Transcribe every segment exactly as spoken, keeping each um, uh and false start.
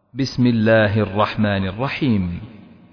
بسم الله الرحمن الرحيم.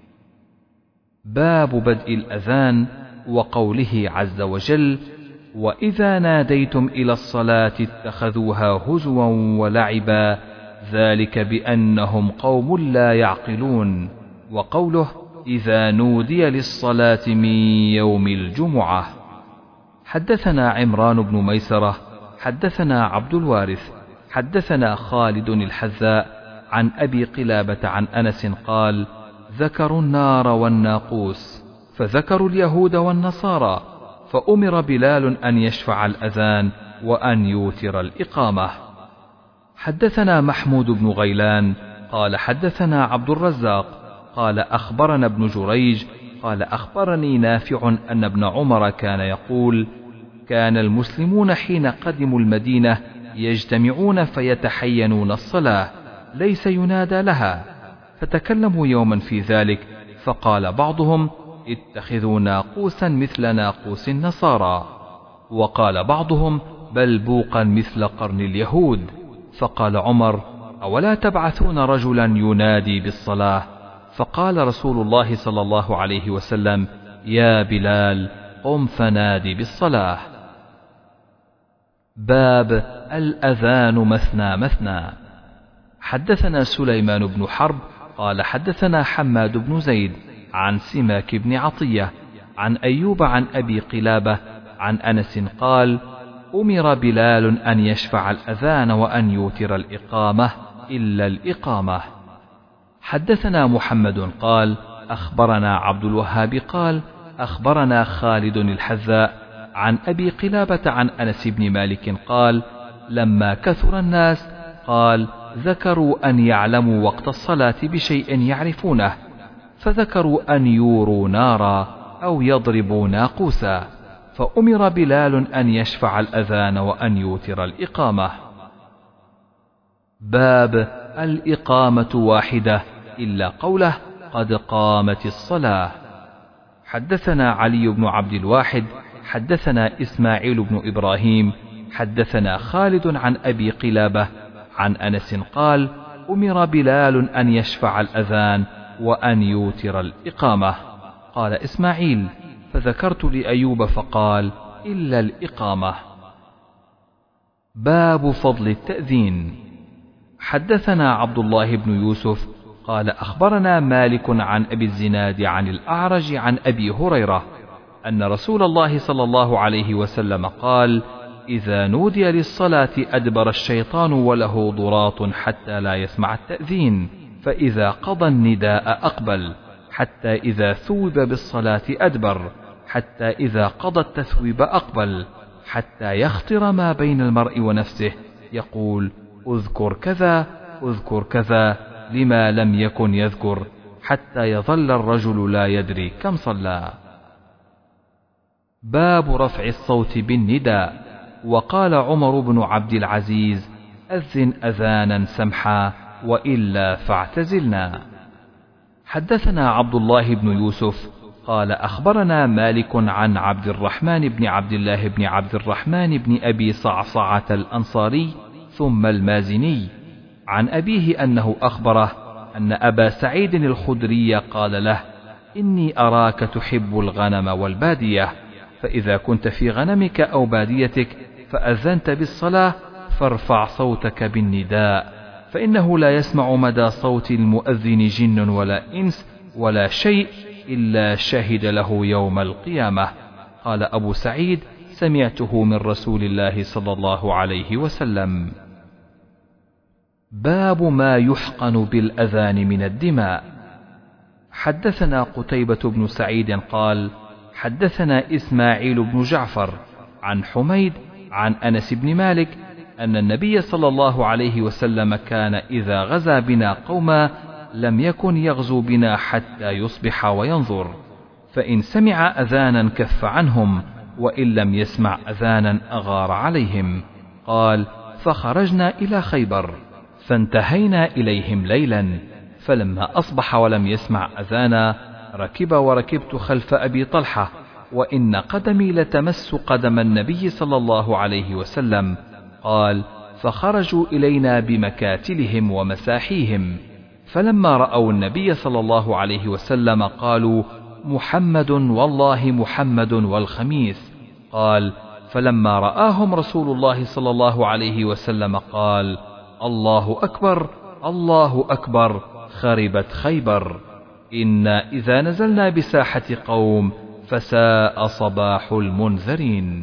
باب بدء الأذان وقوله عز وجل: وإذا ناديتم إلى الصلاة اتخذوها هزوا ولعبا ذلك بأنهم قوم لا يعقلون. وقوله: إذا نودي للصلاة من يوم الجمعة. حدثنا عمران بن ميسرة حدثنا عبد الوارث حدثنا خالد الحذاء عن أبي قلابة عن أنس قال: ذكروا النار والناقوس، فذكروا اليهود والنصارى، فأمر بلال أن يشفع الأذان وأن يوتر الإقامة. حدثنا محمود بن غيلان قال حدثنا عبد الرزاق قال أخبرنا ابن جريج قال أخبرني نافع أن ابن عمر كان يقول: كان المسلمون حين قدموا المدينة يجتمعون فيتحينون الصلاة ليس ينادى لها، فتكلموا يوما في ذلك، فقال بعضهم: اتخذوا ناقوسا مثل ناقوس النصارى، وقال بعضهم: بل بوقا مثل قرن اليهود. فقال عمر: أولا تبعثون رجلا ينادي بالصلاة؟ فقال رسول الله صلى الله عليه وسلم: يا بلال قم فنادي بالصلاة. باب الأذان مثنى مثنى. حدثنا سليمان بن حرب قال حدثنا حماد بن زيد عن سماك بن عطية عن أيوب عن أبي قلابة عن أنس قال: أمر بلال أن يشفع الأذان وأن يوتر الإقامة إلا الإقامة. حدثنا محمد قال أخبرنا عبد الوهاب قال أخبرنا خالد الحذاء عن أبي قلابة عن أنس بن مالك قال: لما كثر الناس قال: ذكروا أن يعلموا وقت الصلاة بشيء يعرفونه، فذكروا أن يوروا نارا أو يضربوا ناقوسا، فأمر بلال أن يشفع الأذان وأن يوتر الإقامة. باب الإقامة واحدة إلا قوله: قد قامت الصلاة. حدثنا علي بن عبد الواحد حدثنا إسماعيل بن إبراهيم حدثنا خالد عن أبي قلابة عن أنس قال: أمر بلال أن يشفع الأذان وأن يوتر الإقامة. قال إسماعيل: فذكرت لأيوب فقال: إلا الإقامة. باب فضل التأذين. حدثنا عبد الله بن يوسف قال أخبرنا مالك عن أبي الزناد عن الأعرج عن أبي هريرة أن رسول الله صلى الله عليه وسلم قال: إذا نودي للصلاة أدبر الشيطان وله ضراط حتى لا يسمع التأذين، فإذا قضى النداء أقبل، حتى إذا ثوب بالصلاة أدبر، حتى إذا قضى التثويب أقبل، حتى يخطر ما بين المرء ونفسه يقول: اذكر كذا اذكر كذا لما لم يكن يذكر، حتى يظل الرجل لا يدري كم صلى. باب رفع الصوت بالنداء. وقال عمر بن عبد العزيز: أذن أذانا سمحا وإلا فاعتزلنا. حدثنا عبد الله بن يوسف قال أخبرنا مالك عن عبد الرحمن بن عبد الله بن عبد الرحمن بن أبي صعصعة الأنصاري ثم المازني عن أبيه أنه أخبره أن أبا سعيد الخدري قال له: إني أراك تحب الغنم والبادية، فإذا كنت في غنمك أو باديتك فأذنت بالصلاة فارفع صوتك بالنداء، فإنه لا يسمع مدى صوت المؤذن جن ولا إنس ولا شيء إلا شهد له يوم القيامة. قال أبو سعيد: سمعته من رسول الله صلى الله عليه وسلم. باب ما يحقن بالأذان من الدماء. حدثنا قتيبة بن سعيد قال حدثنا إسماعيل بن جعفر عن حميد عن أنس بن مالك أن النبي صلى الله عليه وسلم كان إذا غزا بنا قوما لم يكن يغزو بنا حتى يصبح وينظر، فإن سمع أذانا كف عنهم، وإن لم يسمع أذانا أغار عليهم. قال: فخرجنا إلى خيبر فانتهينا إليهم ليلا، فلما أصبح ولم يسمع أذانا ركب وركبت خلف أبي طلحة، وإن قدمي لتمس قدم النبي صلى الله عليه وسلم. قال: فخرجوا إلينا بمكاتلهم ومساحيهم، فلما رأوا النبي صلى الله عليه وسلم قالوا: محمد والله محمد والخميس. قال: فلما رآهم رسول الله صلى الله عليه وسلم قال: الله أكبر الله أكبر، خربت خيبر، إنا إذا نزلنا بساحة قوم فساء صباح المنذرين.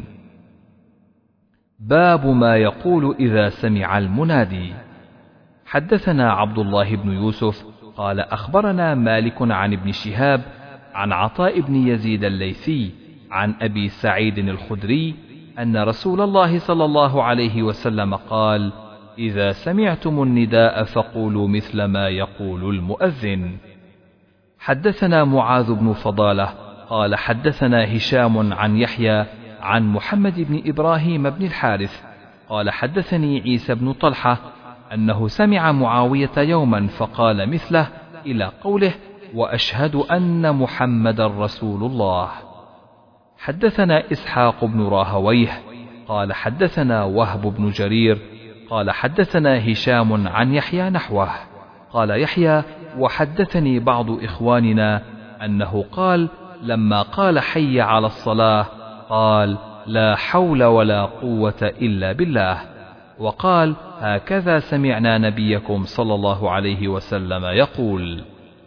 باب ما يقول إذا سمع المنادي. حدثنا عبد الله بن يوسف قال أخبرنا مالك عن ابن شهاب عن عطاء بن يزيد الليثي عن أبي سعيد الخدري أن رسول الله صلى الله عليه وسلم قال: إذا سمعتم النداء فقولوا مثل ما يقول المؤذن. حدثنا معاذ بن فضالة قال حدثنا هشام عن يحيى عن محمد بن إبراهيم بن الحارث قال حدثني عيسى بن طلحة أنه سمع معاوية يوما فقال مثله إلى قوله: وأشهد أن محمد رسول الله. حدثنا إسحاق بن راهويه قال حدثنا وهب بن جرير قال حدثنا هشام عن يحيى نحوه. قال يحيى: وحدثني بعض إخواننا أنه قال لما قال حي على الصلاة قال: لا حول ولا قوة إلا بالله. وقال: هكذا سمعنا نبيكم صلى الله عليه وسلم يقول.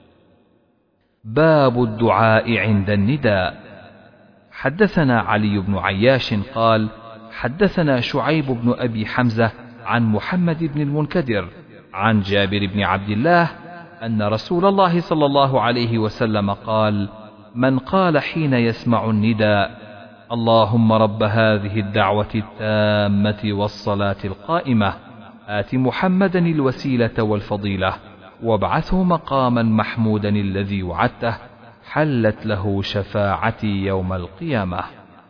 باب الدعاء عند النداء. حدثنا علي بن عياش قال حدثنا شعيب بن أبي حمزة عن محمد بن المنكدر عن جابر بن عبد الله أن رسول الله صلى الله عليه وسلم قال: من قال حين يسمع النداء: اللهم رب هذه الدعوة التامة والصلاة القائمة آت محمدا الوسيلة والفضيلة وابعثه مقاما محمودا الذي وعدته، حلت له شفاعتي يوم القيامة.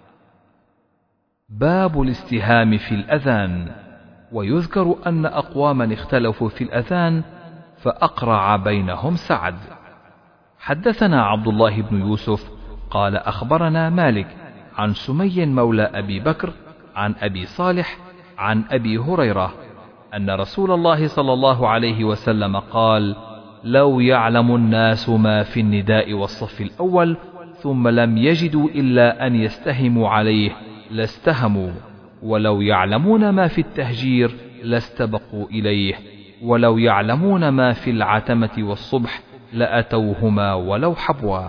باب الاستهام في الأذان. ويذكر أن أقواما اختلفوا في الأذان فأقرع بينهم سعد. حدثنا عبد الله بن يوسف قال أخبرنا مالك عن سمي مولى أبي بكر عن أبي صالح عن أبي هريرة أن رسول الله صلى الله عليه وسلم قال: لو يعلم الناس ما في النداء والصف الأول ثم لم يجدوا إلا أن يستهموا عليه لاستهموا، ولو يعلمون ما في التهجير لاستبقوا إليه، ولو يعلمون ما في العتمة والصبح لأتوهما ولو حبوا.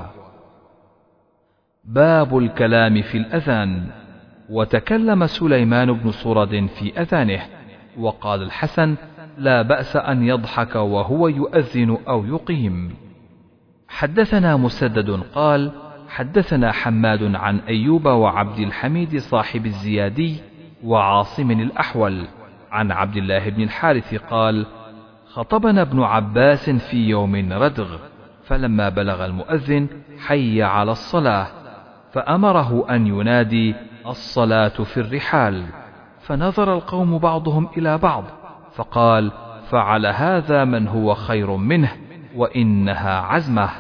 باب الكلام في الأذان. وتكلم سليمان بن صرد في أذانه، وقال الحسن: لا بأس أن يضحك وهو يؤذن أو يقيم. حدثنا مسدد قال حدثنا حماد عن أيوب وعبد الحميد صاحب الزيادي وعاصم الأحول عن عبد الله بن الحارث قال: خطبنا ابن عباس في يوم ردغ، فلما بلغ المؤذن حي على الصلاة فأمره أن ينادي: الصلاة في الرحال، فنظر القوم بعضهم إلى بعض فقال: فعل هذا من هو خير منه وإنها عزمة.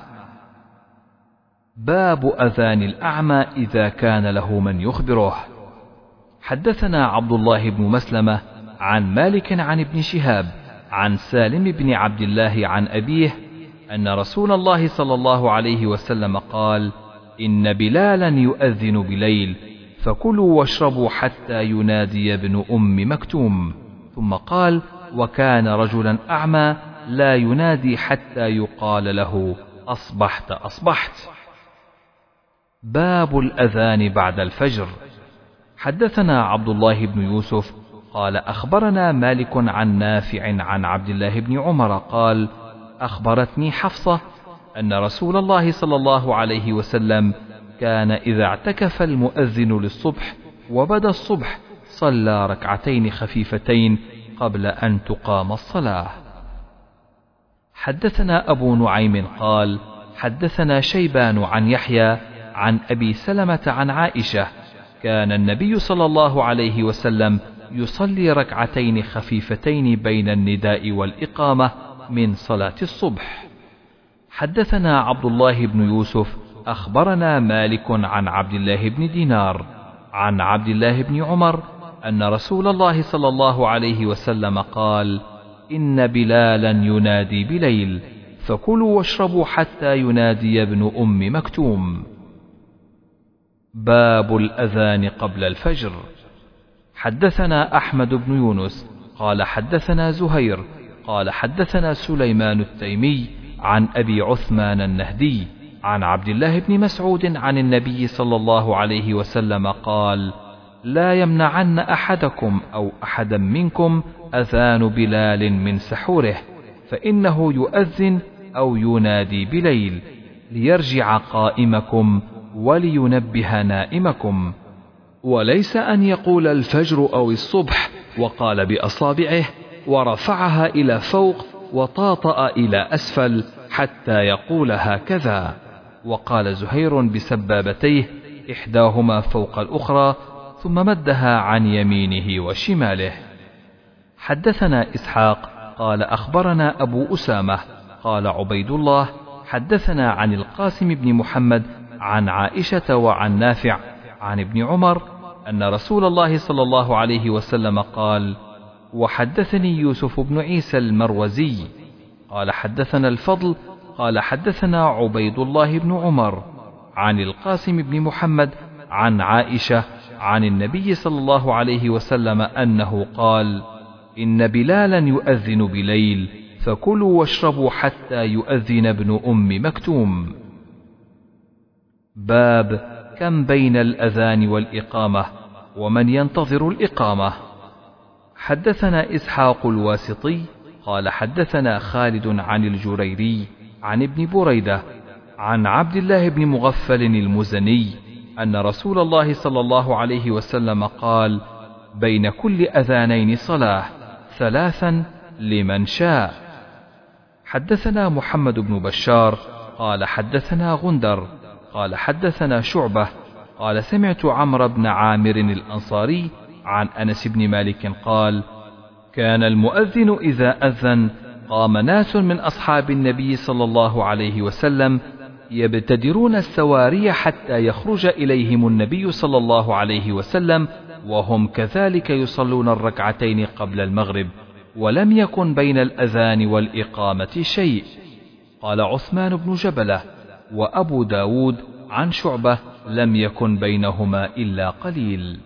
باب أذان الأعمى إذا كان له من يخبره. حدثنا عبد الله بن مسلمة عن مالك عن ابن شهاب عن سالم بن عبد الله عن أبيه أن رسول الله صلى الله عليه وسلم قال: إن بلالا يؤذن بليل، فكلوا واشربوا حتى ينادي ابن أم مكتوم. ثم قال: وكان رجلا أعمى لا ينادي حتى يقال له: أصبحت أصبحت. باب الأذان بعد الفجر. حدثنا عبد الله بن يوسف قال أخبرنا مالك عن نافع عن عبد الله بن عمر قال: أخبرتني حفصة أن رسول الله صلى الله عليه وسلم كان إذا اعتكف المؤذن للصبح وبدا الصبح صلى ركعتين خفيفتين قبل أن تقام الصلاة. حدثنا أبو نعيم قال حدثنا شيبان عن يحيى عن أبي سلمة عن عائشة: كان النبي صلى الله عليه وسلم يصلي ركعتين خفيفتين بين النداء والإقامة من صلاة الصبح. حدثنا عبد الله بن يوسف أخبرنا مالك عن عبد الله بن دينار عن عبد الله بن عمر أن رسول الله صلى الله عليه وسلم قال: إن بلالا ينادي بليل فكلوا واشربوا حتى ينادي ابن أم مكتوم. باب الأذان قبل الفجر. حدثنا أحمد بن يونس قال حدثنا زهير قال حدثنا سليمان التيمي عن أبي عثمان النهدي عن عبد الله بن مسعود عن النبي صلى الله عليه وسلم قال: لا يمنعن أحدكم أو أحدا منكم أذان بلال من سحوره، فإنه يؤذن أو ينادي بليل ليرجع قائمكم ولينبه نائمكم، وليس أن يقول الفجر أو الصبح وقال بأصابعه ورفعها إلى فوق وطاطأ إلى أسفل حتى يقول هكذا. وقال زهير بسبابتيه إحداهما فوق الأخرى ثم مدها عن يمينه وشماله. حدثنا إسحاق قال أخبرنا أبو أسامة قال عبيد الله حدثنا عن القاسم بن محمد عن عائشة وعن نافع عن ابن عمر أن رسول الله صلى الله عليه وسلم قال: وحدثني يوسف بن عيسى المروزي قال حدثنا الفضل قال حدثنا عبيد الله بن عمر عن القاسم بن محمد عن عائشة عن النبي صلى الله عليه وسلم أنه قال: إن بلالا يؤذن بليل فكلوا واشربوا حتى يؤذن ابن أم مكتوم. باب كم بين الأذان والإقامة ومن ينتظر الإقامة. حدثنا إسحاق الواسطي قال حدثنا خالد عن الجريري عن ابن بريدة عن عبد الله بن مغفل المزني أن رسول الله صلى الله عليه وسلم قال: بين كل أذانين صلاة ثلاثا لمن شاء. حدثنا محمد بن بشار قال حدثنا غندر قال حدثنا شعبة قال سمعت عمرو بن عامر الأنصاري عن أنس بن مالك قال: كان المؤذن إذا أذن قام ناس من أصحاب النبي صلى الله عليه وسلم يبتدرون السواري حتى يخرج إليهم النبي صلى الله عليه وسلم وهم كذلك يصلون الركعتين قبل المغرب، ولم يكن بين الأذان والإقامة شيء. قال عثمان بن جبلة وأبو داود عن شعبة: لم يكن بينهما إلا قليل.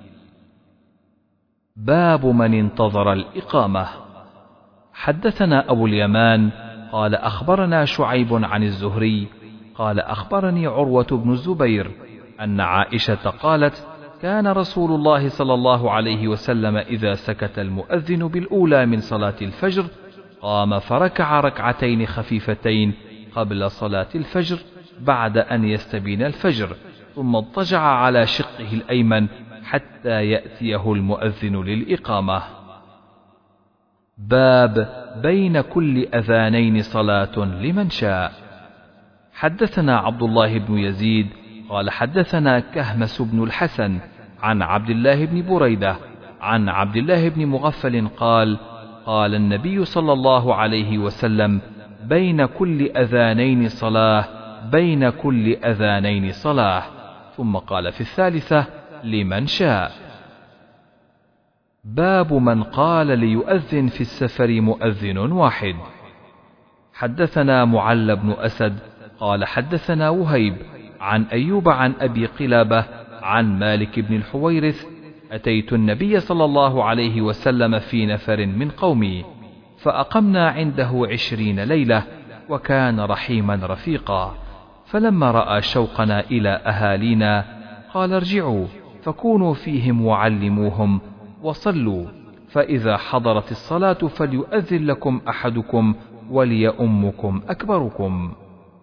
باب من انتظر الإقامة. حدثنا أبو اليمان قال أخبرنا شعيب عن الزهري قال أخبرني عروة بن الزبير أن عائشة قالت: كان رسول الله صلى الله عليه وسلم إذا سكت المؤذن بالأولى من صلاة الفجر قام فركع ركعتين خفيفتين قبل صلاة الفجر بعد أن يستبين الفجر، ثم اضطجع على شقه الأيمن حتى يأتيه المؤذن للإقامة. باب بين كل أذانين صلاة لمن شاء. حدثنا عبد الله بن يزيد قال حدثنا كهمس بن الحسن عن عبد الله بن بريدة عن عبد الله بن مغفل قال: قال النبي صلى الله عليه وسلم: بين كل أذانين صلاة بين كل أذانين صلاة، ثم قال في الثالثة: لمن شاء. باب من قال ليؤذن في السفر مؤذن واحد. حدثنا معل بن أسد قال حدثنا وهيب عن أيوب عن أبي قلابة عن مالك بن الحويرث: أتيت النبي صلى الله عليه وسلم في نفر من قومي فأقمنا عنده عشرين ليلة، وكان رحيما رفيقا، فلما رأى شوقنا إلى أهالينا قال: ارجعوا فكونوا فيهم وعلموهم وصلوا، فإذا حضرت الصلاة فليؤذن لكم أحدكم وليؤمكم أكبركم.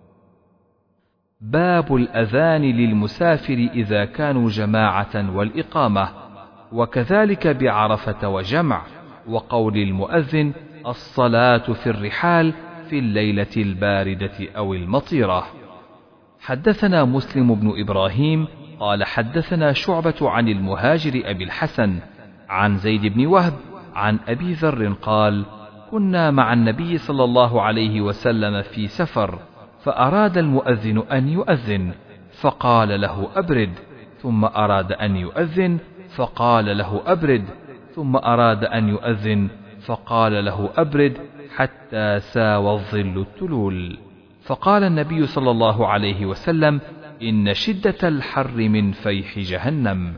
باب الأذان للمسافر إذا كانوا جماعة والإقامة، وكذلك بعرفة وجمع، وقول المؤذن: الصلاة في الرحال في الليلة الباردة أو المطيرة. حدثنا مسلم بن إبراهيم قال حدثنا شعبة عن المهاجر أبي الحسن عن زيد بن وهب عن أبي ذر قال: كنا مع النبي صلى الله عليه وسلم في سفر، فأراد المؤذن أن يؤذن فقال له: أبرد، ثم أراد أن يؤذن فقال له: أبرد، ثم أراد أن يؤذن فقال له أبرد حتى ساوى الظل التلول. فقال النبي صلى الله عليه وسلم: إن شدة الحر من فيح جهنم.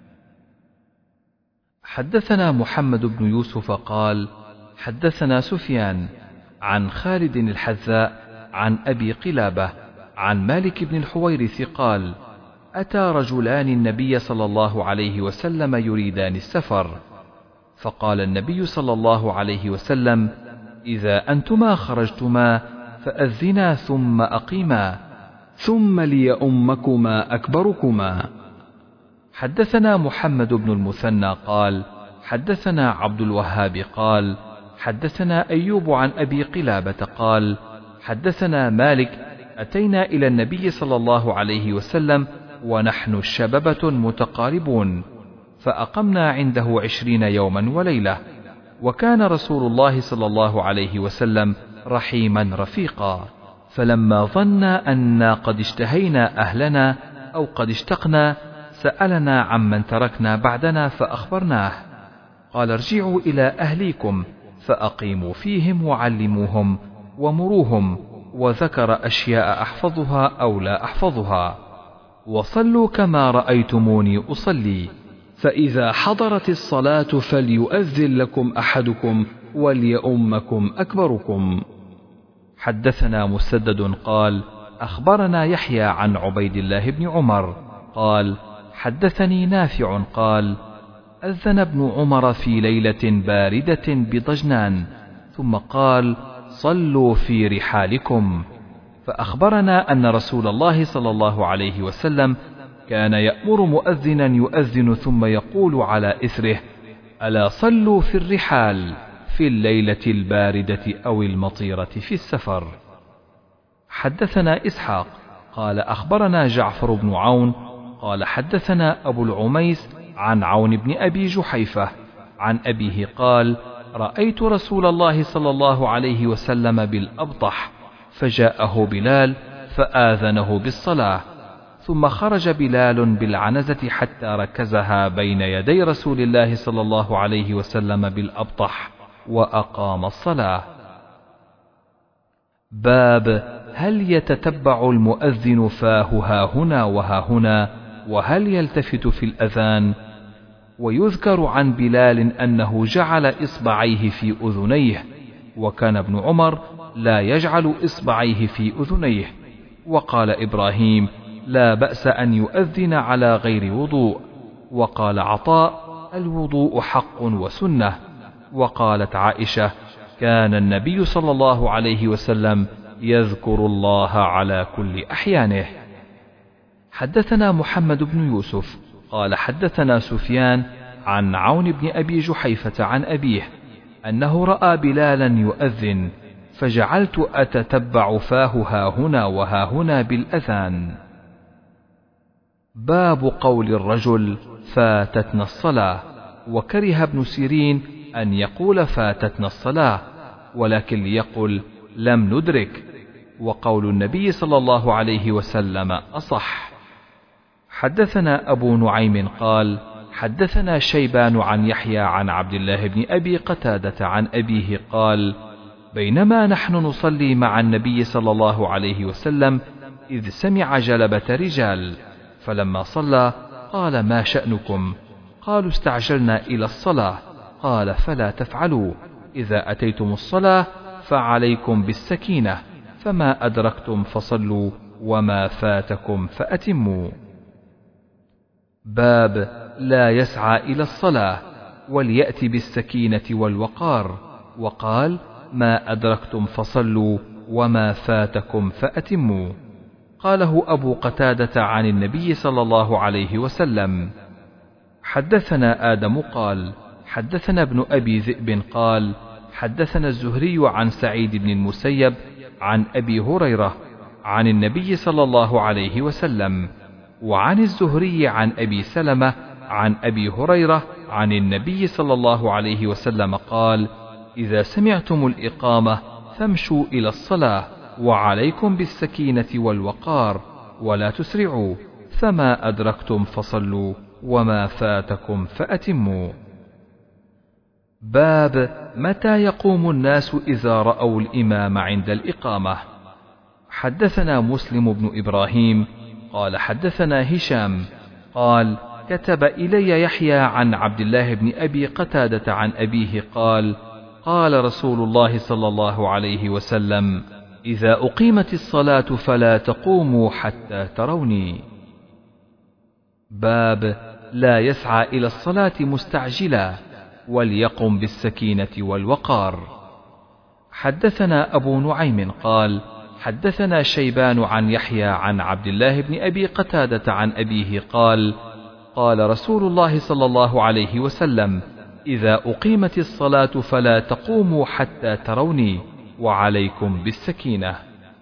حدثنا محمد بن يوسف قال حدثنا سفيان عن خالد الحذاء عن أبي قلابة عن مالك بن الحويرث قال: أتى رجلان النبي صلى الله عليه وسلم يريدان السفر، فقال النبي صلى الله عليه وسلم: إذا أنتما خرجتما فأذنا ثم أقيما، ثم ليؤمكما أكبركما. حدثنا محمد بن المثنى قال حدثنا عبد الوهاب قال حدثنا أيوب عن أبي قلابة قال حدثنا مالك: أتينا إلى النبي صلى الله عليه وسلم ونحن شببة متقاربون، فأقمنا عنده عشرين يوما وليلة، وكان رسول الله صلى الله عليه وسلم رحيما رفيقا، فلما ظن أنا قد اشتهينا أهلنا أو قد اشتقنا سألنا عمن تركنا بعدنا فأخبرناه، قال: ارجعوا إلى أهليكم فأقيموا فيهم وعلموهم ومروهم، وذكر أشياء أحفظها أو لا أحفظها، وصلوا كما رأيتموني أصلي، فإذا حضرت الصلاة فليؤذن لكم أحدكم وليؤمكم أكبركم. حدثنا مسدد قال أخبرنا يحيى عن عبيد الله بن عمر قال حدثني نافع قال: أذن ابن عمر في ليلة باردة بضجنان، ثم قال: صلوا في رحالكم. فأخبرنا أن رسول الله صلى الله عليه وسلم كان يأمر مؤذنا يؤذن ثم يقول على إثره: ألا صلوا في الرحال في الليلة الباردة أو المطيرة في السفر. حدثنا إسحاق قال أخبرنا جعفر بن عون قال حدثنا أبو العميس عن عون بن أبي جحيفة عن أبيه قال: رأيت رسول الله صلى الله عليه وسلم بالأبطح، فجاءه بلال فآذنه بالصلاة، ثم خرج بلال بالعنزة حتى ركزها بين يدي رسول الله صلى الله عليه وسلم بالأبطح وأقام الصلاة. باب هل يتتبع المؤذن فاه هاهنا وهاهنا، وهل يلتفت في الأذان؟ ويذكر عن بلال أنه جعل إصبعيه في أذنيه، وكان ابن عمر لا يجعل إصبعيه في أذنيه. وقال إبراهيم: لا بأس أن يؤذن على غير وضوء. وقال عطاء: الوضوء حق وسنة. وقالت عائشة: كان النبي صلى الله عليه وسلم يذكر الله على كل أحيانه. حدثنا محمد بن يوسف قال حدثنا سفيان عن عون بن أبي جحيفة عن أبيه أنه رأى بلالا يؤذن، فجعلت أتتبع فاه هاهنا وهاهنا بالأذان. باب قول الرجل: فاتتنا الصلاة. وكره ابن سيرين أن يقول فاتتنا الصلاة، ولكن ليقل لم ندرك، وقول النبي صلى الله عليه وسلم أصح. حدثنا أبو نعيم قال حدثنا شيبان عن يحيى عن عبد الله بن أبي قتادة عن أبيه قال: بينما نحن نصلي مع النبي صلى الله عليه وسلم إذ سمع جلبة رجال، فلما صلى قال: ما شأنكم؟ قالوا: استعجلنا إلى الصلاة. قال: فلا تفعلوا، إذا أتيتم الصلاة فعليكم بالسكينة، فما أدركتم فصلوا وما فاتكم فأتموا. باب لا يسعى إلى الصلاة وليأتي بالسكينة والوقار. وقال: ما أدركتم فصلوا وما فاتكم فأتموا. قاله أبو قتادة عن النبي صلى الله عليه وسلم. حدثنا آدم قال حدثنا ابن أبي ذئب قال حدثنا الزهري عن سعيد بن المسيب عن أبي هريرة عن النبي صلى الله عليه وسلم، وعن الزهري عن أبي سلمة عن أبي هريرة عن النبي صلى الله عليه وسلم قال: إذا سمعتم الإقامة فامشوا إلى الصلاة، وعليكم بالسكينة والوقار، ولا تسرعوا، فما أدركتم فصلوا وما فاتكم فأتموا. باب متى يقوم الناس إذا رأوا الإمام عند الإقامة. حدثنا مسلم بن إبراهيم قال حدثنا هشام قال كتب إلي يحيى عن عبد الله بن أبي قتادة عن أبيه قال قال رسول الله صلى الله عليه وسلم إذا أقيمت الصلاة فلا تقوموا حتى تروني. باب لا يسعى إلى الصلاة مستعجلا وليقم بالسكينة والوقار. حدثنا أبو نعيم قال حدثنا شيبان عن يحيى عن عبد الله بن أبي قتادة عن أبيه قال قال رسول الله صلى الله عليه وسلم إذا أقيمت الصلاة فلا تقوموا حتى تروني وعليكم بالسكينة.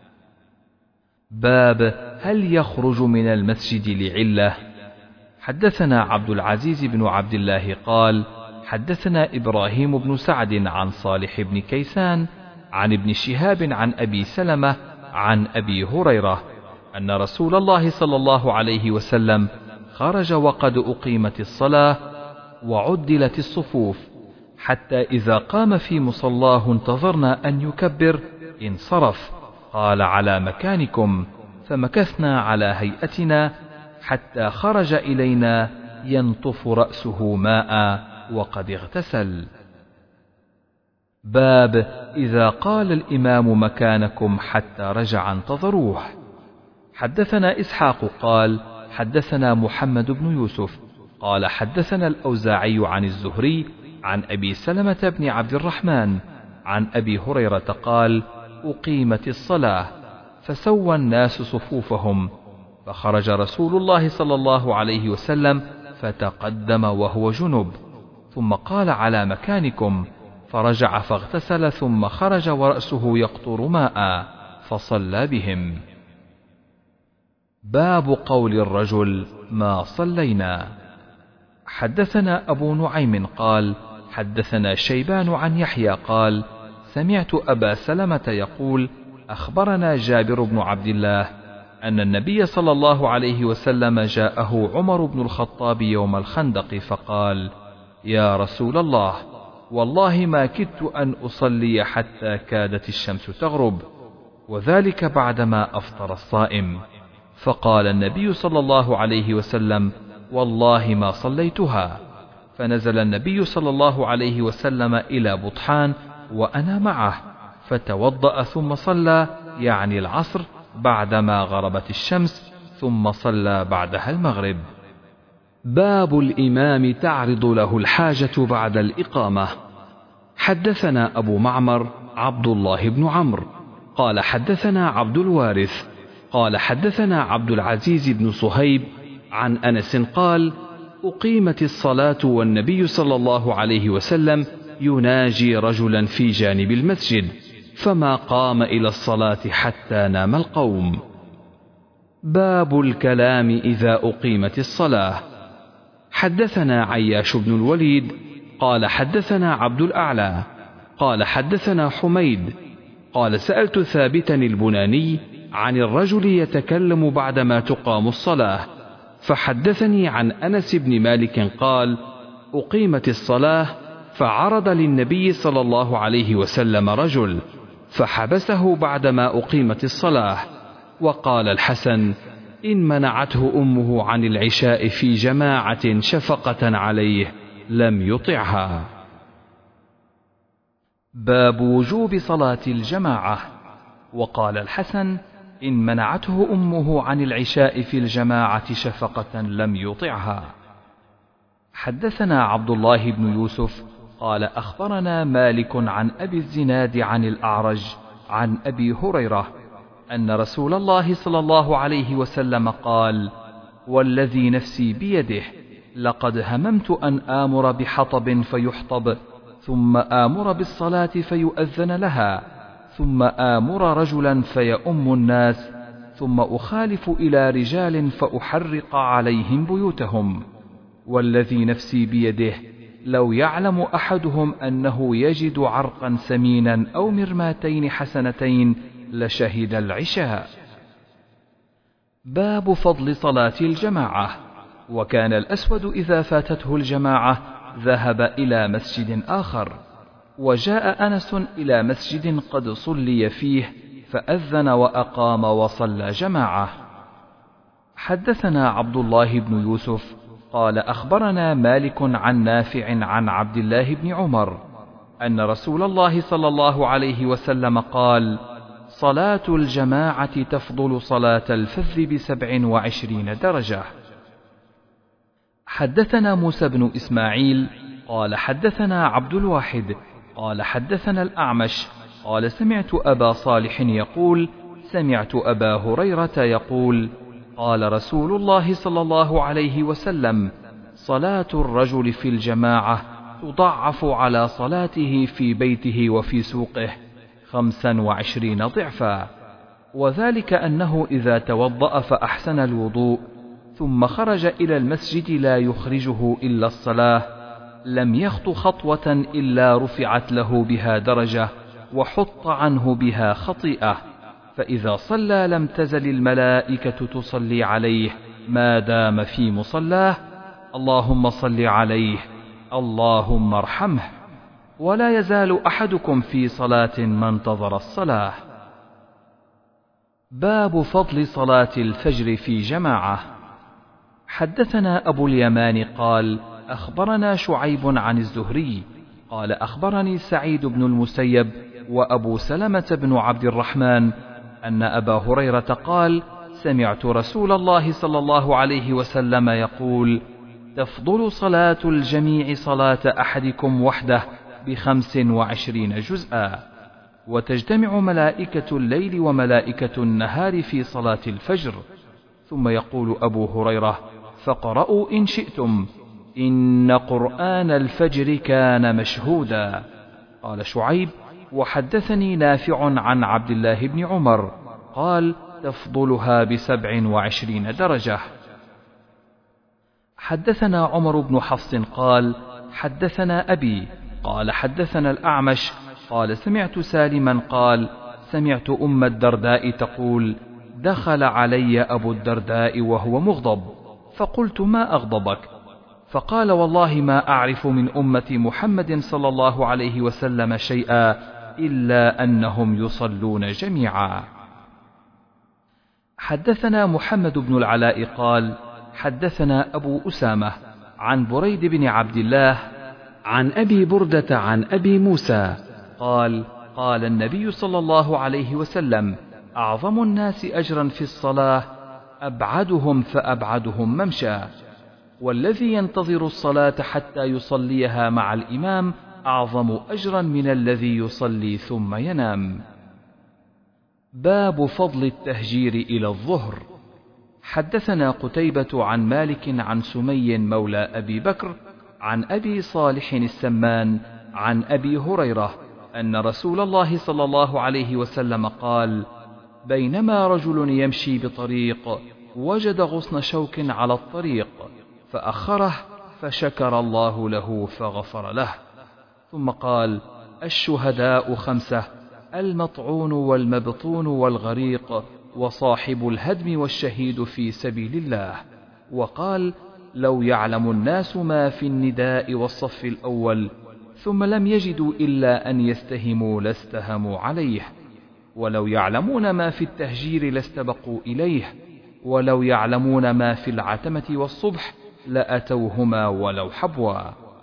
باب هل يخرج من المسجد لعلة. حدثنا عبد العزيز بن عبد الله قال حدثنا إبراهيم بن سعد عن صالح بن كيسان عن ابن شهاب عن أبي سلمة عن أبي هريرة أن رسول الله صلى الله عليه وسلم خرج وقد أقيمت الصلاة وعدلت الصفوف حتى إذا قام في مصلاه انتظرنا أن يكبر انصرف قال على مكانكم فمكثنا على هيئتنا حتى خرج إلينا ينطف رأسه ماء وقد اغتسل. باب إذا قال الإمام مكانكم حتى رجع انتظروه. حدثنا إسحاق قال حدثنا محمد بن يوسف قال حدثنا الأوزاعي عن الزهري عن أبي سلمة بن عبد الرحمن عن أبي هريرة قال أقيمت الصلاة فسوى الناس صفوفهم فخرج رسول الله صلى الله عليه وسلم فتقدم وهو جنب ثم قال على مكانكم فرجع فاغتسل ثم خرج ورأسه يقطر ماء فصلى بهم. باب قول الرجل ما صلينا. حدثنا أبو نعيم قال حدثنا شيبان عن يحيى قال سمعت أبا سلمة يقول أخبرنا جابر بن عبد الله أن النبي صلى الله عليه وسلم جاءه عمر بن الخطاب يوم الخندق فقال يا رسول الله والله ما كدت أن أصلي حتى كادت الشمس تغرب وذلك بعدما أفطر الصائم. فقال النبي صلى الله عليه وسلم والله ما صليتها. فنزل النبي صلى الله عليه وسلم إلى بطحان وأنا معه فتوضأ ثم صلى يعني العصر بعدما غربت الشمس ثم صلى بعدها المغرب. باب الإمام تعرض له الحاجة بعد الإقامة. حدثنا أبو معمر عبد الله بن عمرو قال حدثنا عبد الوارث قال حدثنا عبد العزيز بن صهيب عن أنس قال أقيمت الصلاة والنبي صلى الله عليه وسلم يناجي رجلا في جانب المسجد فما قام إلى الصلاة حتى نام القوم. باب الكلام إذا أقيمت الصلاة. حدثنا عياش بن الوليد قال حدثنا عبد الأعلى قال حدثنا حميد قال سألت ثابتا البناني عن الرجل يتكلم بعدما تقام الصلاة فحدثني عن أنس بن مالك قال أقيمت الصلاة فعرض للنبي صلى الله عليه وسلم رجل فحبسه بعدما أقيمت الصلاة. وقال الحسن إن منعته أمه عن العشاء في جماعة شفقة عليه لم يطعها. باب وجوب صلاة الجماعة. وقال الحسن إن منعته أمه عن العشاء في الجماعة شفقة لم يطعها. حدثنا عبد الله بن يوسف قال أخبرنا مالك عن أبي الزناد عن الأعرج عن أبي هريرة أن رسول الله صلى الله عليه وسلم قال والذي نفسي بيده لقد هممت أن آمر بحطب فيحطب ثم آمر بالصلاة فيؤذن لها ثم آمر رجلا فيؤم الناس ثم أخالف إلى رجال فأحرق عليهم بيوتهم والذي نفسي بيده لو يعلم أحدهم أنه يجد عرقا سمينا أو مرماتين حسنتين لشهد العشاء. باب فضل صلاة الجماعة. وكان الأسود إذا فاتته الجماعة ذهب إلى مسجد آخر. وجاء أنس إلى مسجد قد صلي فيه فأذن وأقام وصلى جماعة. حدثنا عبد الله بن يوسف قال أخبرنا مالك عن نافع عن عبد الله بن عمر أن رسول الله صلى الله عليه وسلم قال: صلاة الجماعة تفضل صلاة الفذ بسبع وعشرين درجة. حدثنا موسى بن إسماعيل قال حدثنا عبد الواحد قال حدثنا الأعمش قال سمعت أبا صالح يقول: سمعت أبا هريرة يقول: قال رسول الله صلى الله عليه وسلم: صلاة الرجل في الجماعة تضعف على صلاته في بيته وفي سوقه خمسا وعشرين ضعفا، وذلك أنه إذا توضأ فأحسن الوضوء ثم خرج إلى المسجد لا يخرجه إلا الصلاة لم يخط خطوة إلا رفعت له بها درجة وحط عنه بها خطيئة، فإذا صلى لم تزل الملائكة تصلي عليه ما دام في مصلاه: اللهم صل عليه، اللهم ارحمه. ولا يزال أحدكم في صلاة ما انتظر الصلاة. باب فضل صلاة الفجر في جماعة. حدثنا أبو اليمان قال أخبرنا شعيب عن الزهري قال أخبرني سعيد بن المسيب وأبو سلمة بن عبد الرحمن أن أبا هريرة قال: سمعت رسول الله صلى الله عليه وسلم يقول: تفضل صلاة الجميع صلاة أحدكم وحده بخمس وعشرين جزءا، وتجتمع ملائكة الليل وملائكة النهار في صلاة الفجر. ثم يقول أبو هريرة: فقرأوا إن شئتم، إن قرآن الفجر كان مشهودا. قال شعيب: وحدثني نافع عن عبد الله بن عمر قال: تفضلها بسبع وعشرين درجة. حدثنا عمر بن حفص قال حدثنا أبي قال حدثنا الأعمش قال سمعت سالما قال: سمعت أم الدرداء تقول: دخل علي أبو الدرداء وهو مغضب، فقلت: ما أغضبك؟ فقال: والله ما أعرف من أمة محمد صلى الله عليه وسلم شيئا إلا أنهم يصلون جميعا. حدثنا محمد بن العلاء قال حدثنا أبو أسامة عن بريد بن عبد الله عن أبي بردة عن أبي موسى قال: قال النبي صلى الله عليه وسلم: أعظم الناس أجرا في الصلاة أبعدهم فأبعدهم ممشى، والذي ينتظر الصلاة حتى يصليها مع الإمام أعظم أجرا من الذي يصلي ثم ينام. باب فضل التهجير إلى الظهر. حدثنا قتيبة عن مالك عن سمي مولى أبي بكر عن أبي صالح السمان عن أبي هريرة أن رسول الله صلى الله عليه وسلم قال: بينما رجل يمشي بطريق وجد غصن شوك على الطريق فأخره فشكر الله له فغفر له. ثم قال: الشهداء خمسة: المطعون والمبطون والغريق وصاحب الهدم والشهيد في سبيل الله. وقال: لو يعلم الناس ما في النداء والصف الأول ثم لم يجدوا إلا أن يستهموا لاستهموا عليه، ولو يعلمون ما في التهجير لاستبقوا إليه، ولو يعلمون ما في العتمة والصبح لأتوهما ولو حبوا.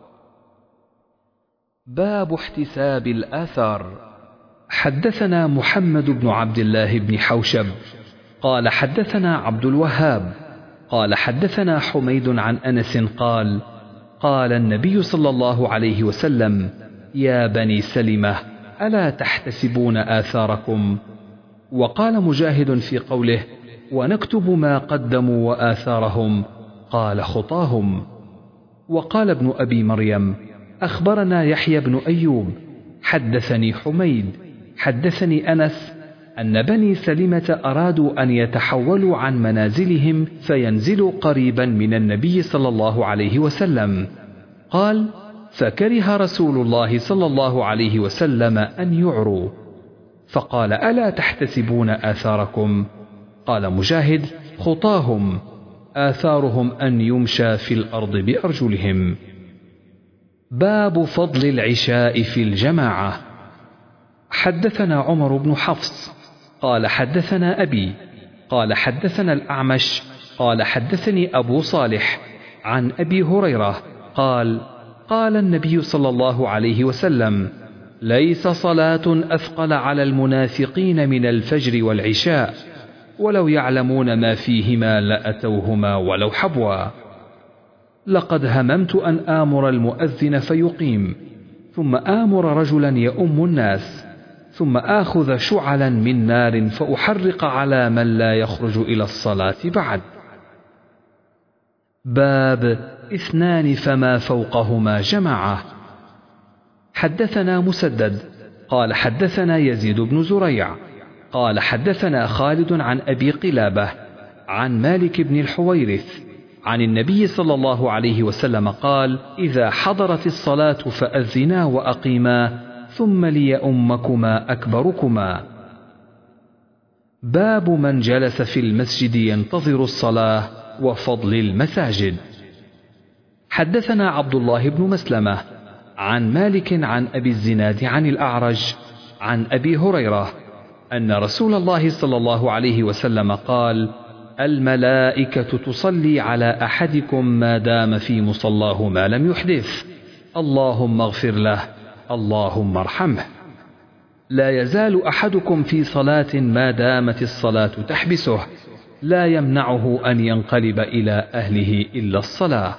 باب احتساب الآثار. حدثنا محمد بن عبد الله بن حوشب قال حدثنا عبد الوهاب قال حدثنا حميد عن أنس قال: قال النبي صلى الله عليه وسلم: يا بني سلمة ألا تحتسبون آثاركم؟ وقال مجاهد في قوله: ونكتب ما قدموا وآثارهم، قال: خطاهم. وقال ابن أبي مريم: أخبرنا يحيى بن أيوب حدثني حميد حدثني أنس أن بني سلمة أرادوا أن يتحولوا عن منازلهم فينزلوا قريبا من النبي صلى الله عليه وسلم. قال: فكره رسول الله صلى الله عليه وسلم أن يعروا، فقال: ألا تحتسبون آثاركم؟ قال مجاهد: خطاهم، آثارهم أن يمشى في الأرض بأرجلهم. باب فضل العشاء في الجماعة. حدثنا عمر بن حفص قال حدثنا أبي قال حدثنا الأعمش قال حدثني أبو صالح عن أبي هريرة قال قال النبي صلى الله عليه وسلم: ليس صلاة أثقل على المنافقين من الفجر والعشاء، ولو يعلمون ما فيهما لأتوهما ولو حبوا. لقد هممت أن آمر المؤذن فيقيم، ثم آمر رجلا يؤم الناس، ثم آخذ شعلا من نار فأحرق على من لا يخرج إلى الصلاة بعد. باب اثنان فما فوقهما جماعة. حدثنا مسدد قال حدثنا يزيد بن زريع قال حدثنا خالد عن أبي قلابة عن مالك بن الحويرث عن النبي صلى الله عليه وسلم قال: إذا حضرت الصلاة فأذنا وأقيما، ثم ليؤمكما أكبركما. باب من جلس في المسجد ينتظر الصلاة وفضل المساجد. حدثنا عبد الله بن مسلمة عن مالك عن أبي الزناد عن الأعرج عن أبي هريرة أن رسول الله صلى الله عليه وسلم قال: الملائكة تصلي على أحدكم ما دام في مصلاه ما لم يحدث، اللهم اغفر له، اللهم ارحمه. لا يزال أحدكم في صلاة ما دامت الصلاة تحبسه، لا يمنعه أن ينقلب إلى أهله إلا الصلاة.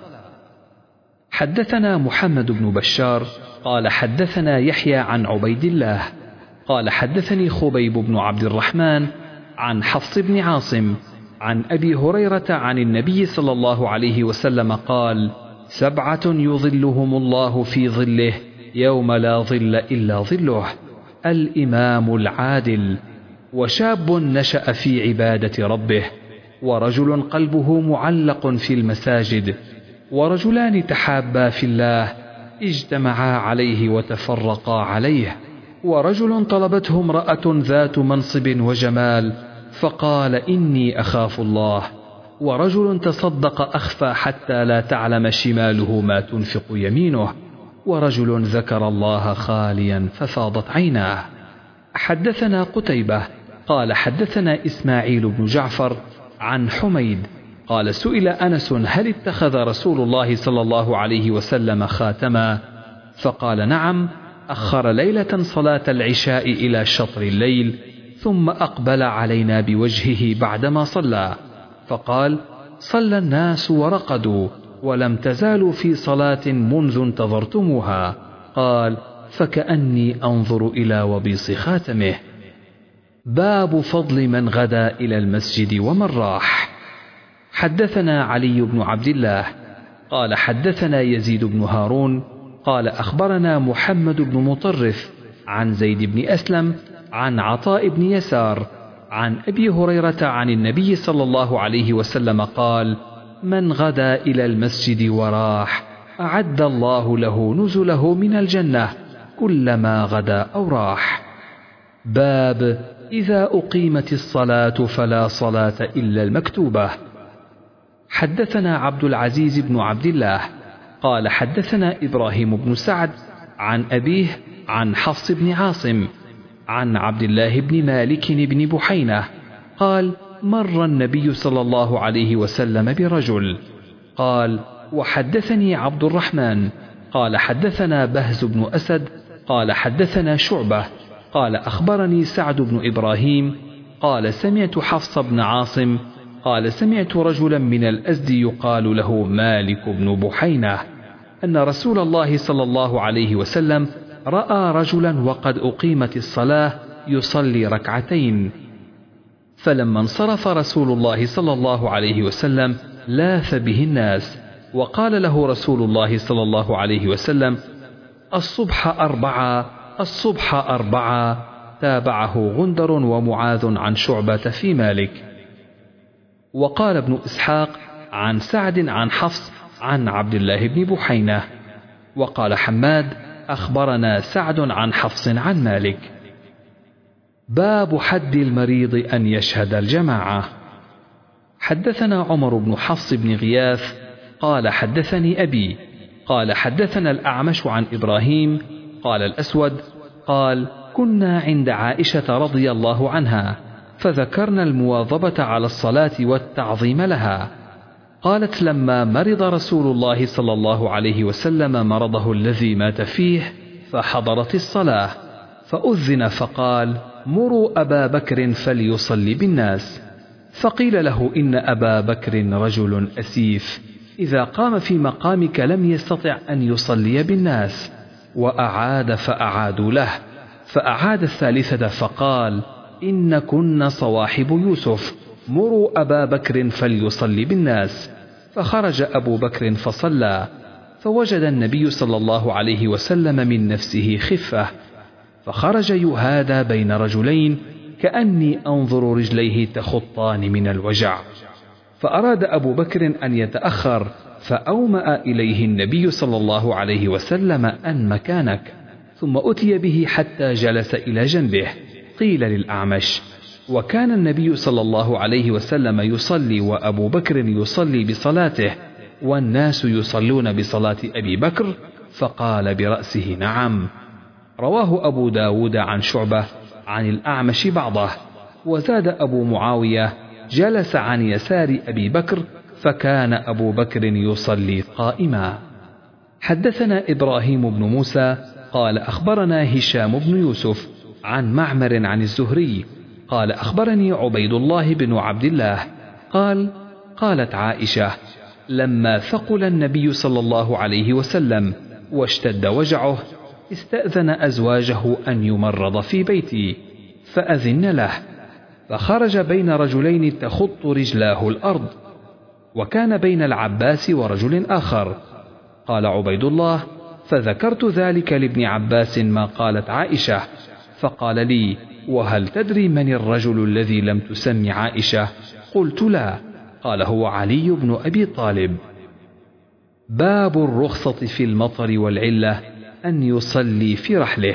حدثنا محمد بن بشار قال حدثنا يحيى عن عبيد الله قال حدثني خبيب بن عبد الرحمن عن حفص بن عاصم عن أبي هريرة عن النبي صلى الله عليه وسلم قال: سبعة يظلهم الله في ظله يوم لا ظل إلا ظله: الإمام العادل، وشاب نشأ في عبادة ربه، ورجل قلبه معلق في المساجد، ورجلان تحابا في الله اجتمعا عليه وتفرقا عليه، ورجل طلبته امرأة ذات منصب وجمال فقال: إني أخاف الله، ورجل تصدق أخفى حتى لا تعلم شماله ما تنفق يمينه، ورجل ذكر الله خاليا ففاضت عيناه. حدثنا قتيبة قال حدثنا إسماعيل بن جعفر عن حميد قال: سئل أنس: هل اتخذ رسول الله صلى الله عليه وسلم خاتما؟ فقال: نعم، أخر ليلة صلاة العشاء إلى شطر الليل، ثم أقبل علينا بوجهه بعدما صلى، فقال: صلى الناس ورقدوا، ولم تزالوا في صلاة منذ انتظرتموها. قال: فكأني أنظر إلى وبيص خاتمه. باب فضل من غدا إلى المسجد ومن راح. حدثنا علي بن عبد الله قال حدثنا يزيد بن هارون قال أخبرنا محمد بن مطرف عن زيد بن أسلم عن عطاء بن يسار عن أبي هريرة عن النبي صلى الله عليه وسلم قال: من غدا إلى المسجد وراح أعد الله له نزله من الجنة كلما غدا أو راح. باب إذا أقيمت الصلاة فلا صلاة إلا المكتوبة. حدثنا عبد العزيز بن عبد الله قال حدثنا إبراهيم بن سعد عن أبيه عن حفص بن عاصم عن عبد الله بن مالك بن بحينة قال: مر النبي صلى الله عليه وسلم برجل. قال: وحدثني عبد الرحمن قال حدثنا بهز بن أسد قال حدثنا شعبة قال أخبرني سعد بن إبراهيم قال: سمعت حفص بن عاصم قال: سمعت رجلا من الأزد يقال له مالك بن بحينة أن رسول الله صلى الله عليه وسلم رأى رجلا وقد أقيمت الصلاة يصلي ركعتين، فلما انصرف رسول الله صلى الله عليه وسلم لاث به الناس، وقال له رسول الله صلى الله عليه وسلم: الصبح أربعة الصبح أربعة. تابعه غندر ومعاذ عن شعبة في مالك. وقال ابن إسحاق عن سعد عن حفص عن عبد الله بن بحينة. وقال حماد: أخبرنا سعد عن حفص عن مالك. باب حد المريض أن يشهد الجماعة. حدثنا عمر بن حفص بن غياث قال حدثني أبي قال حدثنا الأعمش عن إبراهيم قال الأسود قال كنا عند عائشة رضي الله عنها فذكرنا المواظبة على الصلاة والتعظيم لها. قالت لما مرض رسول الله صلى الله عليه وسلم مرضه الذي مات فيه فحضرت الصلاة فأذن فقال مروا أبا بكر فليصلي بالناس. فقيل له إن أبا بكر رجل أسيف إذا قام في مقامك لم يستطع أن يصلي بالناس. وأعاد فأعادوا له فأعاد الثالثة فقال إن كن صواحب يوسف مروا أبا بكر فليصلي بالناس. فخرج أبو بكر فصلى فوجد النبي صلى الله عليه وسلم من نفسه خفة فخرج يهادى بين رجلين كأني أنظر رجليه تخطان من الوجع. فأراد أبو بكر أن يتأخر فأومأ إليه النبي صلى الله عليه وسلم أن مكانك، ثم أتي به حتى جلس إلى جنبه. قيل للأعمش وكان النبي صلى الله عليه وسلم يصلي وأبو بكر يصلي بصلاته والناس يصلون بصلاة أبي بكر؟ فقال برأسه نعم. رواه أبو داود عن شعبة عن الأعمش بعضه، وزاد أبو معاوية جلس عن يسار أبي بكر فكان أبو بكر يصلي قائما. حدثنا إبراهيم بن موسى قال أخبرنا هشام بن يوسف عن معمر عن الزهري قال أخبرني عبيد الله بن عبد الله قال قالت عائشة لما ثقل النبي صلى الله عليه وسلم واشتد وجعه استأذن أزواجه أن يمرض في بيتي فأذن له، فخرج بين رجلين تخط رجلاه الأرض، وكان بين العباس ورجل آخر. قال عبيد الله فذكرت ذلك لابن عباس ما قالت عائشة فقال لي وهل تدري من الرجل الذي لم تسم عائشة؟ قلت لا. قال هو علي بن أبي طالب. باب الرخصة في المطر والعلة أن يصلي في رحله.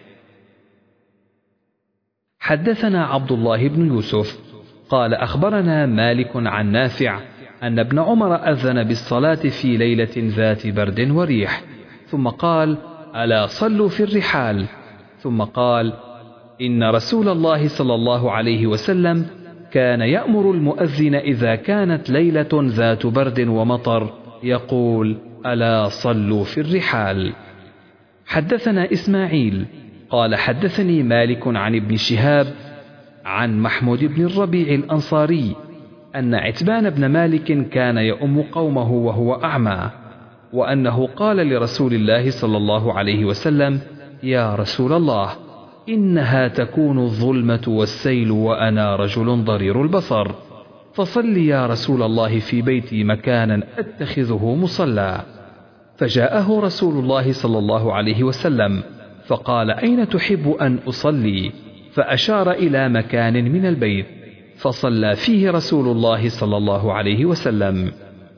حدثنا عبد الله بن يوسف قال أخبرنا مالك عن نافع أن ابن عمر أذن بالصلاة في ليلة ذات برد وريح، ثم قال ألا صلوا في الرحال، ثم قال إن رسول الله صلى الله عليه وسلم كان يأمر المؤذن إذا كانت ليلة ذات برد ومطر يقول ألا صلوا في الرحال. حدثنا إسماعيل قال حدثني مالك عن ابن شهاب عن محمود بن الربيع الأنصاري أن عتبان بن مالك كان يؤم قومه وهو أعمى، وأنه قال لرسول الله صلى الله عليه وسلم يا رسول الله إنها تكون الظلمة والسيل وأنا رجل ضرير البصر، فصل يا رسول الله في بيتي مكانا أتخذه مصلى. فجاءه رسول الله صلى الله عليه وسلم فقال أين تحب أن أصلي؟ فأشار إلى مكان من البيت فصلى فيه رسول الله صلى الله عليه وسلم.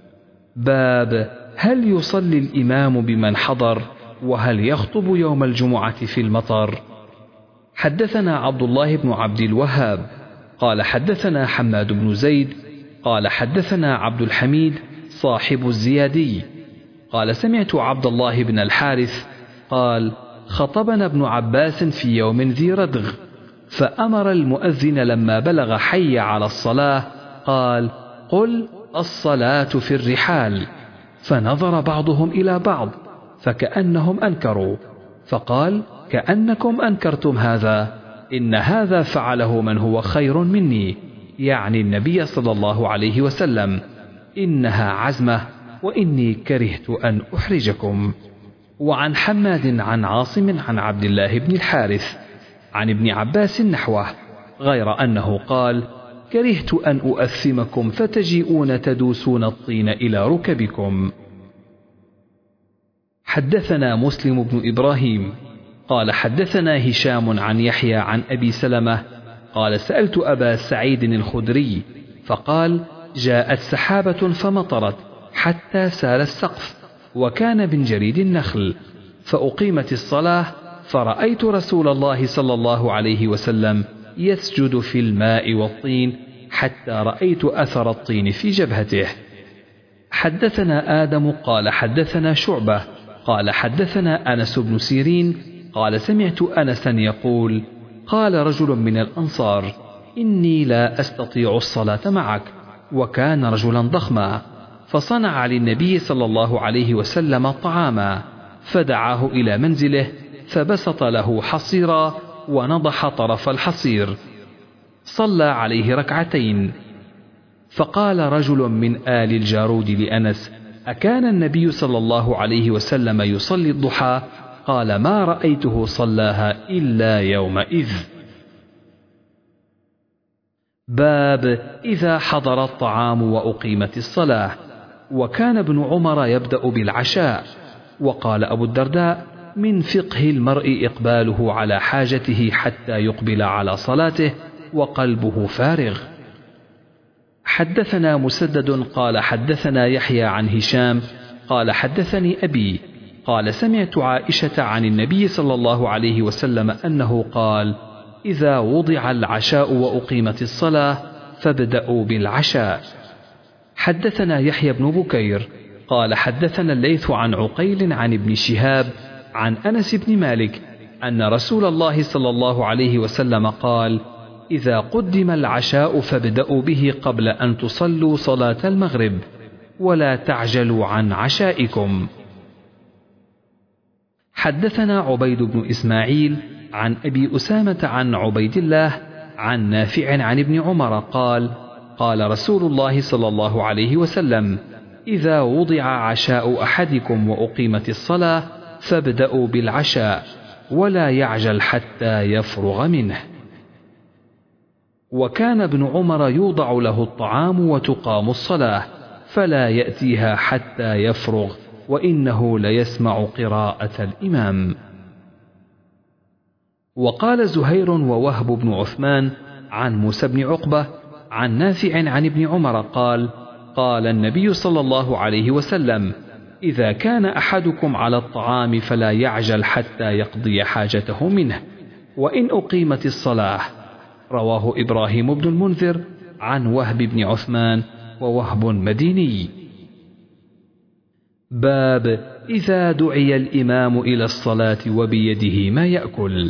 باب هل يصلي الإمام بمن حضر وهل يخطب يوم الجمعة في المطر؟ حدثنا عبد الله بن عبد الوهاب قال حدثنا حماد بن زيد قال حدثنا عبد الحميد صاحب الزيادي قال سمعت عبد الله بن الحارث قال خطبنا ابن عباس في يوم ذي ردغ، فأمر المؤذن لما بلغ حي على الصلاة قال قل الصلاة في الرحال، فنظر بعضهم إلى بعض فكأنهم أنكروا، فقال كأنكم أنكرتم هذا، إن هذا فعله من هو خير مني، يعني النبي صلى الله عليه وسلم، إنها عزمة وإني كرهت أن أحرجكم. وعن حماد عن عاصم عن عبد الله بن الحارث عن ابن عباس نحوه، غير أنه قال كرهت أن أؤثمكم فتجيئون تدوسون الطين إلى ركبكم. حدثنا مسلم بن إبراهيم قال حدثنا هشام عن يحيى عن أبي سلمة قال سألت أبا سعيد الخدري فقال جاءت سحابة فمطرت حتى سال السقف وكان من جريد النخل، فأقيمت الصلاة فرأيت رسول الله صلى الله عليه وسلم يسجد في الماء والطين حتى رأيت أثر الطين في جبهته. حدثنا آدم قال حدثنا شعبة قال حدثنا أنس بن سيرين قال سمعت أنسا يقول قال رجل من الأنصار إني لا أستطيع الصلاة معك، وكان رجلا ضخما، فصنع للنبي صلى الله عليه وسلم طعاما، فدعاه إلى منزله فبسط له حصيرا ونضح طرف الحصير، صلى عليه ركعتين. فقال رجل من آل الجارود لأنس: أكان النبي صلى الله عليه وسلم يصلي الضحى؟ قال: ما رأيته صلاها إلا يومئذ. باب إذا حضر الطعام وأقيمت الصلاة. وكان ابن عمر يبدأ بالعشاء. وقال أبو الدرداء: من فقه المرء إقباله على حاجته حتى يقبل على صلاته وقلبه فارغ. حدثنا مسدد قال حدثنا يحيى عن هشام قال حدثني أبي قال سمعت عائشة عن النبي صلى الله عليه وسلم أنه قال: إذا وضع العشاء وأقيمت الصلاة فابدأوا بالعشاء. حدثنا يحيى بن بكير قال حدثنا الليث عن عقيل عن ابن شهاب عن أنس بن مالك أن رسول الله صلى الله عليه وسلم قال: إذا قدم العشاء فابدأوا به قبل أن تصلوا صلاة المغرب، ولا تعجلوا عن عشائكم. حدثنا عبيد بن إسماعيل عن أبي أسامة عن عبيد الله عن نافع عن ابن عمر قال: قال رسول الله صلى الله عليه وسلم: إذا وضع عشاء أحدكم وأقيمت الصلاة فابدأوا بالعشاء، ولا يعجل حتى يفرغ منه. وكان ابن عمر يوضع له الطعام وتقام الصلاة فلا يأتيها حتى يفرغ، وإنه ليسمع قراءة الإمام. وقال زهير ووهب بن عثمان عن موسى بن عقبة عن نافع عن ابن عمر قال: قال النبي صلى الله عليه وسلم: إذا كان أحدكم على الطعام فلا يعجل حتى يقضي حاجته منه، وإن أقيمت الصلاة. رواه إبراهيم بن المنذر عن وهب بن عثمان، ووهب مديني. باب إذا دعي الإمام إلى الصلاة وبيده ما يأكل.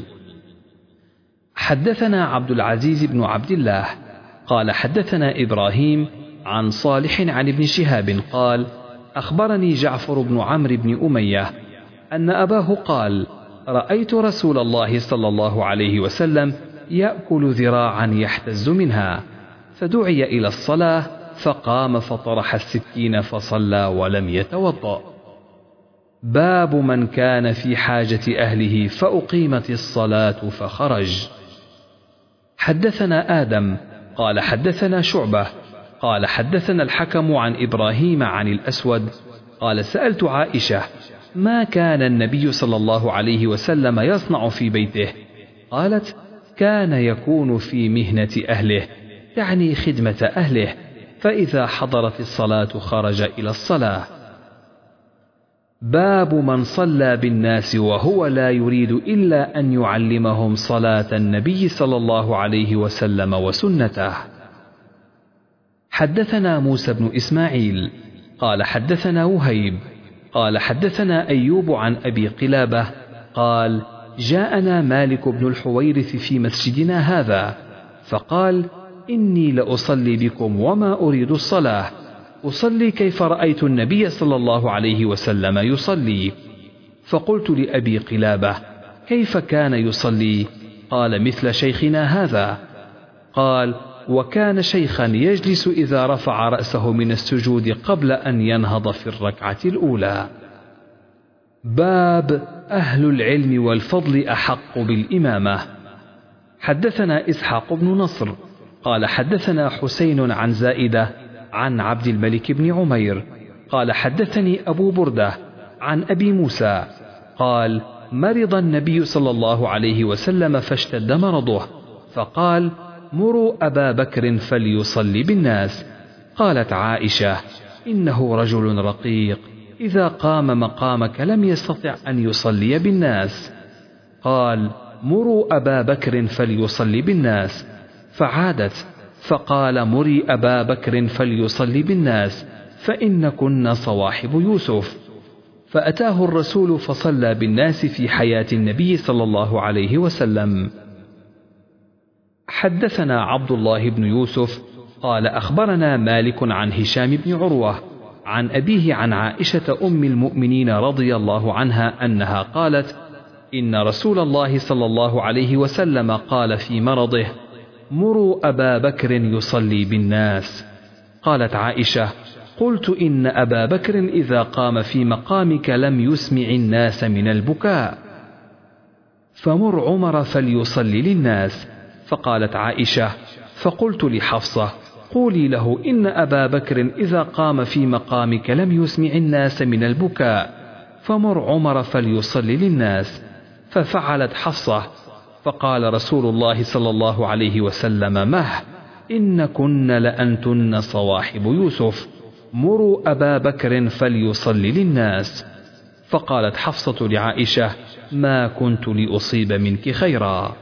حدثنا عبد العزيز بن عبد الله قال حدثنا إبراهيم عن صالح عن ابن شهاب قال: أخبرني جعفر بن عمرو بن أمية أن أباه قال: رأيت رسول الله صلى الله عليه وسلم يأكل ذراعا يحتز منها، فدعي إلى الصلاة فقام فطرح السكين فصلى ولم يتوضأ. باب من كان في حاجة أهله فأقيمت الصلاة فخرج. حدثنا آدم قال حدثنا شعبة قال حدثنا الحكم عن إبراهيم عن الأسود قال: سألت عائشة: ما كان النبي صلى الله عليه وسلم يصنع في بيته؟ قالت: كان يكون في مهنة أهله، تعني خدمة أهله، فإذا حضرت الصلاة خرج إلى الصلاة. باب من صلى بالناس وهو لا يريد إلا أن يعلمهم صلاة النبي صلى الله عليه وسلم وسنته. حدثنا موسى بن إسماعيل قال حدثنا وهيب قال حدثنا أيوب عن أبي قلابة قال: جاءنا مالك بن الحويرث في مسجدنا هذا فقال: إني لأصلي بكم وما أريد الصلاة، أصلي كيف رأيت النبي صلى الله عليه وسلم يصلي. فقلت لأبي قلابة: كيف كان يصلي؟ قال: مثل شيخنا هذا. قال: وكان شيخا يجلس إذا رفع رأسه من السجود قبل أن ينهض في الركعة الأولى. باب أهل العلم والفضل أحق بالإمامة. حدثنا إسحاق بن نصر قال حدثنا حسين عن زائدة عن عبد الملك بن عمير قال حدثني أبو بردة عن أبي موسى قال: مرض النبي صلى الله عليه وسلم فاشتد مرضه، فقال: مروا أبا بكر فليصلي بالناس. قالت عائشة: إنه رجل رقيق، إذا قام مقامك لم يستطع أن يصلي بالناس. قال: مروا أبا بكر فليصلي بالناس. فعادت فقال: مري أبا بكر فليصلي بالناس، فإنكن صواحب يوسف. فأتاه الرسول فصلى بالناس في حياة النبي صلى الله عليه وسلم. حدثنا عبد الله بن يوسف قال أخبرنا مالك عن هشام بن عروة عن أبيه عن عائشة أم المؤمنين رضي الله عنها أنها قالت: إن رسول الله صلى الله عليه وسلم قال في مرضه: مروا أبا بكر يصلي بالناس. قالت عائشة: قلت إن أبا بكر إذا قام في مقامك لم يسمع الناس من البكاء، فمر عمر فليصلي للناس. فقالت عائشة: فقلت لحفصة: قولي له إن أبا بكر إذا قام في مقامك لم يسمع الناس من البكاء، فمر عمر فليصلي للناس. ففعلت حفصة، فقال رسول الله صلى الله عليه وسلم: مه إنكن لأنتن صواحب يوسف، مروا أبا بكر فليصلي للناس. فقالت حفصة لعائشة: ما كنت لأصيب منك خيرا.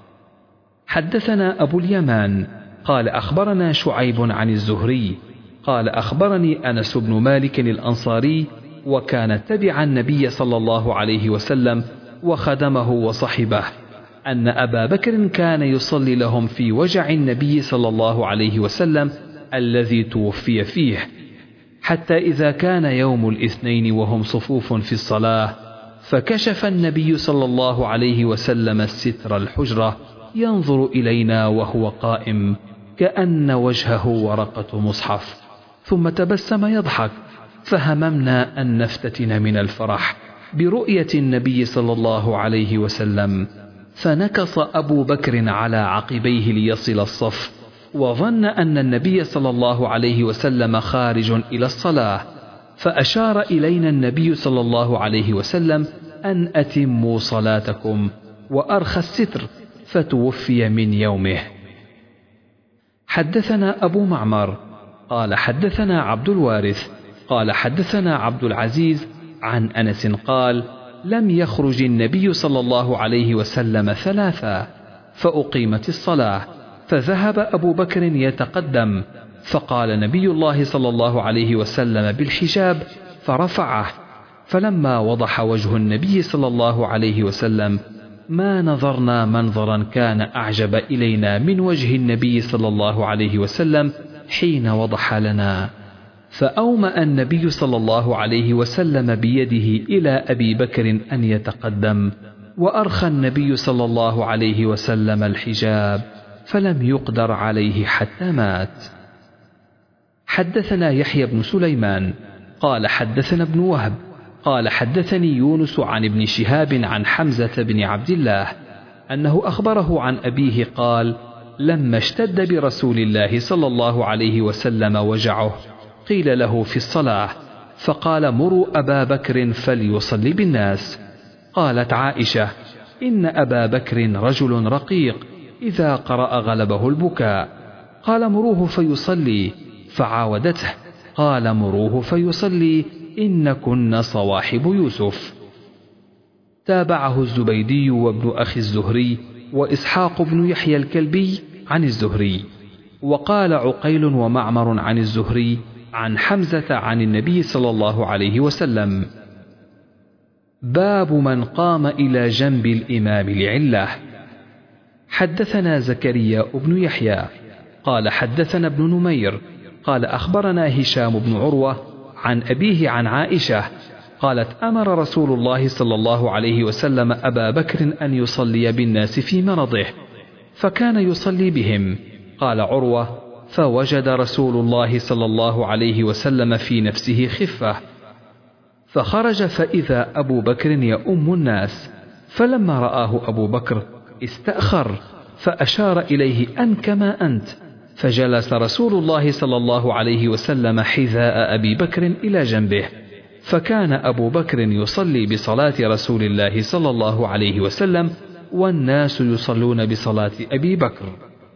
حدثنا أبو اليمان قال أخبرنا شعيب عن الزهري قال أخبرني أنس بن مالك الأنصاري، وكان تبع النبي صلى الله عليه وسلم وخدمه وصحبه، أن أبا بكر كان يصلي لهم في وجع النبي صلى الله عليه وسلم الذي توفي فيه، حتى إذا كان يوم الاثنين وهم صفوف في الصلاة، فكشف النبي صلى الله عليه وسلم الستر الحجرة ينظر إلينا وهو قائم كأن وجهه ورقة مصحف، ثم تبسم يضحك، فهممنا أن نفتتن من الفرح برؤية النبي صلى الله عليه وسلم، فنكص أبو بكر على عقبيه ليصل الصف، وظن أن النبي صلى الله عليه وسلم خارج إلى الصلاة، فأشار إلينا النبي صلى الله عليه وسلم أن أتموا صلاتكم، وأرخى الستر، فتوفي من يومه. حدثنا أبو معمر قال حدثنا عبد الوارث قال حدثنا عبد العزيز عن أنس قال: لم يخرج النبي صلى الله عليه وسلم ثلاثا، فأقيمت الصلاة، فذهب أبو بكر يتقدم، فقال نبي الله صلى الله عليه وسلم بالحجاب فرفعه، فلما وضح وجه النبي صلى الله عليه وسلم ما نظرنا منظرا كان أعجب إلينا من وجه النبي صلى الله عليه وسلم حين وضح لنا، فأومأ النبي صلى الله عليه وسلم بيده إلى أبي بكر أن يتقدم، وأرخى النبي صلى الله عليه وسلم الحجاب، فلم يقدر عليه حتى مات. حدثنا يحيى بن سليمان قال حدثنا ابن وهب قال حدثني يونس عن ابن شهاب عن حمزة بن عبد الله أنه أخبره عن أبيه قال: لما اشتد برسول الله صلى الله عليه وسلم وجعه قيل له في الصلاة، فقال: مروا أبا بكر فليصلي بالناس. قالت عائشة: إن أبا بكر رجل رقيق، إذا قرأ غلبه البكاء. قال: مروه فيصلي، فعاودته، قال: مروه فيصلي، إنكن صواحب يوسف. تابعه الزبيدي وابن أخي الزهري وإسحاق بن يحيى الكلبي عن الزهري، وقال عقيل ومعمر عن الزهري عن حمزة عن النبي صلى الله عليه وسلم. باب من قام إلى جنب الإمام لعله. حدثنا زكريا بن يحيى قال حدثنا ابن نمير قال أخبرنا هشام بن عروة عن أبيه عن عائشة قالت: أمر رسول الله صلى الله عليه وسلم أبا بكر أن يصلي بالناس في مرضه، فكان يصلي بهم. قال عروة: فوجد رسول الله صلى الله عليه وسلم في نفسه خفة، فخرج فإذا أبو بكر يؤم الناس، فلما رآه أبو بكر استأخر، فأشار إليه أن كما أنت، فجلس رسول الله صلى الله عليه وسلم حذاء أبي بكر إلى جنبه، فكان أبو بكر يصلي بصلاة رسول الله صلى الله عليه وسلم، والناس يصلون بصلاة أبي بكر.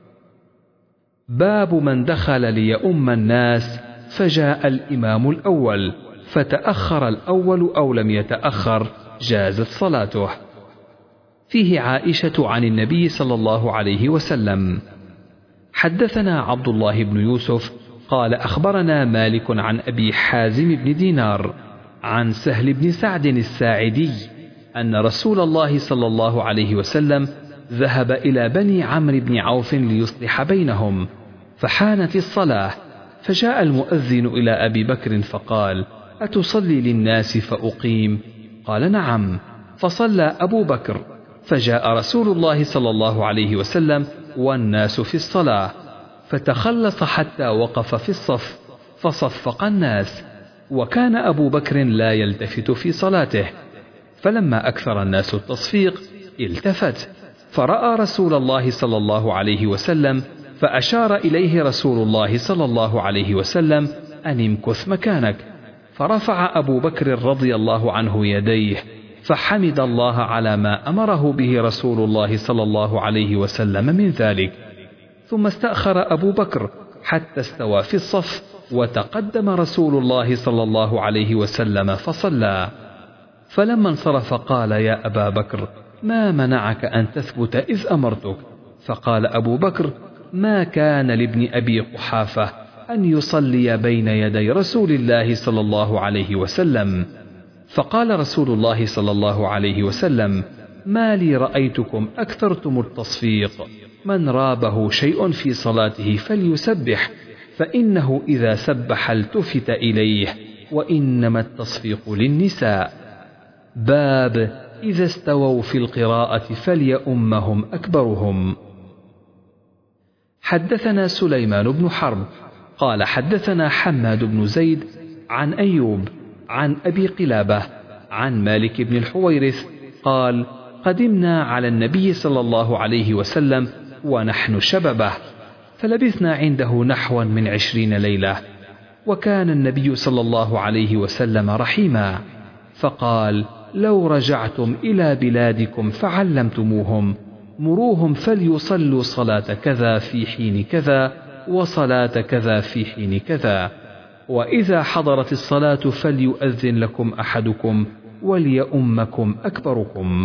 باب من دخل ليؤم الناس فجاء الإمام الأول، فتأخر الأول أو لم يتأخر جازت صلاته. فيه عائشة عن النبي صلى الله عليه وسلم. حدثنا عبد الله بن يوسف قال أخبرنا مالك عن أبي حازم بن دينار عن سهل بن سعد الساعدي أن رسول الله صلى الله عليه وسلم ذهب إلى بني عمرو بن عوف ليصلح بينهم، فحانت الصلاة، فجاء المؤذن إلى أبي بكر فقال: أتصلي للناس فأقيم؟ قال: نعم. فصلى أبو بكر، فجاء رسول الله صلى الله عليه وسلم والناس في الصلاة، فتخلص حتى وقف في الصف فصفق الناس، وكان أبو بكر لا يلتفت في صلاته، فلما أكثر الناس التصفيق التفت فرأى رسول الله صلى الله عليه وسلم، فأشار إليه رسول الله صلى الله عليه وسلم أن امكث مكانك، فرفع أبو بكر رضي الله عنه يديه فحمد الله على ما أمره به رسول الله صلى الله عليه وسلم من ذلك، ثم استأخر أبو بكر حتى استوى في الصف، وتقدم رسول الله صلى الله عليه وسلم فصلى. فلما انصرف قال: يا أبا بكر، ما منعك أن تثبت إذ أمرتك؟ فقال أبو بكر: ما كان لابن أبي قحافة أن يصلي بين يدي رسول الله صلى الله عليه وسلم. فقال رسول الله صلى الله عليه وسلم: ما لي رأيتكم أكثرتم التصفيق، من رابه شيء في صلاته فليسبح، فإنه إذا سبح التفت إليه، وإنما التصفيق للنساء. باب إذا استووا في القراءة فليؤمهم أكبرهم. حدثنا سليمان بن حرب قال حدثنا حماد بن زيد عن أيوب عن أبي قلابة عن مالك بن الحويرث قال: قدمنا على النبي صلى الله عليه وسلم ونحن شببه، فلبثنا عنده نحوا من عشرين ليلة، وكان النبي صلى الله عليه وسلم رحيما، فقال: لو رجعتم إلى بلادكم فعلمتموهم، مروهم فليصلوا صلاة كذا في حين كذا، وصلاة كذا في حين كذا، وإذا حضرت الصلاة فليؤذن لكم أحدكم وليؤمكم أكبركم.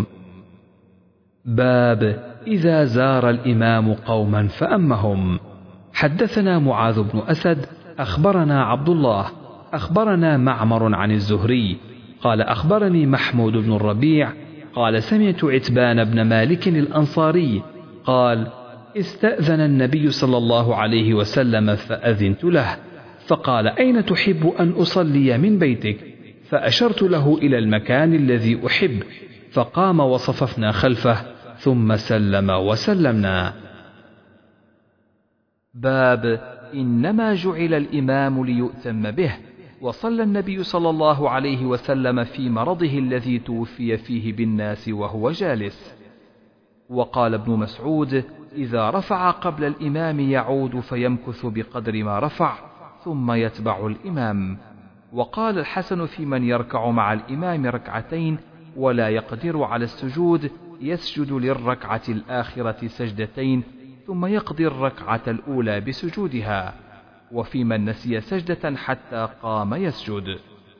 باب إذا زار الإمام قوما فأمهم. حدثنا معاذ بن أسد أخبرنا عبد الله أخبرنا معمر عن الزهري قال أخبرني محمود بن الربيع قال سمعت عتبان بن مالك الأنصاري قال: استأذن النبي صلى الله عليه وسلم فأذنت له، فقال: أين تحب أن أصلي من بيتك؟ فأشرت له إلى المكان الذي أحب، فقام وصففنا خلفه، ثم سلم وسلمنا. باب إنما جعل الإمام ليؤتم به، وصلى النبي صلى الله عليه وسلم في مرضه الذي توفي فيه بالناس وهو جالس. وقال ابن مسعود: إذا رفع قبل الإمام يعود فيمكث بقدر ما رفع ثم يتبع الإمام. وقال الحسن في من يركع مع الإمام ركعتين ولا يقدر على السجود يسجد للركعة الآخرة سجدتين ثم يقضي الركعة الأولى بسجودها، وفي من نسي سجدة حتى قام يسجد.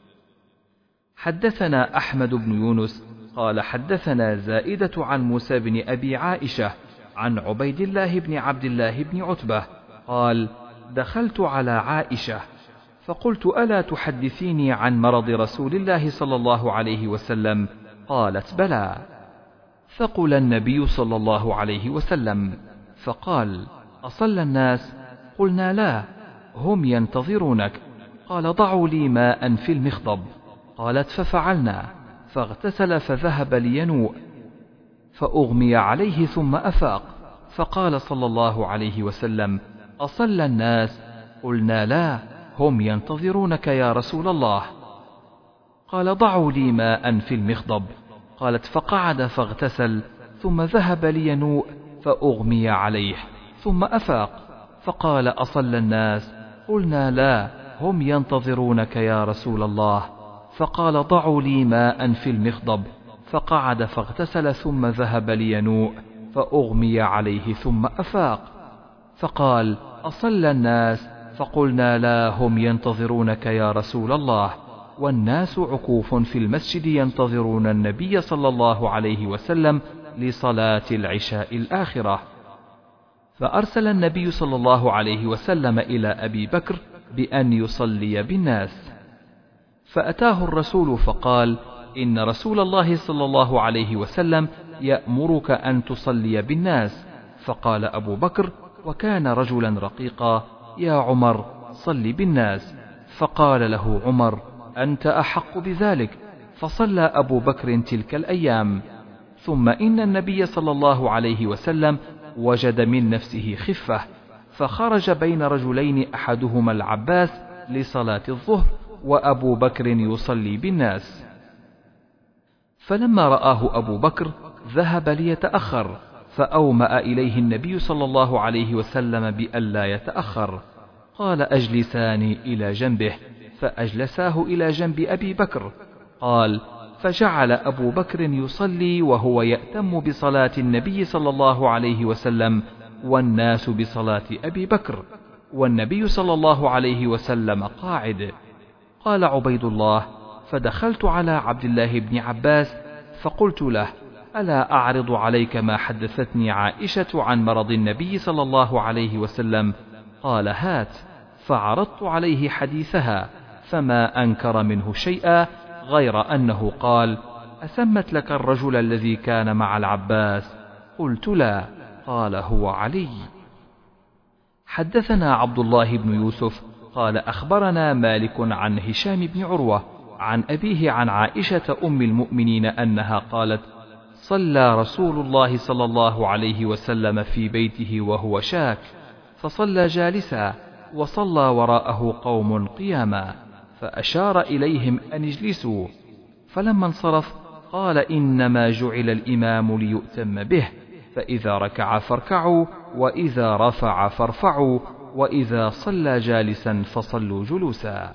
حدثنا أحمد بن يونس قال حدثنا زائدة عن موسى بن أبي عائشة عن عبيد الله بن عبد الله بن عتبة قال: دخلت على عائشة فقلت: ألا تحدثيني عن مرض رسول الله صلى الله عليه وسلم؟ قالت: بلى. فقل النبي صلى الله عليه وسلم، فقال: أصلى الناس؟ قلنا: لا، هم ينتظرونك. قال: ضعوا لي ماء في المخضب. قالت: ففعلنا، فاغتسل فذهب لينوء، فأغمي عليه ثم أفاق، فقال صلى الله عليه وسلم: أصلى الناس؟ قلنا: لا، هم ينتظرونك يا رسول الله. قال: ضعوا لي ماء في المخضب. قالت: فقعد فاغتسل ثم ذهب لينوء فأغمي عليه ثم أفاق، فقال: أصلى الناس؟ قلنا: لا، هم ينتظرونك يا رسول الله. فقال: ضعوا لي ماء في المخضب، فقعد فاغتسل ثم ذهب لينوء فأغمي عليه ثم أفاق، فقال: أصلى الناس؟ فقلنا: لا، هم ينتظرونك يا رسول الله. والناس عكوف في المسجد ينتظرون النبي صلى الله عليه وسلم لصلاة العشاء الآخرة. فأرسل النبي صلى الله عليه وسلم إلى أبي بكر بأن يصلي بالناس. فأتاه الرسول فقال: إن رسول الله صلى الله عليه وسلم يأمرك أن تصلي بالناس. فقال أبو بكر وكان رجلا رقيقا: يا عمر صل بالناس. فقال له عمر: أنت أحق بذلك. فصلى أبو بكر تلك الأيام. ثم إن النبي صلى الله عليه وسلم وجد من نفسه خفة، فخرج بين رجلين أحدهما العباس لصلاة الظهر وأبو بكر يصلي بالناس. فلما رآه أبو بكر ذهب ليتأخر، فأومأ إليه النبي صلى الله عليه وسلم بألا يتأخر. قال: أجلساني إلى جنبه. فأجلساه إلى جنب أبي بكر. قال: فجعل أبو بكر يصلي وهو يأتم بصلاة النبي صلى الله عليه وسلم والناس بصلاة أبي بكر، والنبي صلى الله عليه وسلم قاعد. قال عبيد الله: فدخلت على عبد الله بن عباس فقلت له: ألا أعرض عليك ما حدثتني عائشة عن مرض النبي صلى الله عليه وسلم؟ قال: هات. فعرضت عليه حديثها فما أنكر منه شيئا، غير أنه قال: أسمت لك الرجل الذي كان مع العباس؟ قلت: لا. قال: هو علي. حدثنا عبد الله بن يوسف قال: أخبرنا مالك عن هشام بن عروة عن أبيه عن عائشة أم المؤمنين أنها قالت: صلى رسول الله صلى الله عليه وسلم في بيته وهو شاك، فصلى جالسا، وصلى وراءه قوم قياما، فأشار إليهم أن اجلسوا. فلما انصرف قال: إنما جعل الإمام ليؤتم به، فإذا ركع فاركعوا، وإذا رفع فارفعوا، وإذا صلى جالسا فصلوا جلوسا.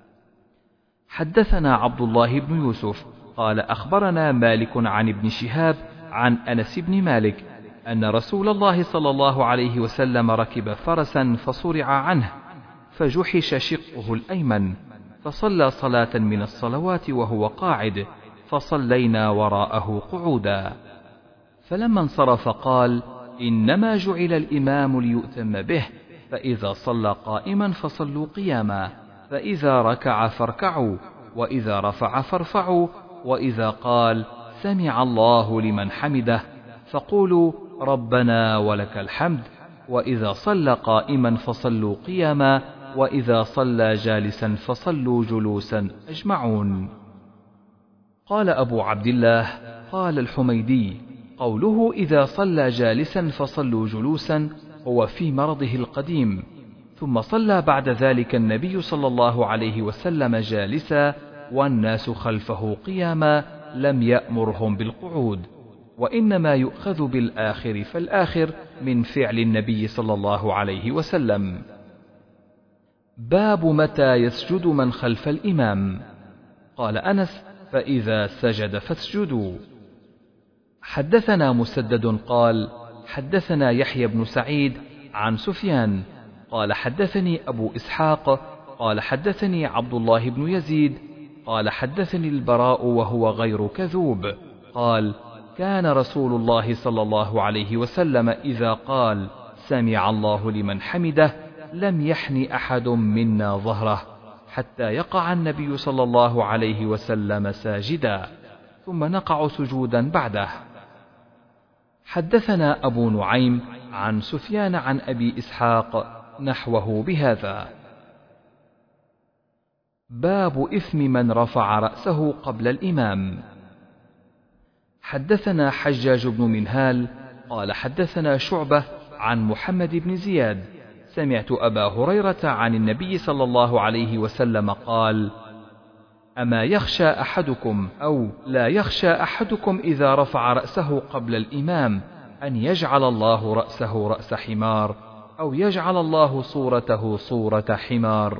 حدثنا عبد الله بن يوسف قال: أخبرنا مالك عن ابن شهاب عن أنس بن مالك أن رسول الله صلى الله عليه وسلم ركب فرسا فصرع عنه، فجحش شقه الأيمن، فصلى صلاة من الصلوات وهو قاعد، فصلينا وراءه قعودا. فلما انصرف قال: إنما جعل الإمام ليؤتم به، فإذا صلى قائما فصلوا قياما، فإذا ركع فاركعوا، وإذا رفع فارفعوا، وإذا قال: سمع الله لمن حمده فقولوا ربنا ولك الحمد، وإذا صلى قائما فصلوا قياما، وإذا صلى جالسا فصلوا جلوسا أجمعون. قال أبو عبد الله: قال الحميدي: قوله إذا صلى جالسا فصلوا جلوسا هو في مرضه القديم، ثم صلى بعد ذلك النبي صلى الله عليه وسلم جالسا والناس خلفه قياما، لم يأمرهم بالقعود، وإنما يؤخذ بالآخر فالآخر من فعل النبي صلى الله عليه وسلم. باب متى يسجد من خلف الإمام. قال أنس: فإذا سجد فاسجدوا. حدثنا مسدد قال: حدثنا يحيى بن سعيد عن سفيان قال: حدثني أبو إسحاق قال: حدثني عبد الله بن يزيد قال: حدثني البراء وهو غير كذوب قال: كان رسول الله صلى الله عليه وسلم إذا قال: سمع الله لمن حمده لم يحن أحد منا ظهره حتى يقع النبي صلى الله عليه وسلم ساجدا، ثم نقع سجودا بعده. حدثنا أبو نعيم عن سفيان عن أبي إسحاق نحوه بهذا. باب إثم من رفع رأسه قبل الإمام. حدثنا حجاج بن منهال قال: حدثنا شعبة عن محمد بن زياد سمعت أبا هريرة عن النبي صلى الله عليه وسلم قال: أما يخشى أحدكم أو لا يخشى أحدكم إذا رفع رأسه قبل الإمام أن يجعل الله رأسه رأس حمار، أو يجعل الله صورته صورة حمار.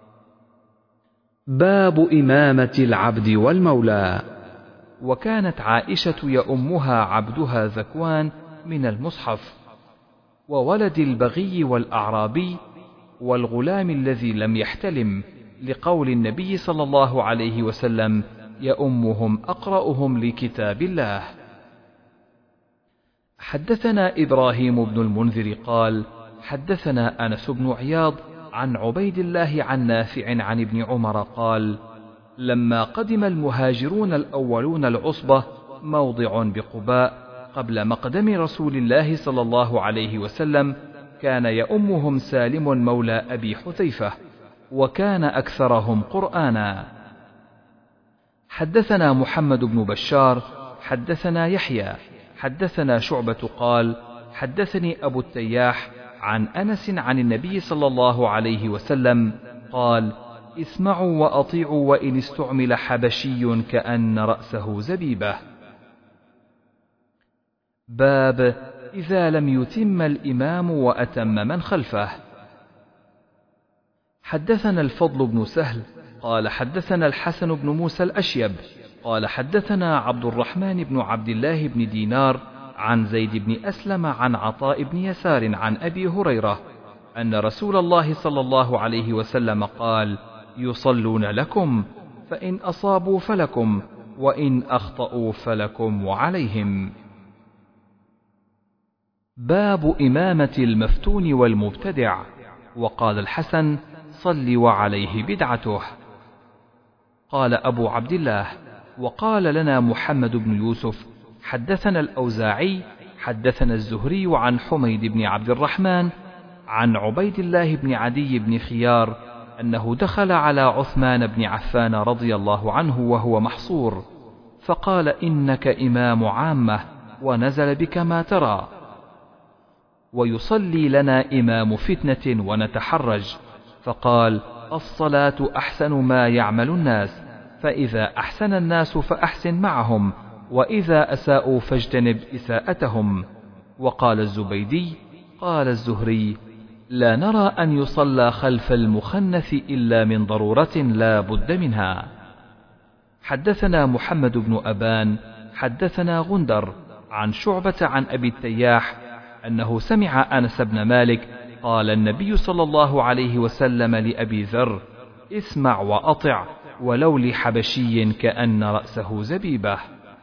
باب إمامة العبد والمولى. وكانت عائشة يؤمها عبدها ذكوان من المصحف، وولد البغي والأعرابي والغلام الذي لم يحتلم، لقول النبي صلى الله عليه وسلم: يؤمهم أقرأهم لكتاب الله. حدثنا إبراهيم بن المنذر قال: حدثنا أنس بن عياض عن عبيد الله عن نافع عن ابن عمر قال: لما قدم المهاجرون الأولون العصبة موضع بقباء قبل مقدم رسول الله صلى الله عليه وسلم، كان يؤمهم سالم مولى أبي حذيفة، وكان أكثرهم قرآنا. حدثنا محمد بن بشار حدثنا يحيى حدثنا شعبة قال: حدثني أبو التياح عن أنس عن النبي صلى الله عليه وسلم قال: اسمعوا وأطيعوا وإن استعمل حبشي كأن رأسه زبيبة. باب إذا لم يتم الإمام وأتم من خلفه. حدثنا الفضل بن سهل قال حدثنا الحسن بن موسى الأشيب قال حدثنا عبد الرحمن بن عبد الله بن دينار عن زيد بن أسلم عن عطاء بن يسار عن أبي هريرة أن رسول الله صلى الله عليه وسلم قال: يصلون لكم، فإن أصابوا فلكم، وإن أخطأوا فلكم وعليهم. باب إمامة المفتون والمبتدع. وقال الحسن: صل وعليه بدعته. قال أبو عبد الله: وقال لنا محمد بن يوسف حدثنا الأوزاعي حدثنا الزهري عن حميد بن عبد الرحمن عن عبيد الله بن عدي بن خيار أنه دخل على عثمان بن عفان رضي الله عنه وهو محصور، فقال: إنك إمام عامة، ونزل بك ما ترى، ويصلي لنا إمام فتنة ونتحرج. فقال: الصلاة أحسن ما يعمل الناس، فإذا أحسن الناس فأحسن معهم، وإذا أساءوا فاجتنب إساءتهم. وقال الزبيدي: قال الزهري: لا نرى أن يصلى خلف المخنث إلا من ضرورة لا بد منها. حدثنا محمد بن أبان حدثنا غندر عن شعبة عن أبي التياح أنه سمع أنس بن مالك قال: النبي صلى الله عليه وسلم لأبي ذر: اسمع وأطع، ولو لحبشي كأن رأسه زبيبة.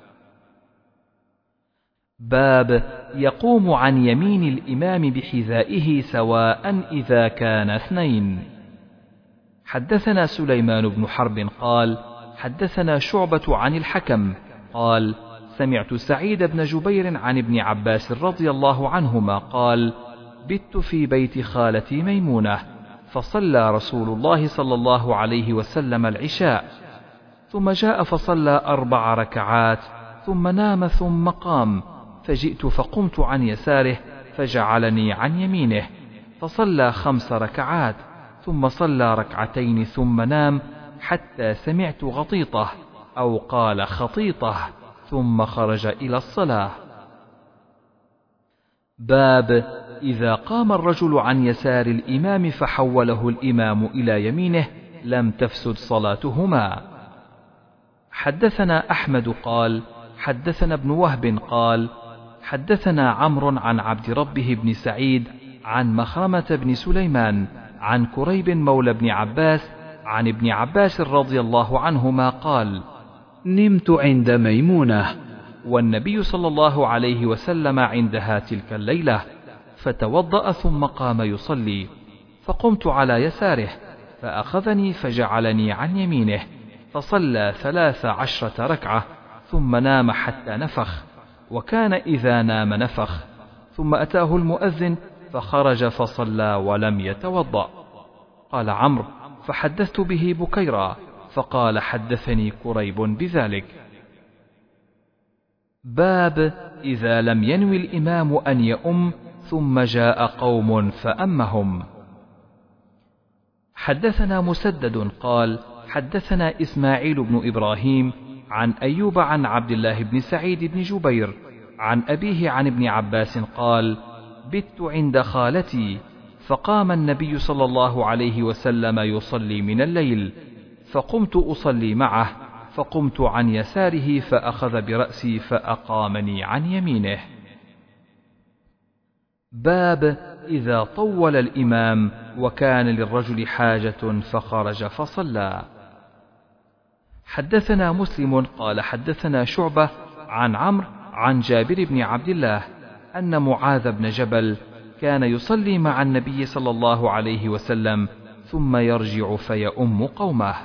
باب يقوم عن يمين الإمام بحذائه سواء إذا كان اثنين. حدثنا سليمان بن حرب قال حدثنا شعبة عن الحكم قال: سمعت سعيد بن جبير عن ابن عباس رضي الله عنهما قال: بت في بيت خالتي ميمونة، فصلى رسول الله صلى الله عليه وسلم العشاء، ثم جاء فصلى أربع ركعات، ثم نام ثم قام، فجئت فقمت عن يساره فجعلني عن يمينه، فصلى خمس ركعات، ثم صلى ركعتين ثم نام حتى سمعت غطيطة أو قال خطيطة، ثم خرج إلى الصلاة. باب إذا قام الرجل عن يسار الإمام فحوله الإمام إلى يمينه لم تفسد صلاتهما. حدثنا أحمد قال حدثنا ابن وهب قال حدثنا عمرو عن عبد ربه بن سعيد عن مخرمة بن سليمان عن كريب مولى بن عباس عن ابن عباس رضي الله عنهما قال: نمت عند ميمونة والنبي صلى الله عليه وسلم عندها تلك الليلة، فتوضأ ثم قام يصلي، فقمت على يساره فأخذني فجعلني عن يمينه، فصلى ثلاث عشرة ركعة ثم نام حتى نفخ، وكان إذا نام نفخ، ثم أتاه المؤذن فخرج فصلى ولم يتوضأ. قال عمرو: فحدثت به بكيرا، فقال: حدثني كريب بذلك. باب إذا لم ينوي الإمام أن يؤم ثم جاء قوم فأمهم. حدثنا مسدد قال حدثنا إسماعيل بن إبراهيم عن أيوب عن عبد الله بن سعيد بن جبير عن أبيه عن ابن عباس قال: بت عند خالتي، فقام النبي صلى الله عليه وسلم يصلي من الليل، فقمت أصلي معه، فقمت عن يساره فأخذ برأسي فأقامني عن يمينه. باب إذا طول الإمام وكان للرجل حاجة فخرج فصلى. حدثنا مسلم قال حدثنا شعبة عن عمرو عن جابر بن عبد الله أن معاذ بن جبل كان يصلي مع النبي صلى الله عليه وسلم ثم يرجع فيؤم قومه.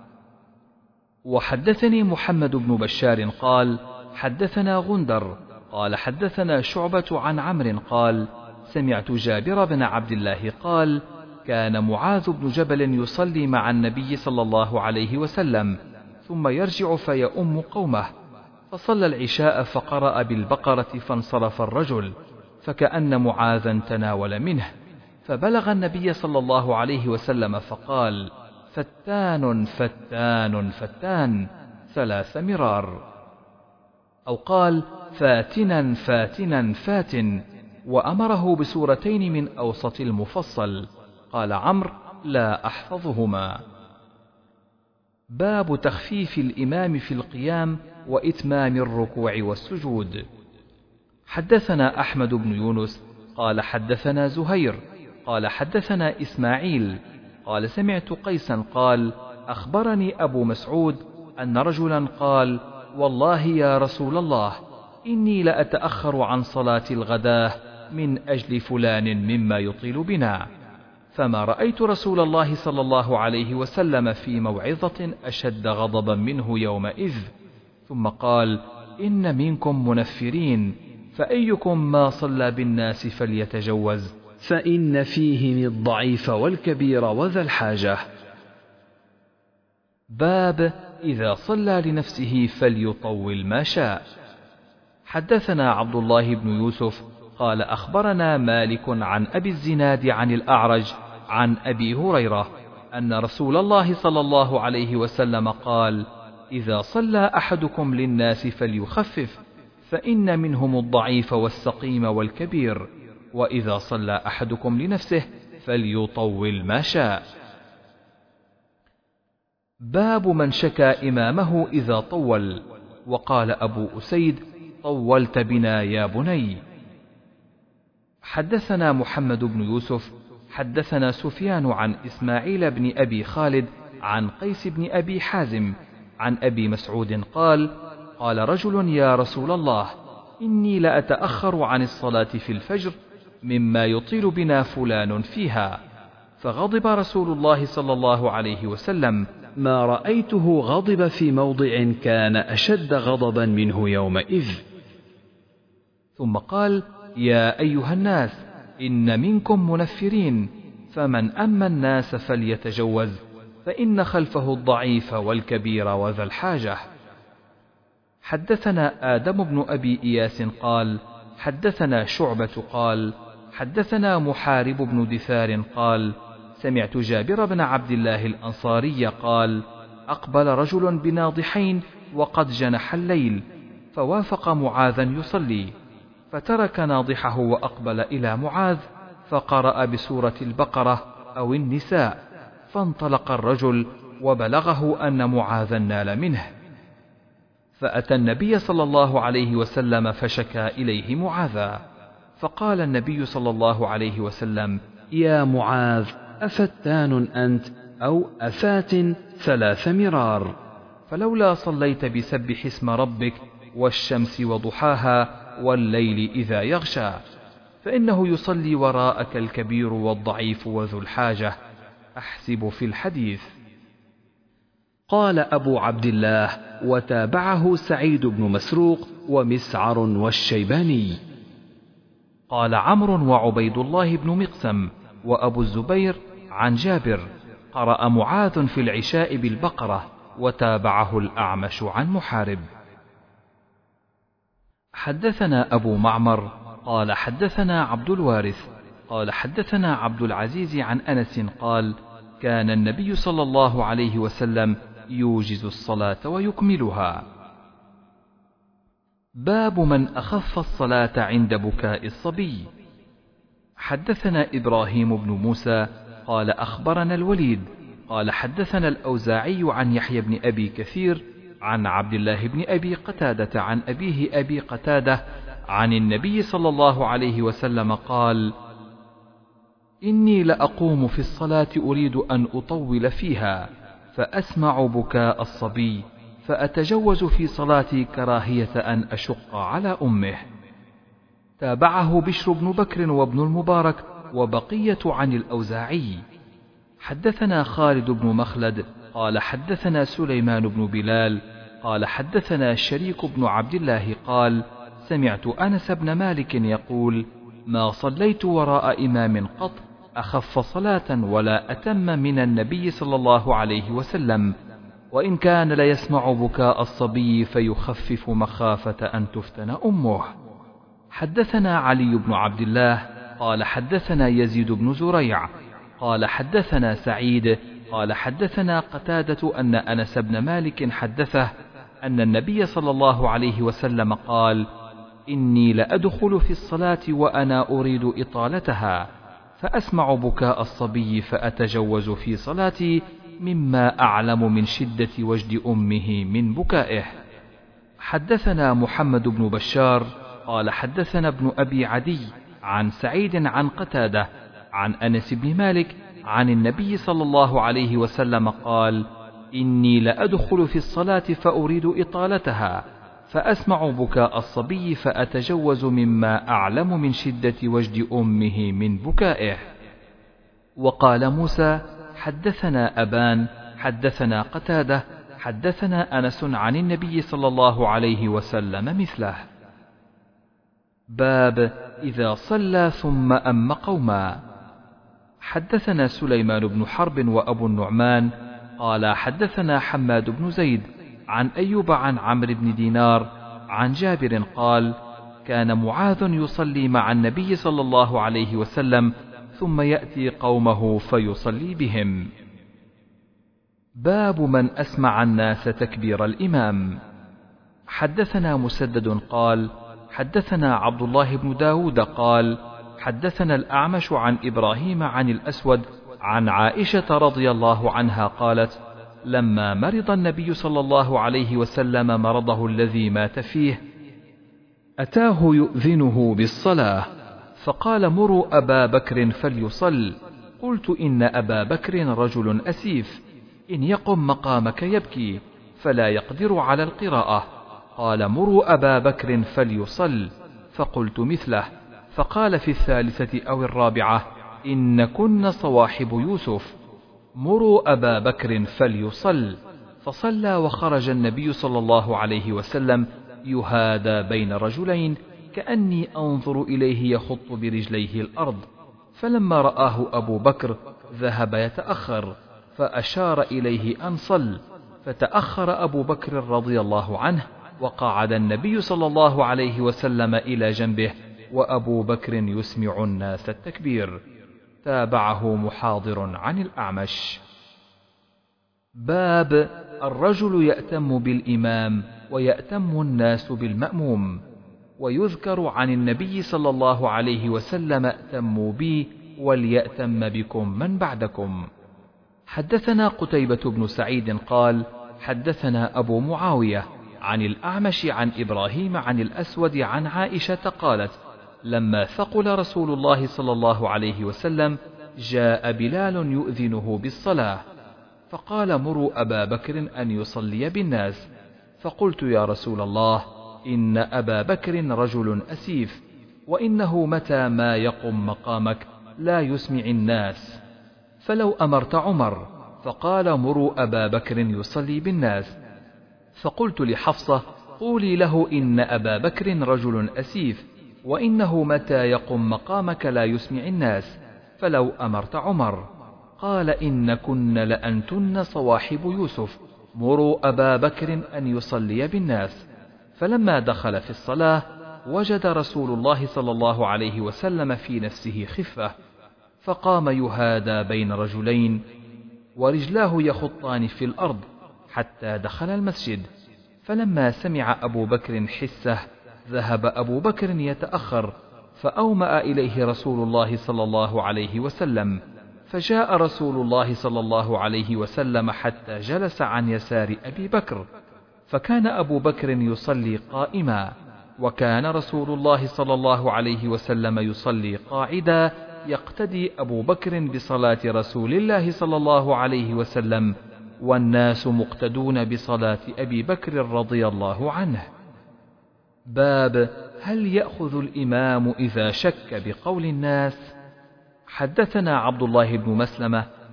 وحدثني محمد بن بشار قال حدثنا غندر قال حدثنا شعبة عن عمرو قال سمعت جابر بن عبد الله قال كان معاذ بن جبل يصلي مع النبي صلى الله عليه وسلم ثم يرجع فيؤم قومه، فصلى العشاء فقرأ بالبقرة فانصرف الرجل، فكأن معاذا تناول منه، فبلغ النبي صلى الله عليه وسلم فقال فتان فتان فتان ثلاث مرار، أو قال فاتنا فاتنا فاتن، وأمره بسورتين من أوسط المفصل. قال عمرو لا أحفظهما. باب تخفيف الإمام في القيام وإتمام الركوع والسجود. حدثنا أحمد بن يونس قال حدثنا زهير قال حدثنا إسماعيل قال سمعت قيسا قال أخبرني أبو مسعود أن رجلا قال والله يا رسول الله إني لأتأخر عن صلاة الغداة من أجل فلان مما يطيل بنا، فما رأيت رسول الله صلى الله عليه وسلم في موعظة أشد غضبا منه يومئذ. ثم قال إن منكم منفرين، فأيكم ما صلى بالناس فليتجوز، فإن فيهم الضعيف والكبير وذا الحاجة. باب إذا صلى لنفسه فليطول ما شاء. حدثنا عبد الله بن يوسف قال أخبرنا مالك عن أبي الزناد عن الأعرج عن أبي هريرة أن رسول الله صلى الله عليه وسلم قال إذا صلى أحدكم للناس فليخفف، فإن منهم الضعيف والسقيم والكبير، وإذا صلى أحدكم لنفسه فليطول ما شاء. باب من شكى إمامه إذا طول. وقال أبو أسيد طولت بنا يا بني. حدثنا محمد بن يوسف حدثنا سفيان عن إسماعيل بن أبي خالد عن قيس بن أبي حازم عن أبي مسعود قال قال رجل يا رسول الله إني لأتأخر عن الصلاة في الفجر مما يطيل بنا فلان فيها، فغضب رسول الله صلى الله عليه وسلم ما رأيته غضب في موضع كان أشد غضبا منه يومئذ. ثم قال يا أيها الناس إن منكم منفرين، فمن أما الناس فليتجوز، فإن خلفه الضعيف والكبير وذا الحاجة. حدثنا آدم بن أبي إياس قال حدثنا شعبة قال حدثنا محارب بن دثار قال سمعت جابر بن عبد الله الأنصاري قال أقبل رجل بناضحين وقد جنح الليل، فوافق معاذا يصلي، فترك ناضحه وأقبل إلى معاذ فقرأ بسورة البقرة أو النساء، فانطلق الرجل وبلغه أن معاذا نال منه، فأتى النبي صلى الله عليه وسلم فشكى إليه معاذا، فقال النبي صلى الله عليه وسلم يا معاذ أفتان أنت أو أفات ثلاث مرار، فلولا صليت بسبح اسم ربك والشمس وضحاها والليل إذا يغشى، فإنه يصلي وراءك الكبير والضعيف وذو الحاجة، أحسب في الحديث. قال أبو عبد الله وتابعه سعيد بن مسروق ومسعر والشيباني. قال عمرو وعبيد الله بن مقسم وأبو الزبير عن جابر قرأ معاذ في العشاء بالبقرة، وتابعه الأعمش عن محارب. حدثنا أبو معمر قال حدثنا عبد الوارث قال حدثنا عبد العزيز عن أنس قال كان النبي صلى الله عليه وسلم يوجز الصلاة ويكملها. باب من أخف الصلاة عند بكاء الصبي. حدثنا إبراهيم بن موسى قال أخبرنا الوليد قال حدثنا الأوزاعي عن يحيى بن أبي كثير عن عبد الله بن أبي قتادة عن أبيه أبي قتادة عن النبي صلى الله عليه وسلم قال إني لأقوم في الصلاة أريد أن أطول فيها، فأسمع بكاء الصبي فأتجوز في صلاتي كراهية أن أشق على أمه. تابعه بشر بن بكر وابن المبارك وبقية عن الأوزاعي. حدثنا خالد بن مخلد قال حدثنا سليمان بن بلال قال حدثنا شريك بن عبد الله قال سمعت أنس بن مالك يقول ما صليت وراء إمام قط أخف صلاة ولا أتم من النبي صلى الله عليه وسلم، وإن كان ليسمع بكاء الصبي فيخفف مخافة أن تفتن أمه. حدثنا علي بن عبد الله قال حدثنا يزيد بن زريع قال حدثنا سعيد قال حدثنا قتادة أن أنس بن مالك حدثه أن النبي صلى الله عليه وسلم قال إني لأدخل في الصلاة وأنا أريد إطالتها فأسمع بكاء الصبي فأتجوز في صلاتي مما أعلم من شدة وجد أمه من بكائه. حدثنا محمد بن بشار قال حدثنا ابن أبي عدي عن سعيد عن قتادة عن أنس بن مالك عن النبي صلى الله عليه وسلم قال إني لأدخل في الصلاة فأريد إطالتها فأسمع بكاء الصبي فأتجوز مما أعلم من شدة وجد أمه من بكائه. وقال موسى حدثنا أبان حدثنا قتادة حدثنا أنس عن النبي صلى الله عليه وسلم مثله. باب إذا صلى ثم أم قوما. حدثنا سليمان بن حرب وأبو النعمان قال حدثنا حماد بن زيد عن أيوب عن عمرو بن دينار عن جابر قال كان معاذ يصلي مع النبي صلى الله عليه وسلم ثم يأتي قومه فيصلي بهم. باب من أسمع الناس تكبير الإمام. حدثنا مسدد قال حدثنا عبد الله بن داود قال حدثنا الأعمش عن إبراهيم عن الأسود عن عائشة رضي الله عنها قالت لما مرض النبي صلى الله عليه وسلم مرضه الذي مات فيه أتاه يؤذنه بالصلاة فقال مروا أبا بكر فليصل. قلت إن أبا بكر رجل أسيف إن يقم مقامك يبكي فلا يقدر على القراءة. قال مروا أبا بكر فليصل فقلت مثله. فقال في الثالثة أو الرابعة إن كن صواحب يوسف مروا أبا بكر فليصل. فصلى وخرج النبي صلى الله عليه وسلم يهادى بين رجلين كأني أنظر إليه يخط برجليه الأرض. فلما رآه أبو بكر ذهب يتأخر فأشار إليه أن صل فتأخر أبو بكر رضي الله عنه وقعد النبي صلى الله عليه وسلم إلى جنبه وأبو بكر يسمع الناس التكبير. تابعه محاضر عن الأعمش. باب الرجل يأتم بالإمام ويأتم الناس بالمأموم. ويذكر عن النبي صلى الله عليه وسلم ائتموا بي وليأتم بكم من بعدكم. حدثنا قتيبة بن سعيد قال حدثنا أبو معاوية عن الأعمش عن إبراهيم عن الأسود عن عائشة قالت لما ثقل رسول الله صلى الله عليه وسلم جاء بلال يؤذنه بالصلاة فقال مروا أبا بكر أن يصلي بالناس. فقلت يا رسول الله إن أبا بكر رجل أسيف وإنه متى ما يقم مقامك لا يسمع الناس فلو أمرت عمر. فقال مروا أبا بكر يصلي بالناس. فقلت لحفصة قولي له إن أبا بكر رجل أسيف وإنه متى يقم مقامك لا يسمع الناس فلو أمرت عمر. قال إن كن لأنتن صواحب يوسف مروا أبا بكر أن يصلي بالناس. فلما دخل في الصلاة وجد رسول الله صلى الله عليه وسلم في نفسه خفة فقام يهادى بين رجلين ورجلاه يخطان في الأرض حتى دخل المسجد. فلما سمع أبو بكر حسه ذهب أبو بكر يتأخر فأومأ إليه رسول الله صلى الله عليه وسلم. فجاء رسول الله صلى الله عليه وسلم حتى جلس عن يسار أبي بكر فكان أبو بكر يصلي قائما وكان رسول الله صلى الله عليه وسلم يصلي قاعدا يقتدي أبو بكر بصلاة رسول الله صلى الله عليه وسلم والناس مقتدون بصلاة أبي بكر رضي الله عنه. باب هل يأخذ الإمام إذا شك بقول الناس. حدثنا عبد الله بن مسلمة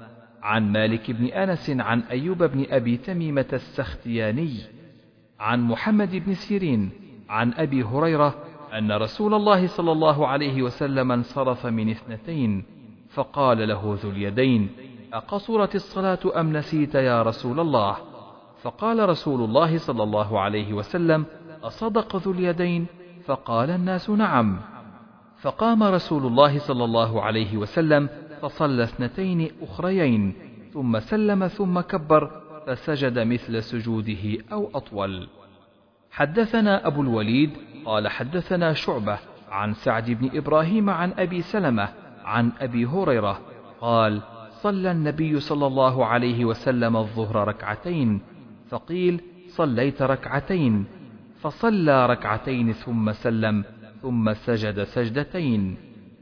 عن مالك بن أنس عن أيوب بن أبي تميمة السختياني عن محمد بن سيرين عن أبي هريرة أن رسول الله صلى الله عليه وسلم انصرف من اثنتين فقال له ذو اليدين: أقصرت الصلاة أم نسيت يا رسول الله؟ فقال رسول الله صلى الله عليه وسلم: أصدق ذو اليدين؟ فقال الناس: نعم. فقام رسول الله صلى الله عليه وسلم فصلى اثنتين أخريين ثم سلم ثم كبر فسجد مثل سجوده أو أطول. حدثنا أبو الوليد قال حدثنا شعبة عن سعد بن إبراهيم عن أبي سلمة عن أبي هريرة قال: صلى النبي صلى الله عليه وسلم الظهر ركعتين، فقيل: صليت ركعتين، فصلى ركعتين ثم سلم ثم سجد سجدتين.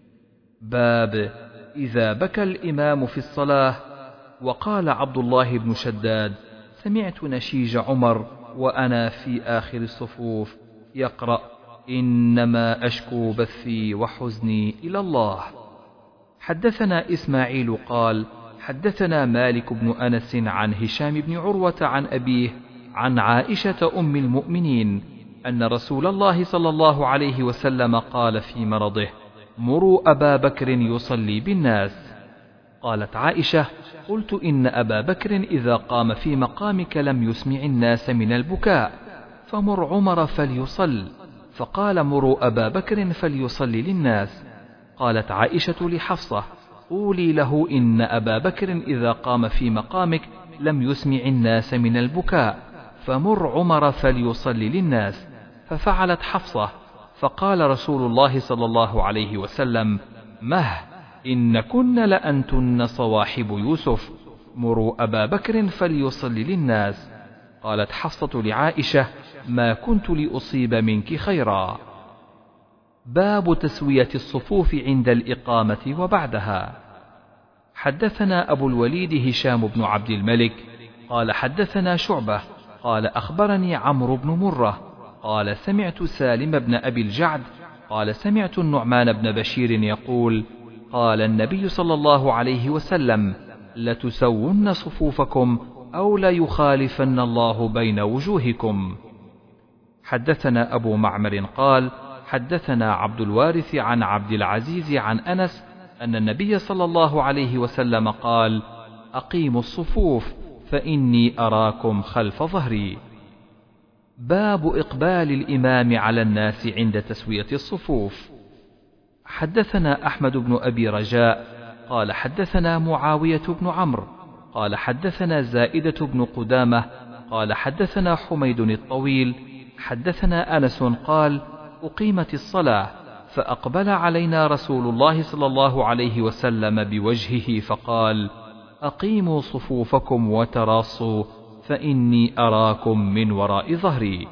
باب إذا بكى الإمام في الصلاة. وقال عبد الله بن شداد: سمعت نشيج عمر وأنا في آخر الصفوف يقرأ: إنما أشكو بثي وحزني إلى الله. حدثنا إسماعيل قال حدثنا مالك بن أنس عن هشام بن عروة عن أبيه عن عائشة أم المؤمنين أن رسول الله صلى الله عليه وسلم قال في مرضه: مروا أبا بكر يصلي بالناس. قالت عائشة: قلت إن أبا بكر إذا قام في مقامك لم يسمع الناس من البكاء، فمر عمر فليصل. فقال: مروا أبا بكر فليصلي للناس. قالت عائشة لحفصة: قولي له إن أبا بكر إذا قام في مقامك لم يسمع الناس من البكاء، فمر عمر فليصلي للناس. ففعلت حفصة، فقال رسول الله صلى الله عليه وسلم: مه، إن كن لأنتن صواحب يوسف، مروا أبا بكر فليصلي للناس. قالت حفصة لعائشة: ما كنت لأصيب منك خيرا. باب تسوية الصفوف عند الإقامة وبعدها. حدثنا أبو الوليد هشام بن عبد الملك قال حدثنا شعبة قال أخبرني عمرو بن مرة قال سمعت سالم بن أبي الجعد قال سمعت النعمان بن بشير يقول: قال النبي صلى الله عليه وسلم: لتسون صفوفكم أو ليخالفن الله بين وجوهكم. حدثنا أبو معمر قال حدثنا عبد الوارث عن عبد العزيز عن أنس أن النبي صلى الله عليه وسلم قال: أقيموا الصفوف فإني أراكم خلف ظهري. باب إقبال الإمام على الناس عند تسوية الصفوف. حدثنا أحمد بن أبي رجاء قال حدثنا معاوية بن عمرو قال حدثنا زائدة بن قدامة قال حدثنا حميد الطويل حدثنا أنس قال: أقيمت الصلاة فأقبل علينا رسول الله صلى الله عليه وسلم بوجهه فقال: أقيموا صفوفكم وتراصوا فإني أراكم من وراء ظهري.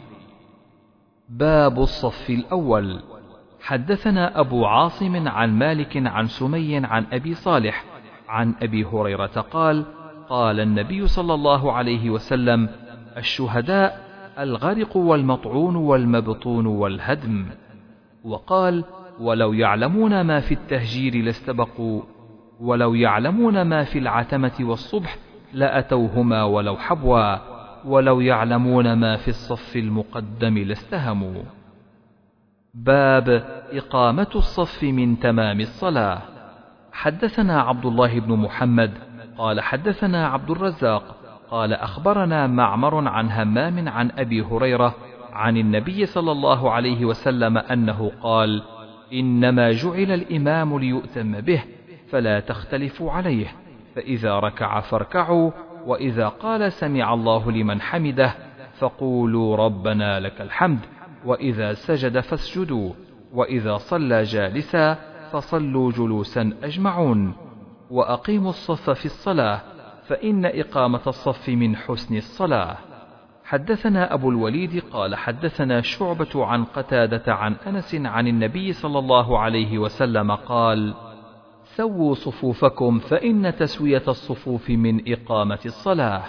باب الصف الأول. حدثنا أبو عاصم عن مالك عن سمي عن أبي صالح عن أبي هريرة قال: قال النبي صلى الله عليه وسلم: الشهداء الغرق والمطعون والمبطون والهدم. وقال: ولو يعلمون ما في التهجير لاستبقوا، ولو يعلمون ما في العتمة والصبح لأتوهما ولو حبوا، ولو يعلمون ما في الصف المقدم لاستهموا. باب إقامة الصف من تمام الصلاة. حدثنا عبد الله بن محمد قال حدثنا عبد الرزاق قال أخبرنا معمر عن همام عن أبي هريرة عن النبي صلى الله عليه وسلم أنه قال: إنما جعل الإمام ليؤتم به فلا تختلفوا عليه، فإذا ركع فاركعوا، وإذا قال سمع الله لمن حمده فقولوا ربنا لك الحمد، وإذا سجد فاسجدوا، وإذا صلى جالسا فصلوا جلوسا أجمعون. وأقيموا الصف في الصلاة فإن إقامة الصف من حسن الصلاة. حدثنا أبو الوليد قال حدثنا شعبة عن قتادة عن أنس عن النبي صلى الله عليه وسلم قال: سووا صفوفكم فإن تسوية الصفوف من إقامة الصلاة.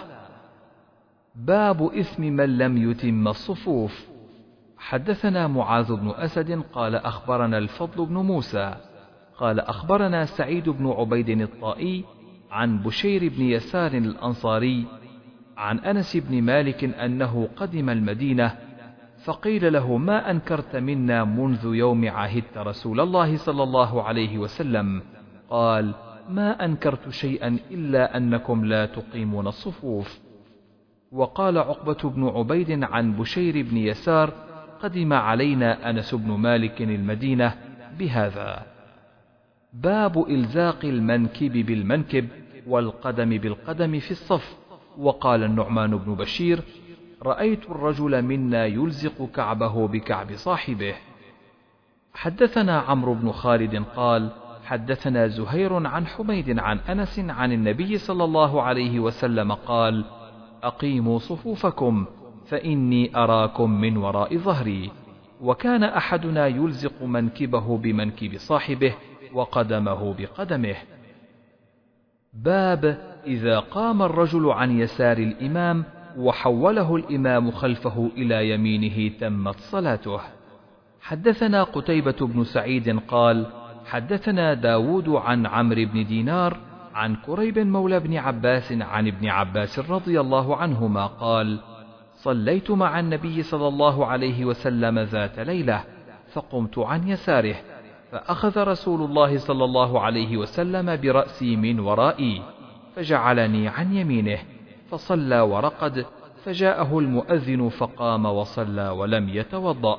باب إثم من لم يتم الصفوف. حدثنا معاذ بن أسد قال أخبرنا الفضل بن موسى قال أخبرنا سعيد بن عبيد الطائي عن بشير بن يسار الأنصاري عن أنس بن مالك أنه قدم المدينة فقيل له: ما أنكرت منا منذ يوم عهدت رسول الله صلى الله عليه وسلم؟ قال: ما أنكرت شيئا إلا أنكم لا تقيمون الصفوف. وقال عقبة بن عبيد عن بشير بن يسار: قدم علينا أنس بن مالك المدينة بهذا. باب إلزاق المنكب بالمنكب والقدم بالقدم في الصف. وقال النعمان بن بشير: رأيت الرجل منا يلزق كعبه بكعب صاحبه. حدثنا عمرو بن خالد قال: حدثنا زهير عن حميد عن أنس عن النبي صلى الله عليه وسلم قال: أقيموا صفوفكم فإني أراكم من وراء ظهري. وكان أحدنا يلزق منكبه بمنكب صاحبه وقدمه بقدمه. باب إذا قام الرجل عن يسار الإمام وحوله الإمام خلفه إلى يمينه تمت صلاته. حدثنا قتيبة بن سعيد قال: حدثنا داود عن عمرو بن دينار عن كريب مولى بن عباس عن ابن عباس رضي الله عنهما قال: صليت مع النبي صلى الله عليه وسلم ذات ليلة فقمت عن يساره فأخذ رسول الله صلى الله عليه وسلم برأسي من ورائي فجعلني عن يمينه فصلى ورقد فجاءه المؤذن فقام وصلى ولم يتوضأ.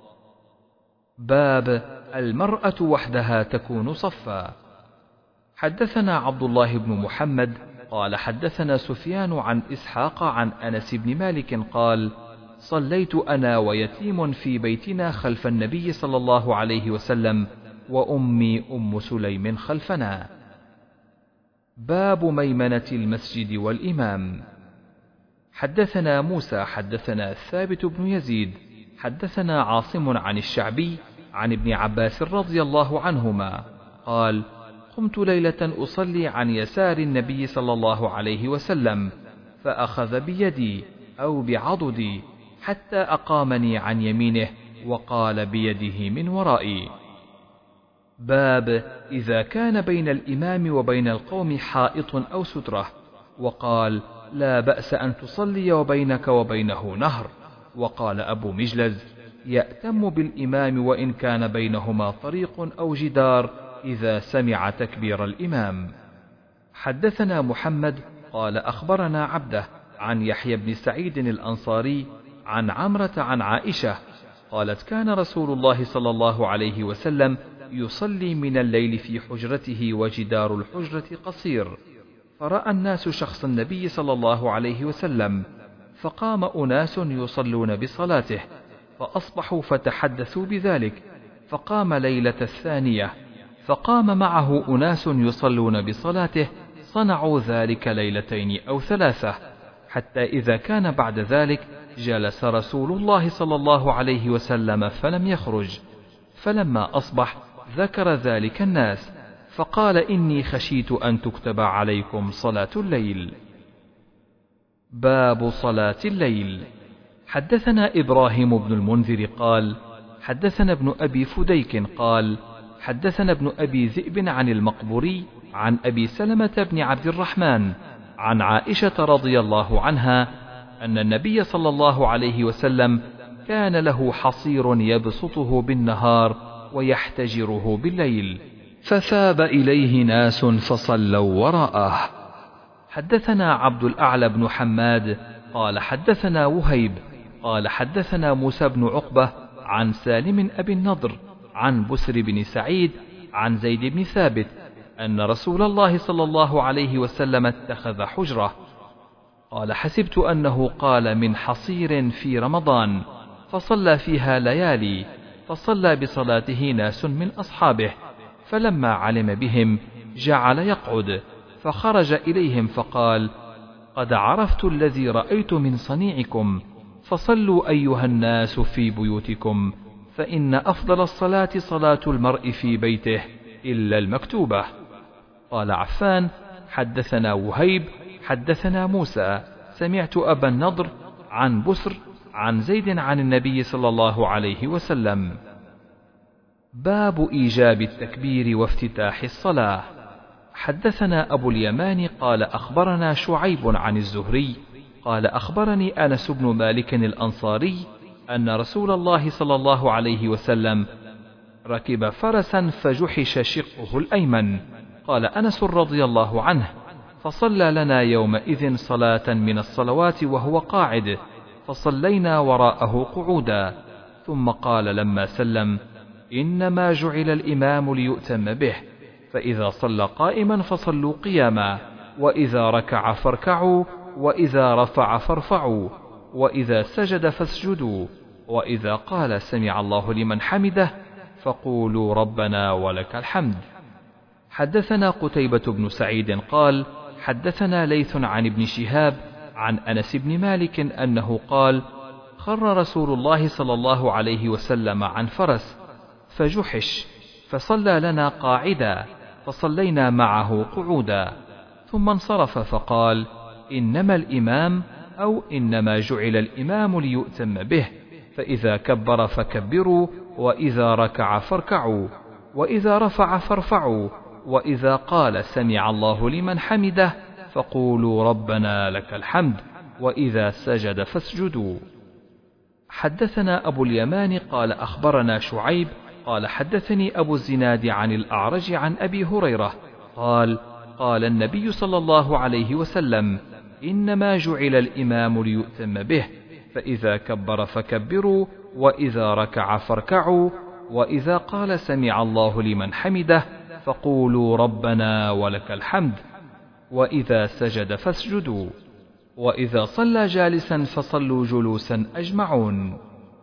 باب المرأة وحدها تكون صفا. حدثنا عبد الله بن محمد قال حدثنا سفيان عن إسحاق عن أنس بن مالك قال: صليت أنا ويتيم في بيتنا خلف النبي صلى الله عليه وسلم وأمي أم سليم خلفنا. باب ميمنة المسجد والإمام. حدثنا موسى حدثنا ثابت بن يزيد حدثنا عاصم عن الشعبي عن ابن عباس رضي الله عنهما قال: قمت ليلة أصلي عن يسار النبي صلى الله عليه وسلم فأخذ بيدي أو بعضدي حتى أقامني عن يمينه وقال بيده من ورائي. باب إذا كان بين الإمام وبين القوم حائط أو سترة. وقال: لا بأس أن تصلي وبينك وبينه نهر. وقال أبو مجلز: يأتم بالإمام وإن كان بينهما طريق أو جدار إذا سمع تكبير الإمام. حدثنا محمد قال أخبرنا عبده عن يحيى بن سعيد الأنصاري عن عمرة عن عائشة قالت: كان رسول الله صلى الله عليه وسلم يصلي من الليل في حجرته وجدار الحجرة قصير، فرأى الناس شخص النبي صلى الله عليه وسلم، فقام أناس يصلون بصلاته فأصبحوا فتحدثوا بذلك، فقام ليلة الثانية فقام معه أناس يصلون بصلاته، صنعوا ذلك ليلتين أو ثلاثة، حتى إذا كان بعد ذلك جلس رسول الله صلى الله عليه وسلم فلم يخرج، فلما أصبح ذكر ذلك الناس فقال: إني خشيت أن تكتب عليكم صلاة الليل. باب صلاة الليل. حدثنا إبراهيم بن المنذر قال: حدثنا ابن أبي فديك قال: حدثنا ابن أبي ذئب عن المقبوري عن أبي سلمة بن عبد الرحمن عن عائشة رضي الله عنها أن النبي صلى الله عليه وسلم كان له حصير يبسطه بالنهار ويحتجره بالليل، فثاب إليه ناس فصلوا وراءه. حدثنا عبد الأعلى بن حماد قال حدثنا وهيب قال حدثنا موسى بن عقبة عن سالم أبي النضر عن بسر بن سعيد عن زيد بن ثابت أن رسول الله صلى الله عليه وسلم اتخذ حجرة. قال: حسبت أنه قال من حصير في رمضان، فصلى فيها ليالي، فصلى بصلاته ناس من أصحابه، فلما علم بهم جعل يقعد، فخرج إليهم فقال: قد عرفت الذي رأيت من صنيعكم، فصلوا أيها الناس في بيوتكم، فإن أفضل الصلاة صلاة المرء في بيته إلا المكتوبة. قال عفان: حدثنا وهيب حدثنا موسى سمعت أبا النضر عن بسر عن زيد عن النبي صلى الله عليه وسلم. باب إيجاب التكبير وافتتاح الصلاة. حدثنا أبو اليمان قال أخبرنا شعيب عن الزهري قال أخبرني أنس بن مالك الأنصاري أن رسول الله صلى الله عليه وسلم ركب فرسا فجحش شقه الأيمن. قال أنس رضي الله عنه: فصلى لنا يومئذ صلاة من الصلوات وهو قاعد، فصلينا وراءه قعودا، ثم قال لما سلم: إنما جعل الإمام ليؤتم به، فإذا صلى قائما فصلوا قياما، وإذا ركع فاركعوا، وإذا رفع فارفعوا، وإذا سجد فاسجدوا، وإذا قال سمع الله لمن حمده فقولوا ربنا ولك الحمد. حدثنا قتيبة بن سعيد قال حدثنا ليث عن ابن شهاب عن أنس بن مالك أنه قال: خر رسول الله صلى الله عليه وسلم عن فرس فجحش، فصلى لنا قاعدا، فصلينا معه قعودا، ثم انصرف فقال: إنما الإمام أو إنما جعل الإمام ليؤتم به، فإذا كبر فكبروا، وإذا ركع فاركعوا، وإذا رفع فارفعوا، وإذا قال سمع الله لمن حمده فقولوا ربنا لك الحمد، وإذا سجد فاسجدوا. حدثنا أبو اليمان قال أخبرنا شعيب قال حدثني أبو الزناد عن الأعرج عن أبي هريرة قال: قال النبي صلى الله عليه وسلم: إنما جعل الإمام ليؤتم به، فإذا كبر فكبروا، وإذا ركع فاركعوا، وإذا قال سمع الله لمن حمده فقولوا ربنا ولك الحمد، وإذا سجد فاسجدوا، وإذا صلى جالسا فصلوا جلوسا أجمعون.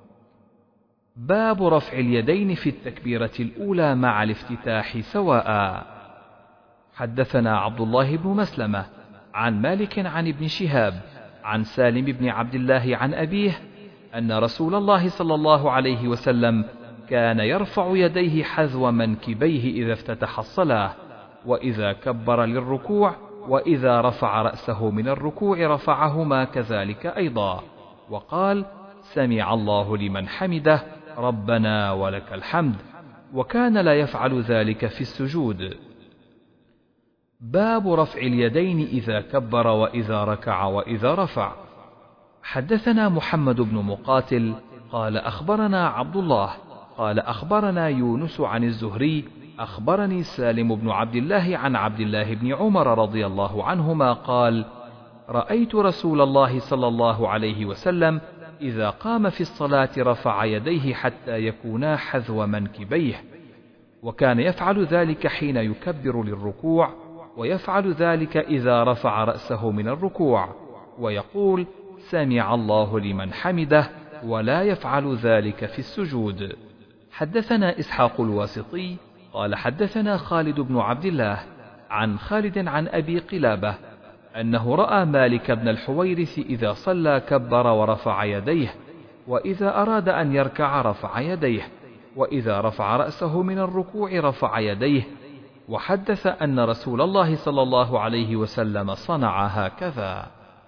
باب رفع اليدين في التكبيرة الأولى مع الافتتاح سواء. حدثنا عبد الله بن مسلمة عن مالك عن ابن شهاب عن سالم بن عبد الله عن أبيه أن رسول الله صلى الله عليه وسلم كان يرفع يديه حذو منكبيه إذا افتتح الصلاة، وإذا كبر للركوع، وإذا رفع رأسه من الركوع رفعهما كذلك أيضا، وقال: سمع الله لمن حمده ربنا ولك الحمد، وكان لا يفعل ذلك في السجود. باب رفع اليدين إذا كبر وإذا ركع وإذا رفع. حدثنا محمد بن مقاتل قال أخبرنا عبد الله قال أخبرنا يونس عن الزهري أخبرني سالم بن عبد الله عن عبد الله بن عمر رضي الله عنهما قال: رأيت رسول الله صلى الله عليه وسلم إذا قام في الصلاة رفع يديه حتى يكونا حذو منكبيه، وكان يفعل ذلك حين يكبر للركوع، ويفعل ذلك إذا رفع رأسه من الركوع، ويقول: سمع الله لمن حمده، ولا يفعل ذلك في السجود. حدثنا إسحاق الواسطي قال حدثنا خالد بن عبد الله عن خالد عن أبي قلابة أنه رأى مالك بن الحويرث إذا صلى كبر ورفع يديه، وإذا أراد أن يركع رفع يديه، وإذا رفع رأسه من الركوع رفع يديه، وحدث أن رسول الله صلى الله عليه وسلم صنع هكذا.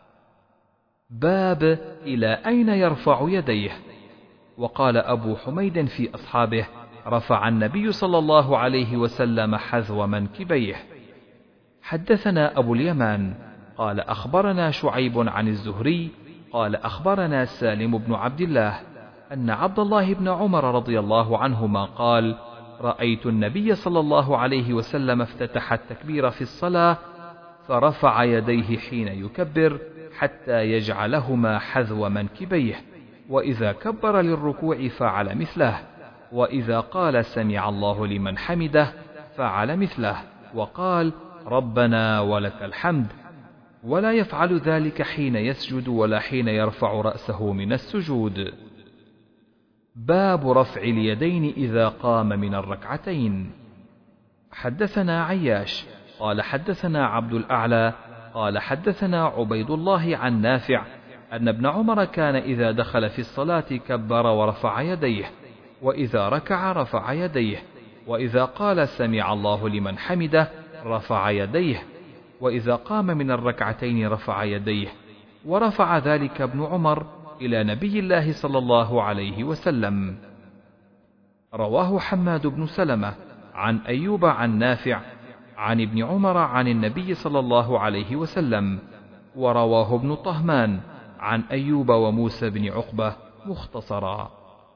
باب إلى أين يرفع يديه. وقال أبو حميد في أصحابه: رفع النبي صلى الله عليه وسلم حذو منكبيه. حدثنا أبو اليمان قال أخبرنا شعيب عن الزهري قال أخبرنا سالم بن عبد الله أن عبد الله بن عمر رضي الله عنهما قال: رأيت النبي صلى الله عليه وسلم افتتح التكبير في الصلاة فرفع يديه حين يكبر حتى يجعلهما حذو منكبيه، وإذا كبر للركوع فعل مثله، وإذا قال سمع الله لمن حمده فعل مثله، وقال: ربنا ولك الحمد، ولا يفعل ذلك حين يسجد ولا حين يرفع رأسه من السجود. باب رفع اليدين إذا قام من الركعتين. حدثنا عياش قال حدثنا عبد الأعلى قال حدثنا عبيد الله عن نافع أن ابن عمر كان إذا دخل في الصلاة كبر ورفع يديه، وإذا ركع رفع يديه، وإذا قال سمع الله لمن حمده رفع يديه، وإذا قام من الركعتين رفع يديه، ورفع ذلك ابن عمر إلى نبي الله صلى الله عليه وسلم. رواه حماد بن سلمة عن أيوب عن نافع عن ابن عمر عن النبي صلى الله عليه وسلم، ورواه ابن طهمان عن أيوب وموسى بن عقبة مختصرا.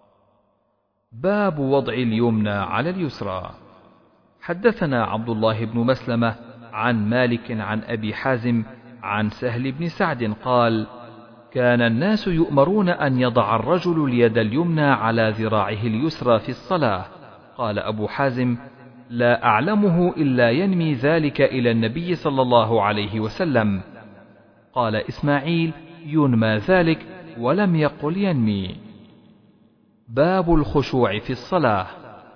باب وضع اليمنى على اليسرى. حدثنا عبد الله بن مسلمة عن مالك عن أبي حازم عن سهل بن سعد قال: كان الناس يؤمرون أن يضع الرجل اليد اليمنى على ذراعه اليسرى في الصلاة. قال أبو حازم: لا أعلمه إلا ينمي ذلك إلى النبي صلى الله عليه وسلم. قال إسماعيل: ينمى ذلك ولم يقل ينمي. باب الخشوع في الصلاة.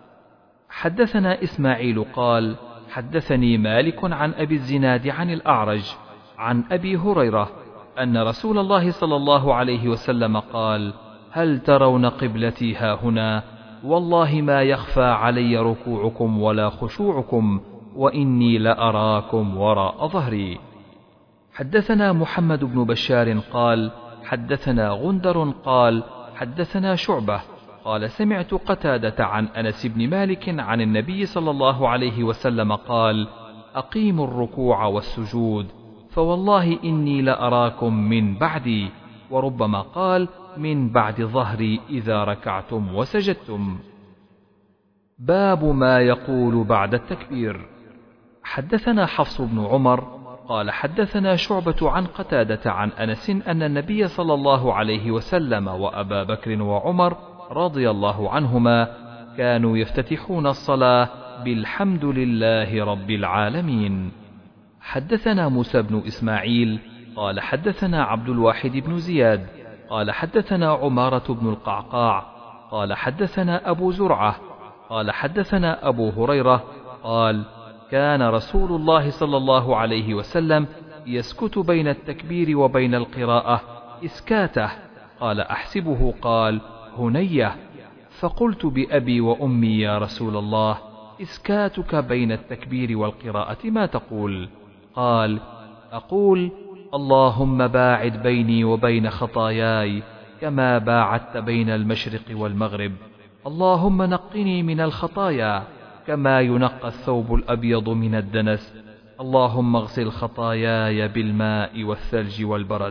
حدثنا إسماعيل قال: حدثني مالك عن أبي الزناد عن الأعرج عن أبي هريرة أن رسول الله صلى الله عليه وسلم قال: هل ترون قبلتي هاهنا؟ والله ما يخفى علي ركوعكم ولا خشوعكم، وإني لأراكم وراء ظهري. حدثنا محمد بن بشار قال: حدثنا غندر قال: حدثنا شعبة قال: سمعت قتادة عن أنس بن مالك عن النبي صلى الله عليه وسلم قال: أقيموا الركوع والسجود، فوالله إني لأراكم من بعدي، وربما قال: من بعد ظهري إذا ركعتم وسجدتم. باب ما يقول بعد التكبير. حدثنا حفص بن عمر قال: حدثنا شعبة عن قتادة عن أنس أن النبي صلى الله عليه وسلم وأبا بكر وعمر رضي الله عنهما كانوا يفتتحون الصلاة بالحمد لله رب العالمين. حدثنا موسى بن إسماعيل قال: حدثنا عبد الواحد بن زياد قال: حدثنا عمارة بن القعقاع قال: حدثنا أبو زرعة قال: حدثنا أبو هريرة قال: كان رسول الله صلى الله عليه وسلم يسكت بين التكبير وبين القراءة إسكاته. قال: أحسبه قال: هنية. فقلت: بأبي وأمي يا رسول الله، إسكاتك بين التكبير والقراءة ما تقول؟ قال: أقول: اللهم باعد بيني وبين خطاياي كما باعدت بين المشرق والمغرب، اللهم نقني من الخطايا كما ينقى الثوب الأبيض من الدنس، اللهم اغسل خطاياي بالماء والثلج والبرد.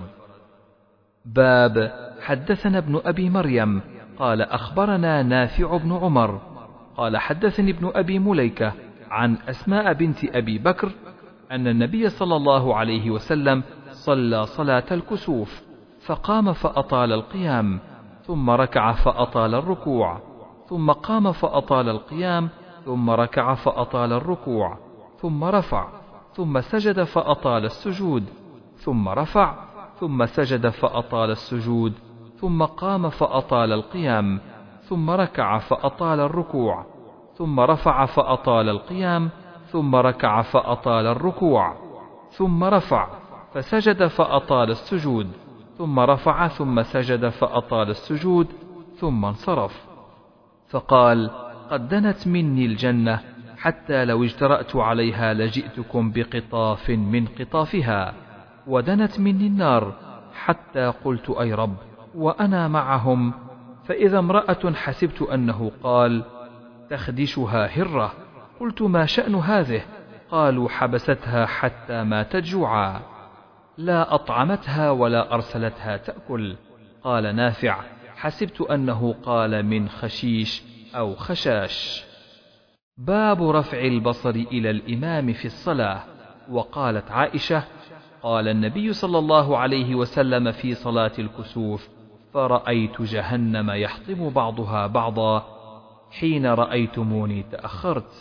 باب حدثنا ابن أبي مريم قال: أخبرنا نافع بن عمر قال: حدثني ابن أبي مليكة عن أسماء بنت أبي بكر أن النبي صلى الله عليه وسلم صلى صلاة الكسوف، فقام فأطال القيام، ثم ركع فأطال الركوع، ثم قام فأطال القيام، ثم ركع فأطال الركوع، ثم رفع، ثم سجد فأطال السجود، ثم رفع، ثم سجد فأطال السجود، ثم قام فأطال القيام، ثم ركع فأطال الركوع، ثم رفع فأطال القيام، ثم ركع فأطال الركوع، ثم رفع فسجد فأطال السجود، ثم رفع ثم سجد فأطال السجود، ثم انصرف. فقال: قد دنت مني الجنة، حتى لو اجترأت عليها لجئتكم بقطاف من قطافها، ودنت مني النار، حتى قلت: أي رب، وأنا معهم، فإذا امرأة حسبت أنه قال: تخدشها هرة. قلت: ما شأن هذه؟ قالوا: حبستها حتى ماتت جوعا، لا أطعمتها ولا أرسلتها تأكل. قال نافع: حسبت أنه قال من خشيش أو خشاش. باب رفع البصر إلى الإمام في الصلاة. وقالت عائشة: قال النبي صلى الله عليه وسلم في صلاة الكسوف: فرأيت جهنم يحطم بعضها بعضا، حين رأيتموني تأخرت.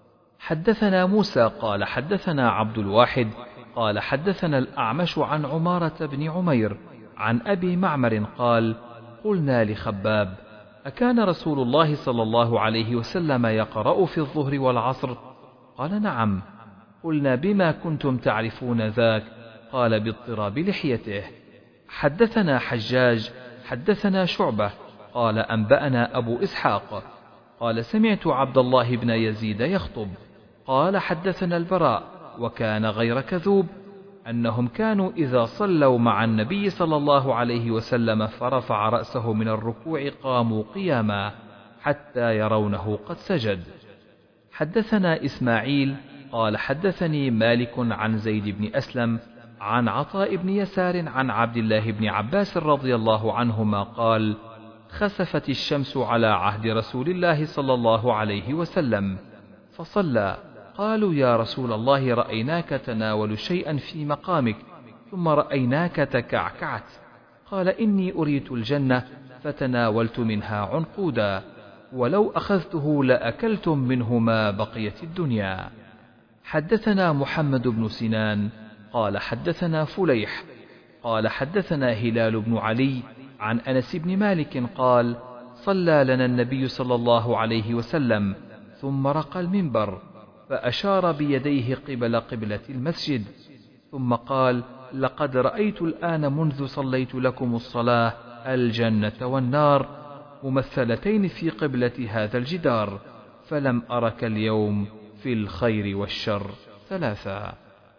حدثنا موسى قال: حدثنا عبد الواحد قال: حدثنا الأعمش عن عمارة بن عمير عن أبي معمر قال: قلنا لخباب: أكان رسول الله صلى الله عليه وسلم يقرأ في الظهر والعصر؟ قال: نعم. قلنا: بما كنتم تعرفون ذاك؟ قال: باضطراب لحيته. حدثنا حجاج حدثنا شعبة قال: أنبأنا أبو إسحاق قال: سمعت عبد الله بن يزيد يخطب. قال: حدثنا البراء وكان غير كذوب أنهم كانوا إذا صلوا مع النبي صلى الله عليه وسلم فرفع رأسه من الركوع قاموا قياما حتى يرونه قد سجد. حدثنا إسماعيل قال حدثني مالك عن زيد بن أسلم عن عطاء بن يسار عن عبد الله بن عباس رضي الله عنهما قال خسفت الشمس على عهد رسول الله صلى الله عليه وسلم فصلى. قالوا يا رسول الله رأيناك تناول شيئا في مقامك ثم رأيناك تكعكعت. قال إني أريت الجنة فتناولت منها عنقودا ولو أخذته لأكلتم منه ما بقيت الدنيا. حدثنا محمد بن سنان قال حدثنا فليح قال حدثنا هلال بن علي عن أنس بن مالك قال صلى لنا النبي صلى الله عليه وسلم ثم رقى المنبر فأشار بيديه قبل قبلة المسجد ثم قال لقد رأيت الآن منذ صليت لكم الصلاة الجنة والنار ممثلتين في قبلة هذا الجدار فلم أرك اليوم في الخير والشر ثلاثا.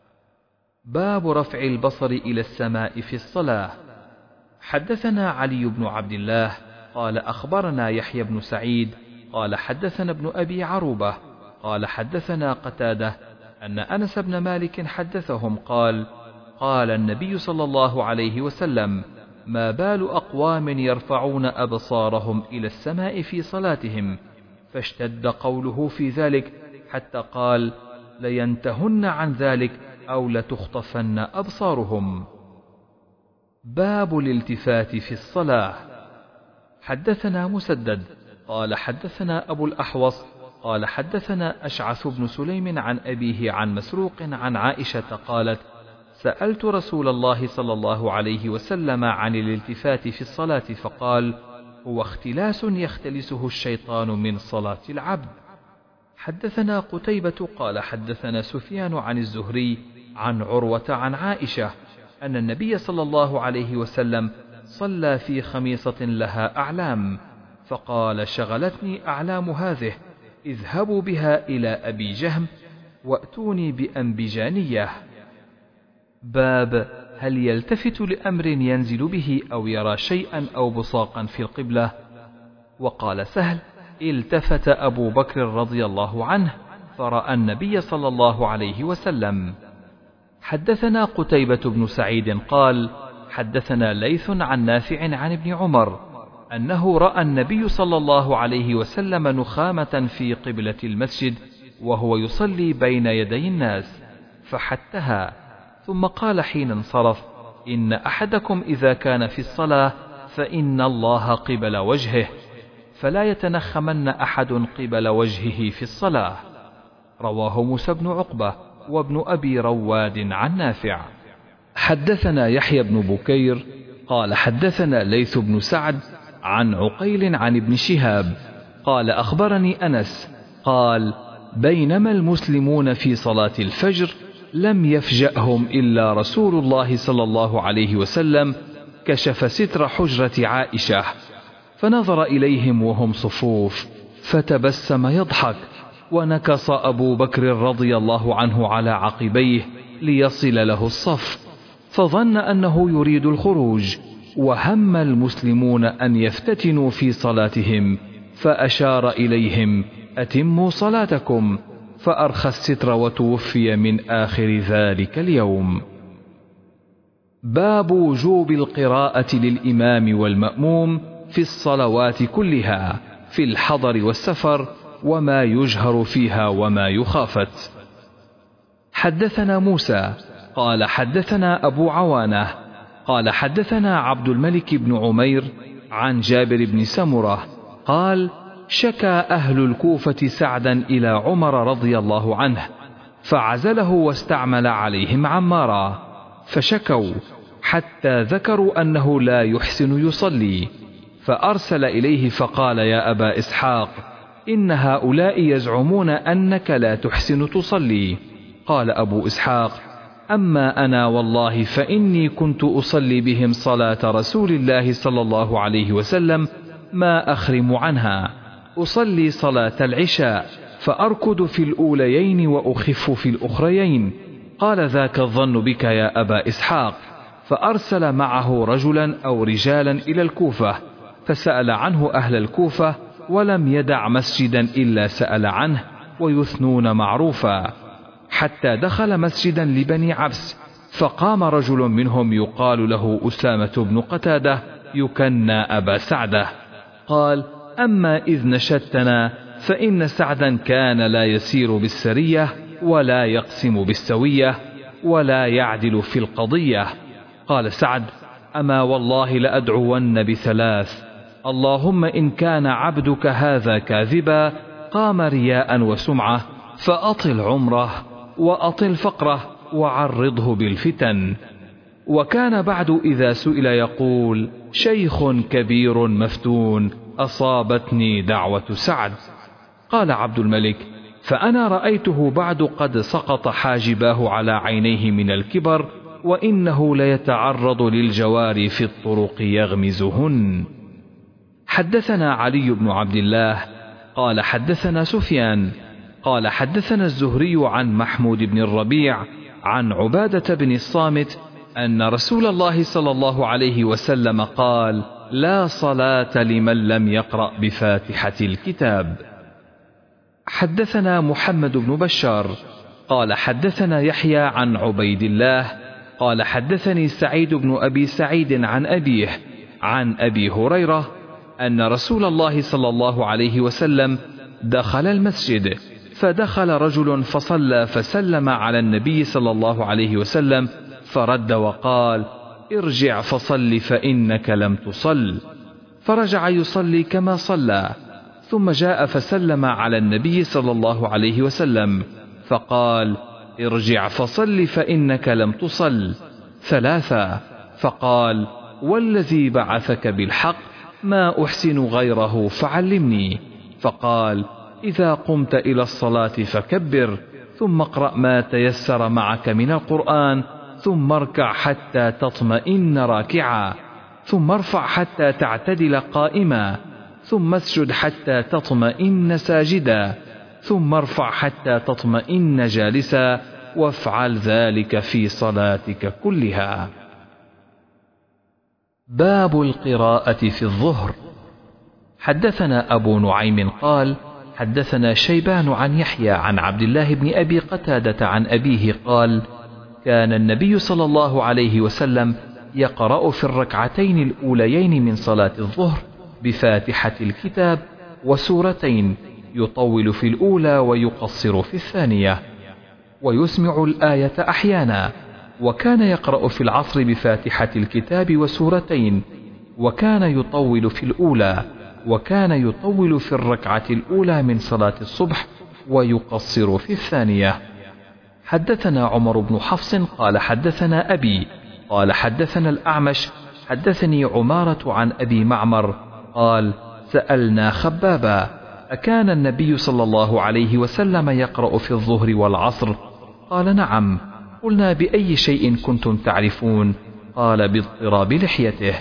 باب رفع البصر إلى السماء في الصلاة. حدثنا علي بن عبد الله قال أخبرنا يحيى بن سعيد قال حدثنا ابن أبي عروبة قال حدثنا قتادة أن أنس بن مالك حدثهم قال قال النبي صلى الله عليه وسلم ما بال أقوام يرفعون أبصارهم إلى السماء في صلاتهم فاشتد قوله في ذلك حتى قال لينتهن عن ذلك أو لتخطفن أبصارهم. باب الالتفات في الصلاة. حدثنا مسدد قال حدثنا أبو الأحوص قال حدثنا أشعث بن سليم عن أبيه عن مسروق عن عائشة قالت سألت رسول الله صلى الله عليه وسلم عن الالتفات في الصلاة فقال هو اختلاس يختلسه الشيطان من صلاة العبد. حدثنا قتيبة قال حدثنا سفيان عن الزهري عن عروة عن عائشة أن النبي صلى الله عليه وسلم صلى في خميصة لها أعلام فقال شغلتني أعلام هذه اذهبوا بها إلى أبي جهم وأتوني بأنبجانية. باب هل يلتفت لأمر ينزل به أو يرى شيئا أو بصاقا في القبلة. وقال سهل التفت أبو بكر رضي الله عنه فرأى النبي صلى الله عليه وسلم. حدثنا قتيبة بن سعيد قال حدثنا ليث عن نافع عن ابن عمر أنه رأى النبي صلى الله عليه وسلم نخامة في قبلة المسجد وهو يصلي بين يدي الناس فحتها ثم قال حين انصرف إن أحدكم إذا كان في الصلاة فإن الله قبل وجهه فلا يتنخمن أحد قبل وجهه في الصلاة. رواه موسى بن عقبة وابن أبي رواد عن نافع. حدثنا يحيى بن بكير قال حدثنا ليث بن سعد عن عقيل عن ابن شهاب قال أخبرني أنس قال بينما المسلمون في صلاة الفجر لم يفجأهم إلا رسول الله صلى الله عليه وسلم كشف ستر حجرة عائشة فنظر إليهم وهم صفوف فتبسم يضحك ونكص أبو بكر رضي الله عنه على عقبيه ليصل له الصف فظن أنه يريد الخروج وهم المسلمون أن يفتتنوا في صلاتهم فأشار إليهم أتموا صلاتكم فأرخى الستر وتوفي من آخر ذلك اليوم. باب وجوب القراءة للإمام والمأموم في الصلوات كلها في الحضر والسفر وما يجهر فيها وما يخافت. حدثنا موسى قال حدثنا أبو عوانة قال حدثنا عبد الملك بن عمير عن جابر بن سمرة قال شكى أهل الكوفة سعدا إلى عمر رضي الله عنه فعزله واستعمل عليهم عمارا فشكوا حتى ذكروا أنه لا يحسن يصلي فأرسل إليه فقال يا أبا إسحاق إن هؤلاء يزعمون أنك لا تحسن تصلي. قال أبو إسحاق أما أنا والله فإني كنت أصلي بهم صلاة رسول الله صلى الله عليه وسلم ما أخرم عنها أصلي صلاة العشاء فأركض في الأوليين وأخف في الأخريين. قال ذاك الظن بك يا أبا إسحاق فأرسل معه رجلا أو رجالا إلى الكوفة فسأل عنه أهل الكوفة ولم يدع مسجدا إلا سأل عنه ويثنون معروفا حتى دخل مسجدا لبني عبس، فقام رجل منهم يقال له أسامة بن قتادة يكنى أبا سعدة، قال: أما إذ نشدتنا فإن سعدا كان لا يسير بالسرية ولا يقسم بالسوية ولا يعدل في القضية. قال سعد: أما والله لأدعون بثلاث: اللهم إن كان عبدك هذا كاذبا قام رياء وسمعة فأطل عمره وأطل فقره وعرضه بالفتن. وكان بعد إذا سئل يقول: شيخ كبير مفتون أصابتني دعوة سعد. قال عبد الملك: فأنا رأيته بعد قد سقط حاجباه على عينيه من الكبر، وإنه ليتعرض للجوار في الطرق يغمزهن. حدثنا علي بن عبد الله قال حدثنا سفيان قال حدثنا الزهري عن محمود بن الربيع عن عبادة بن الصامت أن رسول الله صلى الله عليه وسلم قال: لا صلاة لمن لم يقرأ بفاتحة الكتاب. حدثنا محمد بن بشار قال حدثنا يحيى عن عبيد الله قال حدثني سعيد بن أبي سعيد عن أبيه عن أبي هريرة أن رسول الله صلى الله عليه وسلم دخل المسجد، فدخل رجل فصلى فسلم على النبي صلى الله عليه وسلم فرد وقال: ارجع فصل فإنك لم تصل. فرجع يصلي كما صلى، ثم جاء فسلم على النبي صلى الله عليه وسلم فقال: ارجع فصل فإنك لم تصل ثلاثة. فقال: والذي بعثك بالحق ما أحسن غيره فعلمني. فقال: إذا قمت إلى الصلاة فكبر، ثم اقرأ ما تيسر معك من القرآن، ثم اركع حتى تطمئن راكعا، ثم ارفع حتى تعتدل قائما، ثم اسجد حتى تطمئن ساجدا، ثم ارفع حتى تطمئن جالسا، وافعل ذلك في صلاتك كلها. باب القراءة في الظهر. حدثنا أبو نعيم قال حدثنا شيبان عن يحيى عن عبد الله بن أبي قتادة عن أبيه قال: كان النبي صلى الله عليه وسلم يقرأ في الركعتين الأوليين من صلاة الظهر بفاتحة الكتاب وسورتين، يطول في الأولى ويقصر في الثانية، ويسمع الآية أحيانا. وكان يقرأ في العصر بفاتحة الكتاب وسورتين، وكان يطول في الأولى، وكان يطول في الركعة الأولى من صلاة الصبح ويقصر في الثانية. حدثنا عمر بن حفص قال حدثنا أبي قال حدثنا الأعمش حدثني عمارة عن أبي معمر قال: سألنا خبابا: أكان النبي صلى الله عليه وسلم يقرأ في الظهر والعصر؟ قال: نعم. قلنا: بأي شيء كنتم تعرفون؟ قال: باضطراب لحيته.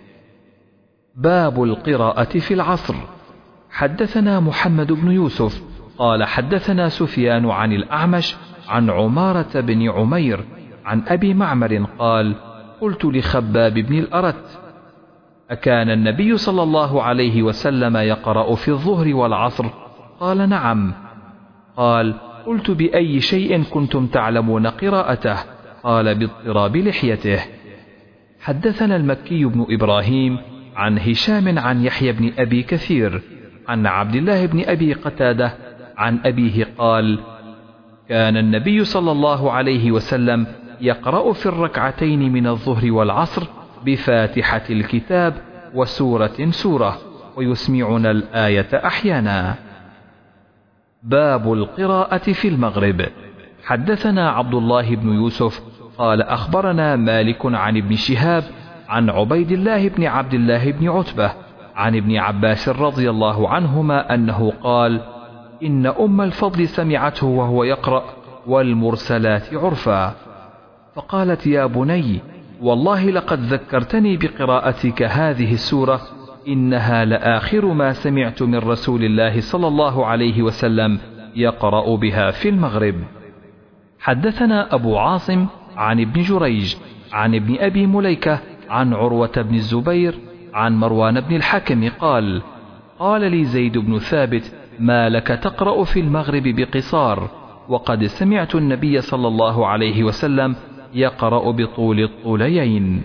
باب القراءة في العصر. حدثنا محمد بن يوسف قال حدثنا سفيان عن الأعمش عن عمارة بن عمير عن أبي معمر قال: قلت لخباب بن الأرت: أكان النبي صلى الله عليه وسلم يقرأ في الظهر والعصر؟ قال: نعم. قال: قلت: بأي شيء كنتم تعلمون قراءته؟ قال: باضطراب لحيته. حدثنا المكي بن إبراهيم عن هشام عن يحيى بن أبي كثير عن عبد الله بن أبي قتادة عن أبيه قال: كان النبي صلى الله عليه وسلم يقرأ في الركعتين من الظهر والعصر بفاتحة الكتاب وسورة سورة، ويسمعنا الآية أحيانا. باب القراءة في المغرب. حدثنا عبد الله بن يوسف قال أخبرنا مالك عن ابن شهاب عن عبيد الله بن عبد الله بن عتبة عن ابن عباس رضي الله عنهما أنه قال: إن أم الفضل سمعته وهو يقرأ والمرسلات عرفا، فقالت: يا بني، والله لقد ذكرتني بقراءتك هذه السورة، إنها لآخر ما سمعت من رسول الله صلى الله عليه وسلم يقرأ بها في المغرب. حدثنا أبو عاصم عن ابن جريج عن ابن أبي مليكة عن عروة بن الزبير عن مروان بن الحكم قال: قال لي زيد بن ثابت: ما لك تقرأ في المغرب بقصار؟ وقد سمعت النبي صلى الله عليه وسلم يقرأ بطول الطوليين.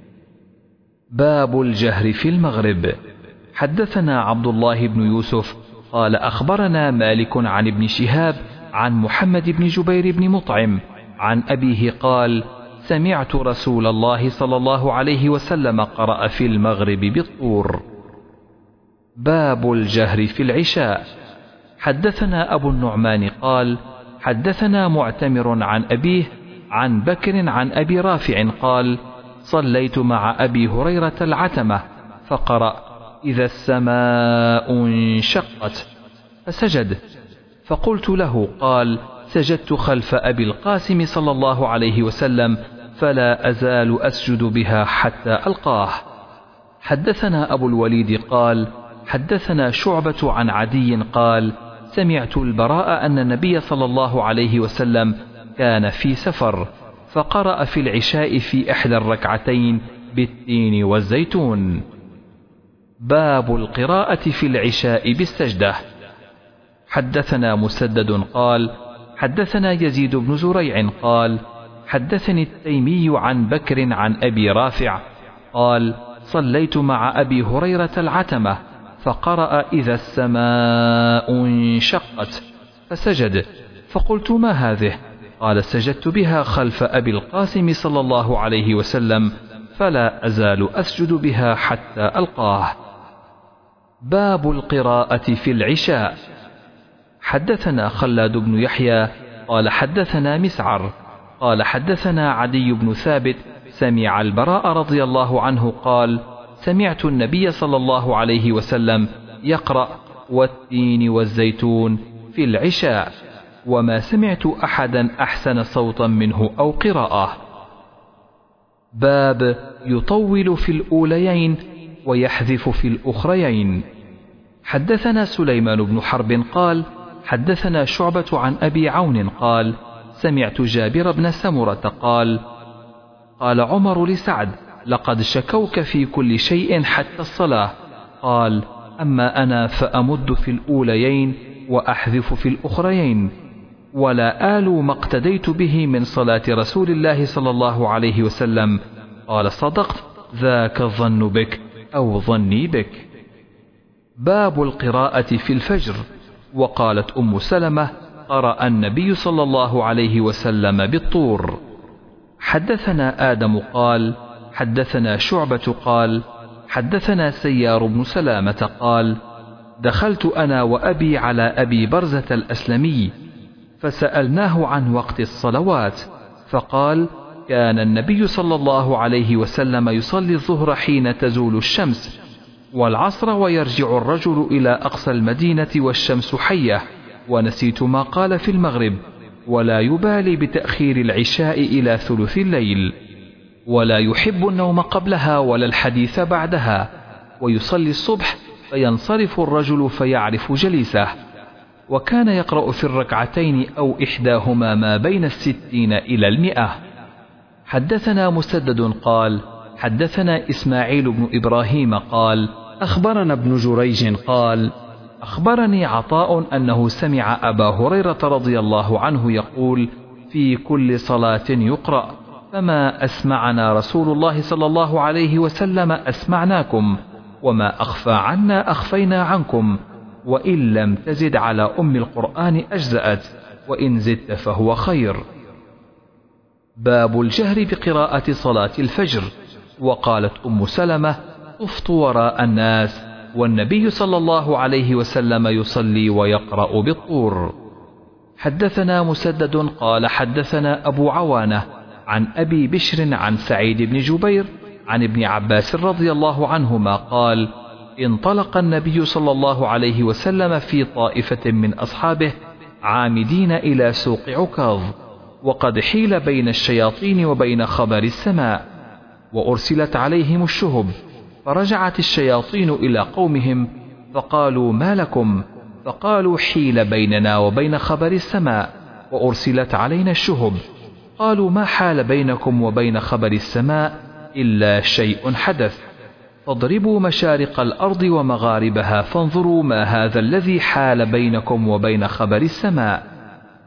باب الجهر في المغرب. حدثنا عبد الله بن يوسف قال أخبرنا مالك عن ابن شهاب عن محمد بن جبير بن مطعم عن أبيه قال سمعت رسول الله صلى الله عليه وسلم قرأ في المغرب بالطور. باب الجهر في العشاء. حدثنا أبو النعمان قال حدثنا معتمر عن أبيه عن بكر عن أبي رافع قال صليت مع أبي هريرة العتمة فقرأ إذا السماء انشقت فسجد، فقلت له قال سجدت خلف أبي القاسم صلى الله عليه وسلم فلا أزال أسجد بها حتى ألقاه. حدثنا أبو الوليد قال حدثنا شعبة عن عدي قال سمعت البراء أن النبي صلى الله عليه وسلم كان في سفر فقرأ في العشاء في إحدى الركعتين بالتين والزيتون. باب القراءة في العشاء بالسجدة. حدثنا مسدد قال حدثنا يزيد بن زريع قال حدثني التيمي عن بكر عن أبي رافع قال صليت مع أبي هريرة العتمة فقرأ إذا السماء انشقت فسجد، فقلت ما هذه؟ قال سجدت بها خلف أبي القاسم صلى الله عليه وسلم فلا أزال أسجد بها حتى ألقاه. باب القراءة في العشاء. حدثنا خلاد بن يحيى قال حدثنا مسعر قال حدثنا عدي بن ثابت سمع البراء رضي الله عنه قال سمعت النبي صلى الله عليه وسلم يقرأ والتين والزيتون في العشاء وما سمعت أحدا أحسن صوتا منه أو قراءة. باب يطول في الأوليين ويحذف في الأخريين. حدثنا سليمان بن حرب قال حدثنا شعبة عن أبي عون قال سمعت جابر بن سمرة قال قال عمر لسعد لقد شكوك في كل شيء حتى الصلاة، قال أما أنا فأمد في الأوليين وأحذف في الأخريين ولا آل ما اقتديت به من صلاة رسول الله صلى الله عليه وسلم. قال صدقت ذاك الظن بك أو ظني بك. باب القراءة في الفجر. وقالت أم سلمة قرأ النبي صلى الله عليه وسلم بالطور. حدثنا آدم قال حدثنا شعبة قال حدثنا سيار بن سلامة قال دخلت أنا وأبي على أبي برزة الأسلمي فسألناه عن وقت الصلوات فقال كان النبي صلى الله عليه وسلم يصلي الظهر حين تزول الشمس والعصر ويرجع الرجل إلى أقصى المدينة والشمس حية، ونسيت ما قال في المغرب، ولا يبالي بتأخير العشاء إلى ثلث الليل، ولا يحب النوم قبلها ولا الحديث بعدها، ويصلي الصبح فينصرف الرجل فيعرف جليسه، وكان يقرأ في الركعتين أو إحداهما ما بين الستين إلى المئة. حدثنا مسدد قال حدثنا إسماعيل بن إبراهيم قال أخبرنا ابن جريج قال أخبرني عطاء أنه سمع أبا هريرة رضي الله عنه يقول في كل صلاة يقرأ فما أسمعنا رسول الله صلى الله عليه وسلم أسمعناكم، وما أخفى عنا أخفينا عنكم، وإن لم تزد على أم القرآن أجزأت، وإن زدت فهو خير. باب الجهر بقراءة صلاة الفجر. وقالت أم سلمة طفت وراء الناس والنبي صلى الله عليه وسلم يصلي ويقرأ بالطور. حدثنا مسدد قال حدثنا أبو عوانة عن أبي بشر عن سعيد بن جبير عن ابن عباس رضي الله عنهما قال انطلق النبي صلى الله عليه وسلم في طائفة من أصحابه عامدين إلى سوق عكاظ، وقد حيل بين الشياطين وبين خبر السماء، وأرسلت عليهم الشهب، فرجعت الشياطين إلى قومهم فقالوا ما لكم؟ فقالوا حيل بيننا وبين خبر السماء وأرسلت علينا الشهب. قالوا ما حال بينكم وبين خبر السماء إلا شيء حدث، فاضربوا مشارق الأرض ومغاربها فانظروا ما هذا الذي حال بينكم وبين خبر السماء.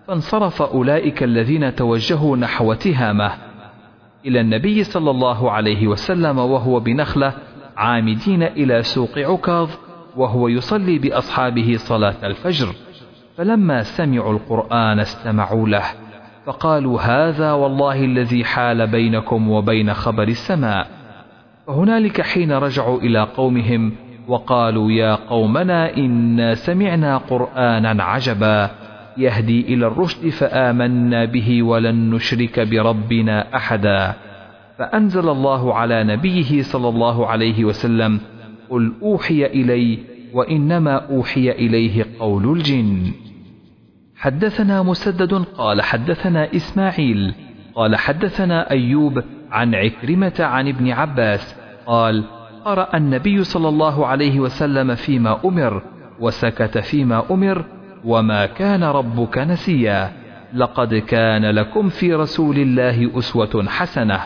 فانصرف أولئك الذين توجهوا نحو تهامة إلى النبي صلى الله عليه وسلم وهو بنخلة عامدين إلى سوق عكاظ وهو يصلي بأصحابه صلاة الفجر، فلما سمعوا القرآن استمعوا له فقالوا هذا والله الذي حال بينكم وبين خبر السماء. فهنالك حين رجعوا إلى قومهم وقالوا يا قومنا إنا سمعنا قرآنا عجبا يهدي إلى الرشد فآمنا به ولن نشرك بربنا أحدا. فأنزل الله على نبيه صلى الله عليه وسلم قل أوحي إلي وإنما أوحي إليه قول الجن. حدثنا مسدد قال حدثنا إسماعيل قال حدثنا أيوب عن عكرمة عن ابن عباس قال قرأ النبي صلى الله عليه وسلم فيما أمر وسكت فيما أمر وما كان ربك نسيا لقد كان لكم في رسول الله أسوة حسنة.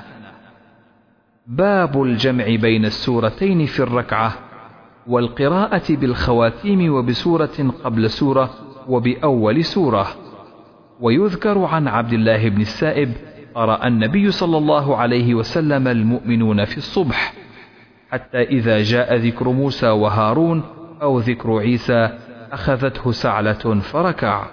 باب الجمع بين السورتين في الركعة والقراءة بالخواتيم وبسورة قبل سورة وبأول سورة. ويذكر عن عبد الله بن السائب قرأ النبي صلى الله عليه وسلم المؤمنون في الصبح حتى إذا جاء ذكر موسى وهارون أو ذكر عيسى أخذته سعلة فركع.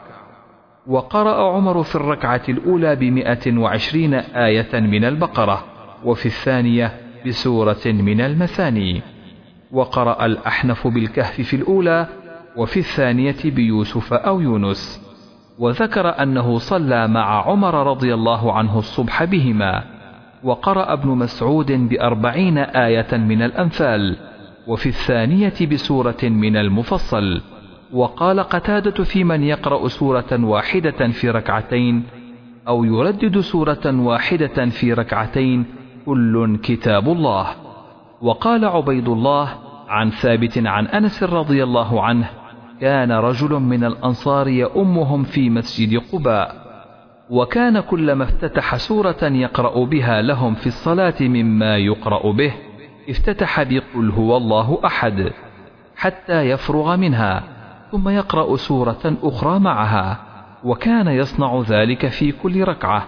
وقرأ عمر في الركعة الأولى بمئة وعشرين آية من البقرة وفي الثانية بسورة من المثاني. وقرأ الأحنف بالكهف في الأولى وفي الثانية بيوسف أو يونس. وذكر أنه صلى مع عمر رضي الله عنه الصبح بهما. وقرأ ابن مسعود بأربعين آية من الأنفال وفي الثانية بسورة من المفصل. وقال قتادة في من يقرأ سورة واحدة في ركعتين أو يردد سورة واحدة في ركعتين كل كتاب الله. وقال عبيد الله عن ثابت عن أنس رضي الله عنه كان رجل من الأنصار يؤمهم في مسجد قباء وكان كلما افتتح سورة يقرأ بها لهم في الصلاة مما يقرأ به افتتح بقل هو الله أحد حتى يفرغ منها ثم يقرأ سورة أخرى معها وكان يصنع ذلك في كل ركعة.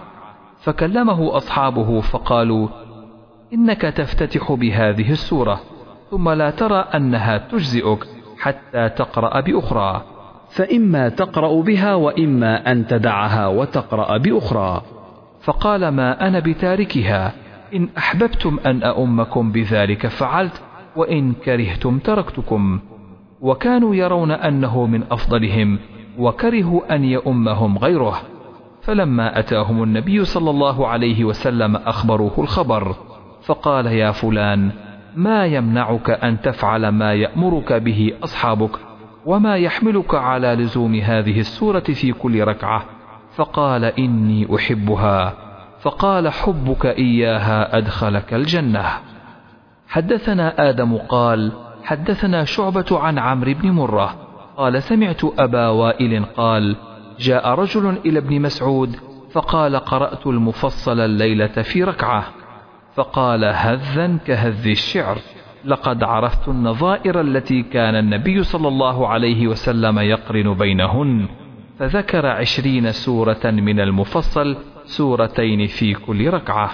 فكلمه أصحابه فقالوا إنك تفتتح بهذه السورة ثم لا ترى أنها تجزئك حتى تقرأ بأخرى، فإما تقرأ بها وإما أن تدعها وتقرأ بأخرى. فقال ما أنا بتاركها إن أحببتم أن أؤمكم بذلك فعلت وإن كرهتم تركتكم. وكانوا يرون أنه من أفضلهم وكرهوا أن يؤمهم غيره. فلما أتاهم النبي صلى الله عليه وسلم أخبروه الخبر فقال يا فلان ما يمنعك أن تفعل ما يأمرك به أصحابك وما يحملك على لزوم هذه السورة في كل ركعة؟ فقال إني أحبها. فقال حبك إياها أدخلك الجنة. حدثنا آدم قال حدثنا شعبة عن عمرو بن مرة قال سمعت أبا وائل قال جاء رجل إلى ابن مسعود فقال قرأت المفصل الليلة في ركعة. فقال هذا كهذ الشعر لقد عرفت النظائر التي كان النبي صلى الله عليه وسلم يقرن بينهن. فذكر عشرين سورة من المفصل سورتين في كل ركعة.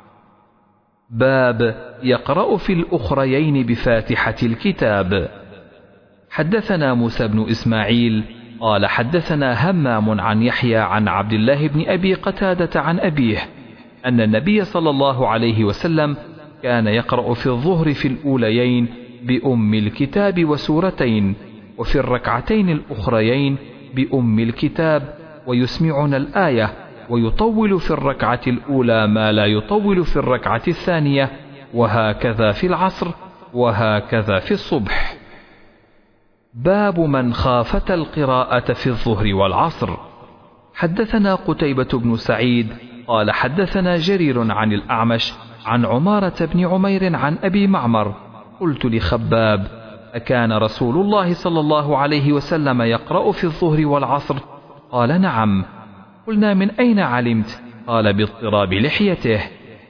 باب يقرأ في الأخريين بفاتحة الكتاب. حدثنا موسى بن إسماعيل قال حدثنا همام عن يحيى عن عبد الله بن أبي قتادة عن أبيه أن النبي صلى الله عليه وسلم كان يقرأ في الظهر في الأوليين بأم الكتاب وسورتين وفي الركعتين الأخريين بأم الكتاب ويسمعنا الآية ويطول في الركعة الأولى ما لا يطول في الركعة الثانية وهكذا في العصر وهكذا في الصبح. باب من خافت القراءة في الظهر والعصر. حدثنا قتيبة بن سعيد قال حدثنا جرير عن الأعمش عن عمارة بن عمير عن أبي معمر قلت لخباب أكان رسول الله صلى الله عليه وسلم يقرأ في الظهر والعصر؟ قال نعم. قلنا من أين علمت؟ قال باضطراب لحيته.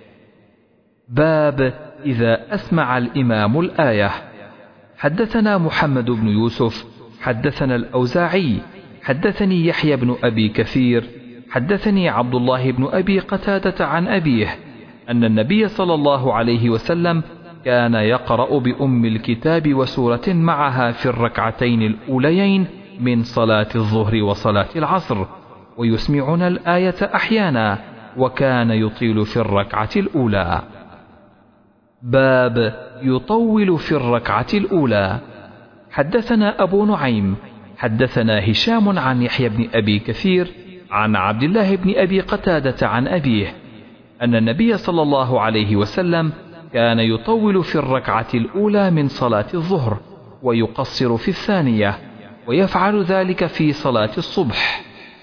باب إذا أسمع الإمام الآية. حدثنا محمد بن يوسف حدثنا الأوزاعي حدثني يحيى بن أبي كثير حدثني عبد الله بن أبي قتادة عن أبيه أن النبي صلى الله عليه وسلم كان يقرأ بأم الكتاب وسورة معها في الركعتين الأوليين من صلاة الظهر وصلاة العصر، ويسمعنا الآية أحيانا، وكان يطيل في الركعة الأولى. باب يطول في الركعة الأولى. حدثنا أبو نعيم حدثنا هشام عن يحيى بن أبي كثير عن عبد الله بن أبي قتادة عن أبيه أن النبي صلى الله عليه وسلم كان يطول في الركعة الأولى من صلاة الظهر ويقصر في الثانية، ويفعل ذلك في صلاة الصبح.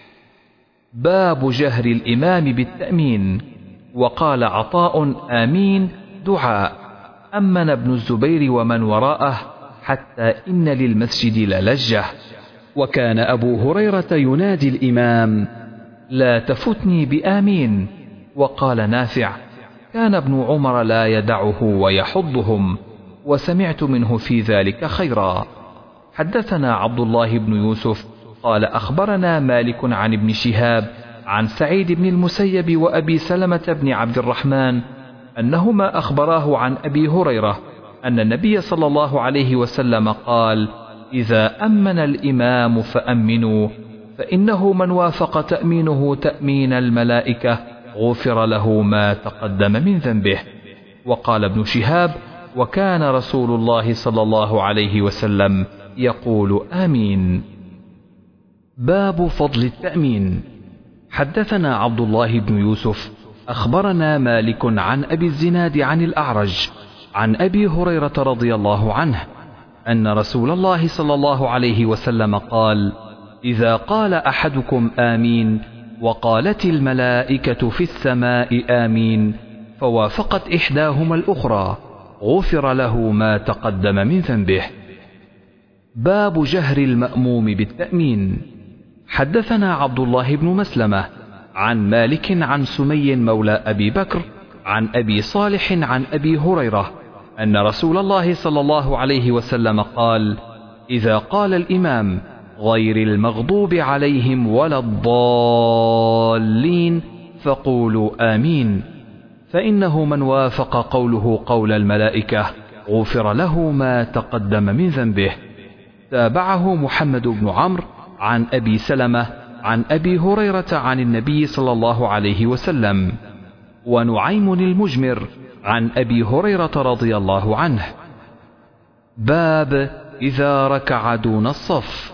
باب جهر الإمام بالتأمين. وقال عطاء: آمين دعاء. أمن ابن الزبير ومن وراءه حتى إن للمسجد للجة. وكان أبو هريرة ينادي الإمام: لا تفتني بآمين. وقال نافع: كان ابن عمر لا يدعه ويحضهم، وسمعت منه في ذلك خيرا. حدثنا عبد الله بن يوسف قال أخبرنا مالك عن ابن شهاب عن سعيد بن المسيب وأبي سلمة بن عبد الرحمن أنهما أخبراه عن أبي هريرة أن النبي صلى الله عليه وسلم قال: إذا أمن الإمام فأمنوا، فإنه من وافق تأمينه تأمين الملائكة غفر له ما تقدم من ذنبه. وقال ابن شهاب: وكان رسول الله صلى الله عليه وسلم يقول آمين. باب فضل التأمين. حدثنا عبد الله بن يوسف أخبرنا مالك عن أبي الزناد عن الأعرج عن أبي هريرة رضي الله عنه أن رسول الله صلى الله عليه وسلم قال: إذا قال أحدكم آمين وقالت الملائكة في السماء آمين فوافقت إحداهما الأخرى غفر له ما تقدم من ذنبه. باب جهر المأموم بالتأمين. حدثنا عبد الله بن مسلمة عن مالك عن سمي مولى أبي بكر عن أبي صالح عن أبي هريرة أن رسول الله صلى الله عليه وسلم قال: إذا قال الإمام غير المغضوب عليهم ولا الضالين فقولوا آمين، فإنه من وافق قوله قول الملائكة غفر له ما تقدم من ذنبه. تابعه محمد بن عمرو عن أبي سلمة عن أبي هريرة عن النبي صلى الله عليه وسلم، ونعيم المجمر عن أبي هريرة رضي الله عنه. باب إذا ركع دون الصف.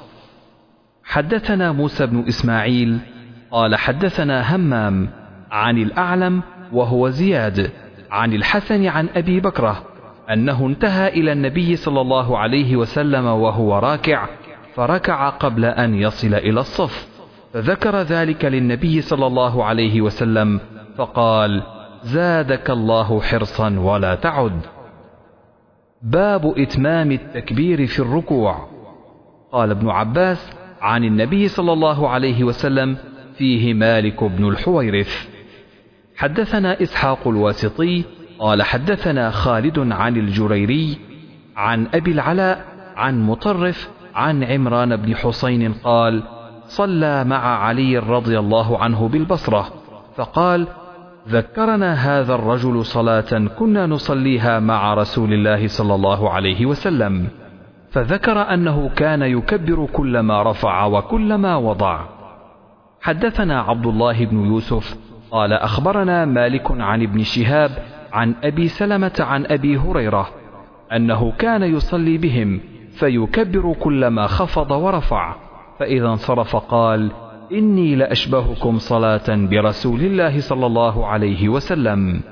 حدثنا موسى بن إسماعيل قال حدثنا همام عن الأعلم وهو زياد عن الحسن عن أبي بكرة أنه انتهى إلى النبي صلى الله عليه وسلم وهو راكع فركع قبل أن يصل إلى الصف، فذكر ذلك للنبي صلى الله عليه وسلم فقال: زادك الله حرصا ولا تعد. باب إتمام التكبير في الركوع. قال ابن عباس عن النبي صلى الله عليه وسلم: فيه مالك بن الحويرث. حدثنا إسحاق الواسطي قال حدثنا خالد عن الجريري عن أبي العلاء عن مطرف عن عمران بن حسين قال: صلى مع علي رضي الله عنه بالبصرة، فقال: ذكرنا هذا الرجل صلاة كنا نصليها مع رسول الله صلى الله عليه وسلم، فذكر أنه كان يكبر كلما رفع وكلما وضع. حدثنا عبد الله بن يوسف قال أخبرنا مالك عن ابن شهاب عن أبي سلمة عن أبي هريرة أنه كان يصلي بهم فيكبر كلما خفض ورفع، فإذا انصرف قال: إني لأشبهكم صلاة برسول الله صلى الله عليه وسلم.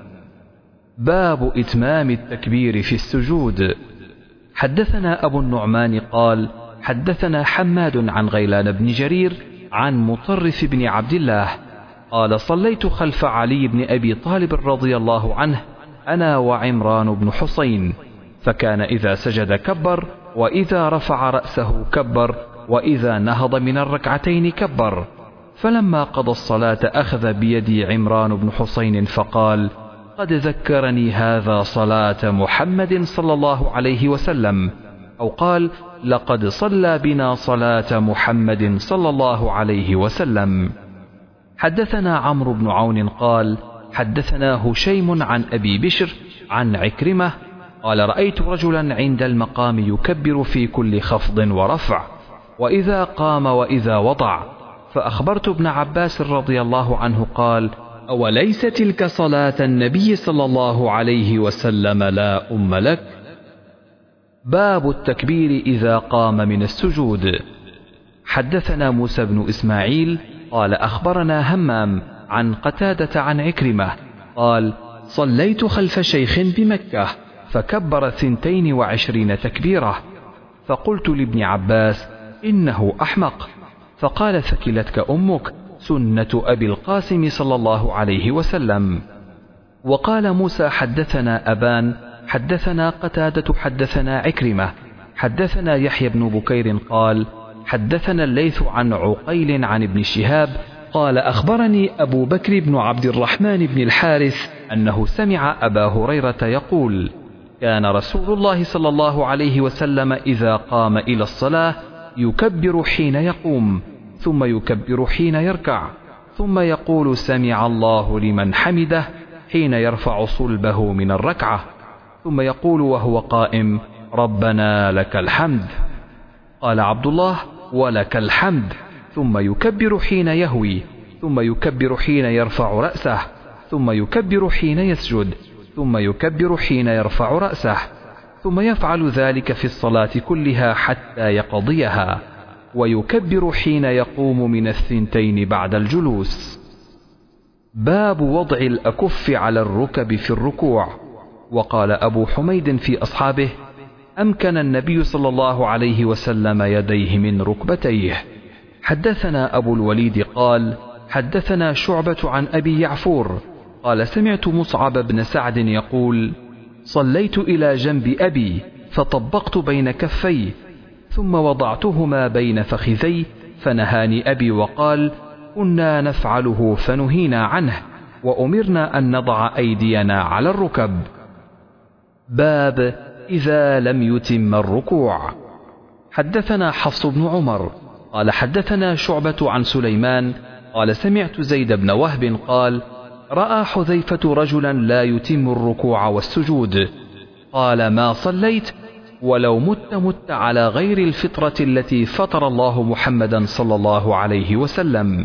باب إتمام التكبير في السجود. حدثنا أبو النعمان قال حدثنا حماد عن غيلان بن جرير عن مطرف بن عبد الله قال: صليت خلف علي بن أبي طالب رضي الله عنه أنا وعمران بن حسين، فكان إذا سجد كبر، وإذا رفع رأسه كبر، وإذا نهض من الركعتين كبر. فلما قضى الصلاة أخذ بيدي عمران بن حسين فقال: قد ذكرني هذا صلاة محمد صلى الله عليه وسلم، أو قال لقد صلى بنا صلاة محمد صلى الله عليه وسلم. حدثنا عمرو بن عون قال حدثنا هشيم عن أبي بشر عن عكرمة قال رأيت رجلا عند المقام يكبر في كل خفض ورفع وإذا قام وإذا وضع، فأخبرت ابن عباس رضي الله عنه قال أوليس تلك صلاة النبي صلى الله عليه وسلم لا أم لك؟ باب التكبير إذا قام من السجود. حدثنا موسى بن إسماعيل قال أخبرنا همام عن قتادة عن عكرمة قال صليت خلف شيخ بمكة فكبر ثنتين وعشرين تكبيرة، فقلت لابن عباس إنه أحمق، فقال ثكلتك أمك، سنة أبي القاسم صلى الله عليه وسلم. وقال موسى حدثنا أبان حدثنا قتادة حدثنا عكرمة حدثنا يحيى بن بكير قال حدثنا الليث عن عقيل عن ابن شهاب قال أخبرني أبو بكر بن عبد الرحمن بن الحارث أنه سمع أبا هريرة يقول كان رسول الله صلى الله عليه وسلم إذا قام إلى الصلاة يكبر حين يقوم ثم يكبر حين يركع ثم يقول سمع الله لمن حمده حين يرفع صلبه من الركعة ثم يقول وهو قائم ربنا لك الحمد. قال عبد الله ولك الحمد، ثم يكبر حين يهوي ثم يكبر حين يرفع رأسه ثم يكبر حين يسجد ثم يكبر حين يرفع رأسه، ثم يفعل ذلك في الصلاة كلها حتى يقضيها، ويكبر حين يقوم من الثنتين بعد الجلوس. باب وضع الأكف على الركب في الركوع. وقال أبو حميد في أصحابه أمكن النبي صلى الله عليه وسلم يديه من ركبتيه. حدثنا أبو الوليد قال حدثنا شعبة عن أبي يعفور قال سمعت مصعب بن سعد يقول صليت إلى جنب أبي فطبقت بين كفيه ثم وضعتهما بين فخذي فنهاني أبي وقال كنا نفعله فنهينا عنه وأمرنا أن نضع أيدينا على الركب. باب إذا لم يتم الركوع. حدثنا حفص بن عمر قال حدثنا شعبة عن سليمان قال سمعت زيد بن وهب قال رأى حذيفة رجلا لا يتم الركوع والسجود، قال ما صليت ولو مت مت على غير الفطرة التي فطر الله محمدا صلى الله عليه وسلم.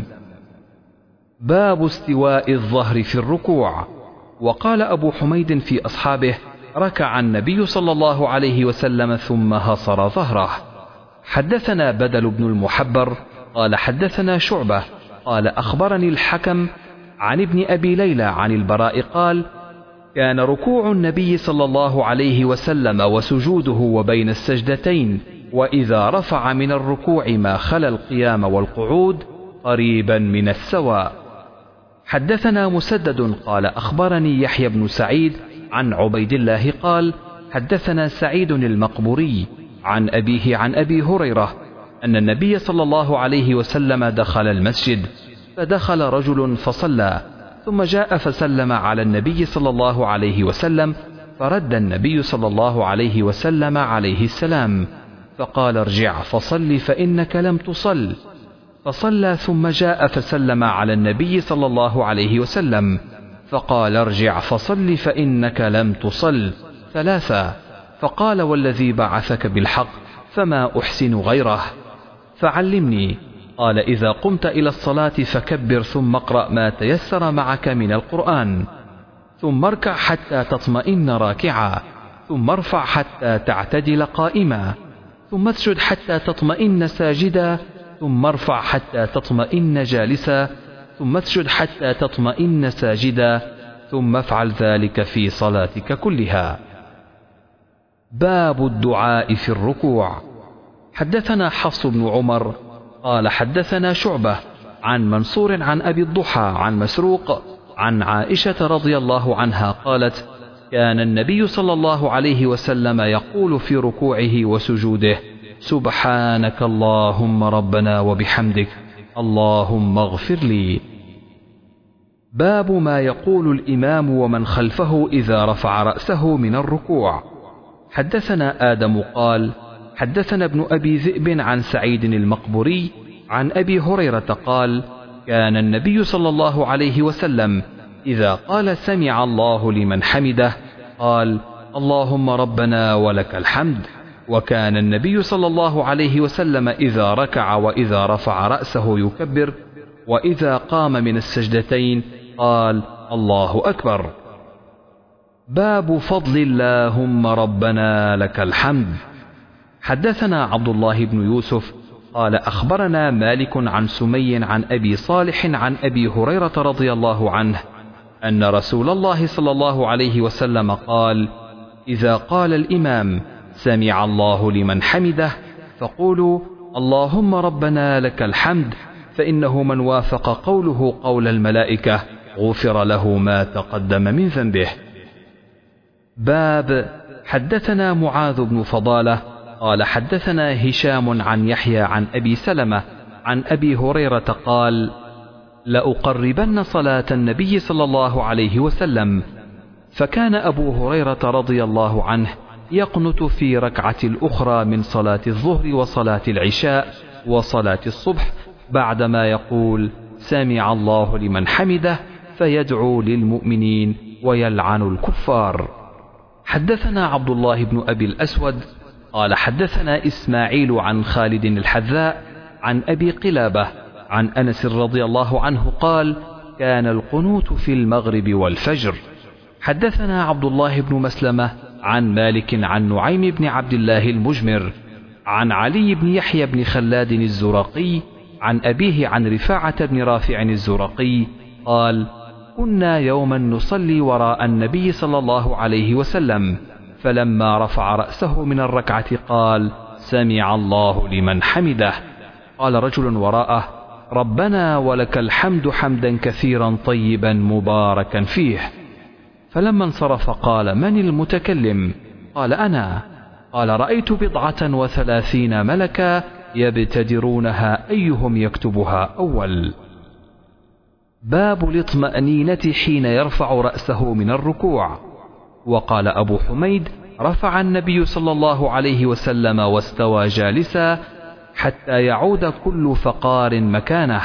باب استواء الظهر في الركوع. وقال أبو حميد في أصحابه ركع النبي صلى الله عليه وسلم ثم هصر ظهره. حدثنا بدل بن المحبر قال حدثنا شعبة قال أخبرني الحكم عن ابن أبي ليلى عن البراء قال كان ركوع النبي صلى الله عليه وسلم وسجوده وبين السجدتين وإذا رفع من الركوع ما خلا القيام والقعود قريبا من السواء. حدثنا مسدد قال أخبرني يحيى بن سعيد عن عبيد الله قال حدثنا سعيد المقبوري عن أبيه عن أبي هريرة أن النبي صلى الله عليه وسلم دخل المسجد فدخل رجل فصلى ثم جاء فسلم على النبي صلى الله عليه وسلم فرد النبي صلى الله عليه وسلم عليه السلام فقال ارجع فصل فإنك لم تصل، فصلى ثم جاء فسلم على النبي صلى الله عليه وسلم فقال ارجع فصل فإنك لم تصل ثلاثا، فقال والذي بعثك بالحق فما أحسن غيره فعلمني. قال إذا قمت إلى الصلاة فكبر ثم اقرأ ما تيسر معك من القرآن ثم اركع حتى تطمئن راكعا ثم ارفع حتى تعتدل قائما ثم اسجد حتى تطمئن ساجدا ثم ارفع حتى تطمئن جالسا ثم اسجد حتى تطمئن ساجدا ثم افعل ذلك في صلاتك كلها. باب الدعاء في الركوع. حدثنا حفص بن عمر قال حدثنا شعبة عن منصور عن أبي الضحى عن مسروق عن عائشة رضي الله عنها قالت كان النبي صلى الله عليه وسلم يقول في ركوعه وسجوده سبحانك اللهم ربنا وبحمدك اللهم اغفر لي. باب ما يقول الإمام ومن خلفه إذا رفع رأسه من الركوع. حدثنا آدم قال حدثنا ابن أبي ذئب عن سعيد المقبوري عن أبي هريرة قال كان النبي صلى الله عليه وسلم إذا قال سمع الله لمن حمده قال اللهم ربنا ولك الحمد. وكان النبي صلى الله عليه وسلم إذا ركع وإذا رفع رأسه يكبر، وإذا قام من السجدتين قال الله أكبر. باب فضل اللهم ربنا لك الحمد. حدثنا عبد الله بن يوسف قال أخبرنا مالك عن سمي عن أبي صالح عن أبي هريرة رضي الله عنه أن رسول الله صلى الله عليه وسلم قال إذا قال الإمام سمع الله لمن حمده فقولوا اللهم ربنا لك الحمد، فإنه من وافق قوله قول الملائكة غفر له ما تقدم من ذنبه. باب حدثنا معاذ بن فضالة قال حدثنا هشام عن يحيى عن أبي سلمة عن أبي هريرة قال لأقربن صلاة النبي صلى الله عليه وسلم، فكان أبو هريرة رضي الله عنه يقنت في ركعة الأخرى من صلاة الظهر وصلاة العشاء وصلاة الصبح بعدما يقول سمع الله لمن حمده، فيدعو للمؤمنين ويلعن الكفار. حدثنا عبد الله بن أبي الأسود قال حدثنا إسماعيل عن خالد الحذاء عن أبي قلابة عن أنس رضي الله عنه قال كان القنوت في المغرب والفجر. حدثنا عبد الله بن مسلمة عن مالك عن نعيم بن عبد الله المجمر عن علي بن يحيى بن خلاد الزرقي عن أبيه عن رفاعة بن رافع الزرقي قال كنا يوما نصلي وراء النبي صلى الله عليه وسلم، فلما رفع رأسه من الركعة قال سمع الله لمن حمده. قال رجل وراءه ربنا ولك الحمد حمدا كثيرا طيبا مباركا فيه. فلما انصرف قال من المتكلم؟ قال أنا. قال رأيت بضعة وثلاثين ملكا يبتدرونها أيهم يكتبها أول. باب الاطمأنينة حين يرفع رأسه من الركوع. وقال أبو حميد رفع النبي صلى الله عليه وسلم واستوى جالسا حتى يعود كل فقار مكانه.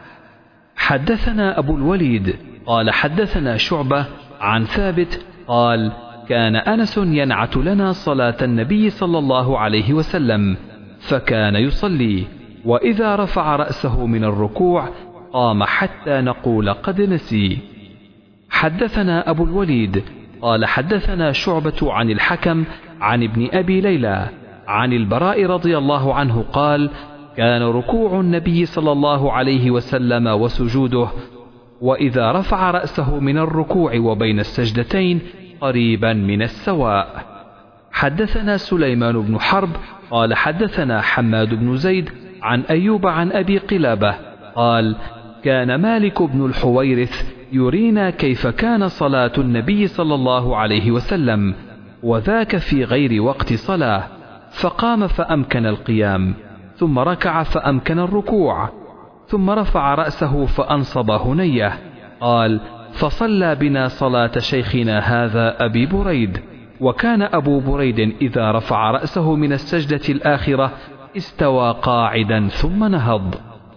حدثنا أبو الوليد قال حدثنا شعبة عن ثابت قال كان أنس ينعت لنا صلاة النبي صلى الله عليه وسلم، فكان يصلي وإذا رفع رأسه من الركوع قام حتى نقول قد نسي. حدثنا أبو الوليد قال حدثنا شعبة عن الحكم عن ابن أبي ليلى عن البراء رضي الله عنه قال كان ركوع النبي صلى الله عليه وسلم وسجوده وإذا رفع رأسه من الركوع وبين السجدتين قريبا من السواء. حدثنا سليمان بن حرب قال حدثنا حماد بن زيد عن أيوب عن أبي قلابة قال كان مالك بن الحويرث يرينا كيف كان صلاة النبي صلى الله عليه وسلم، وذاك في غير وقت صلاة، فقام فأمكن القيام، ثم ركع فأمكن الركوع، ثم رفع رأسه فأنصب هنيه. قال فصلى بنا صلاة شيخنا هذا أبي بريد، وكان أبو بريد إذا رفع رأسه من السجدة الآخرة استوى قاعدا ثم نهض.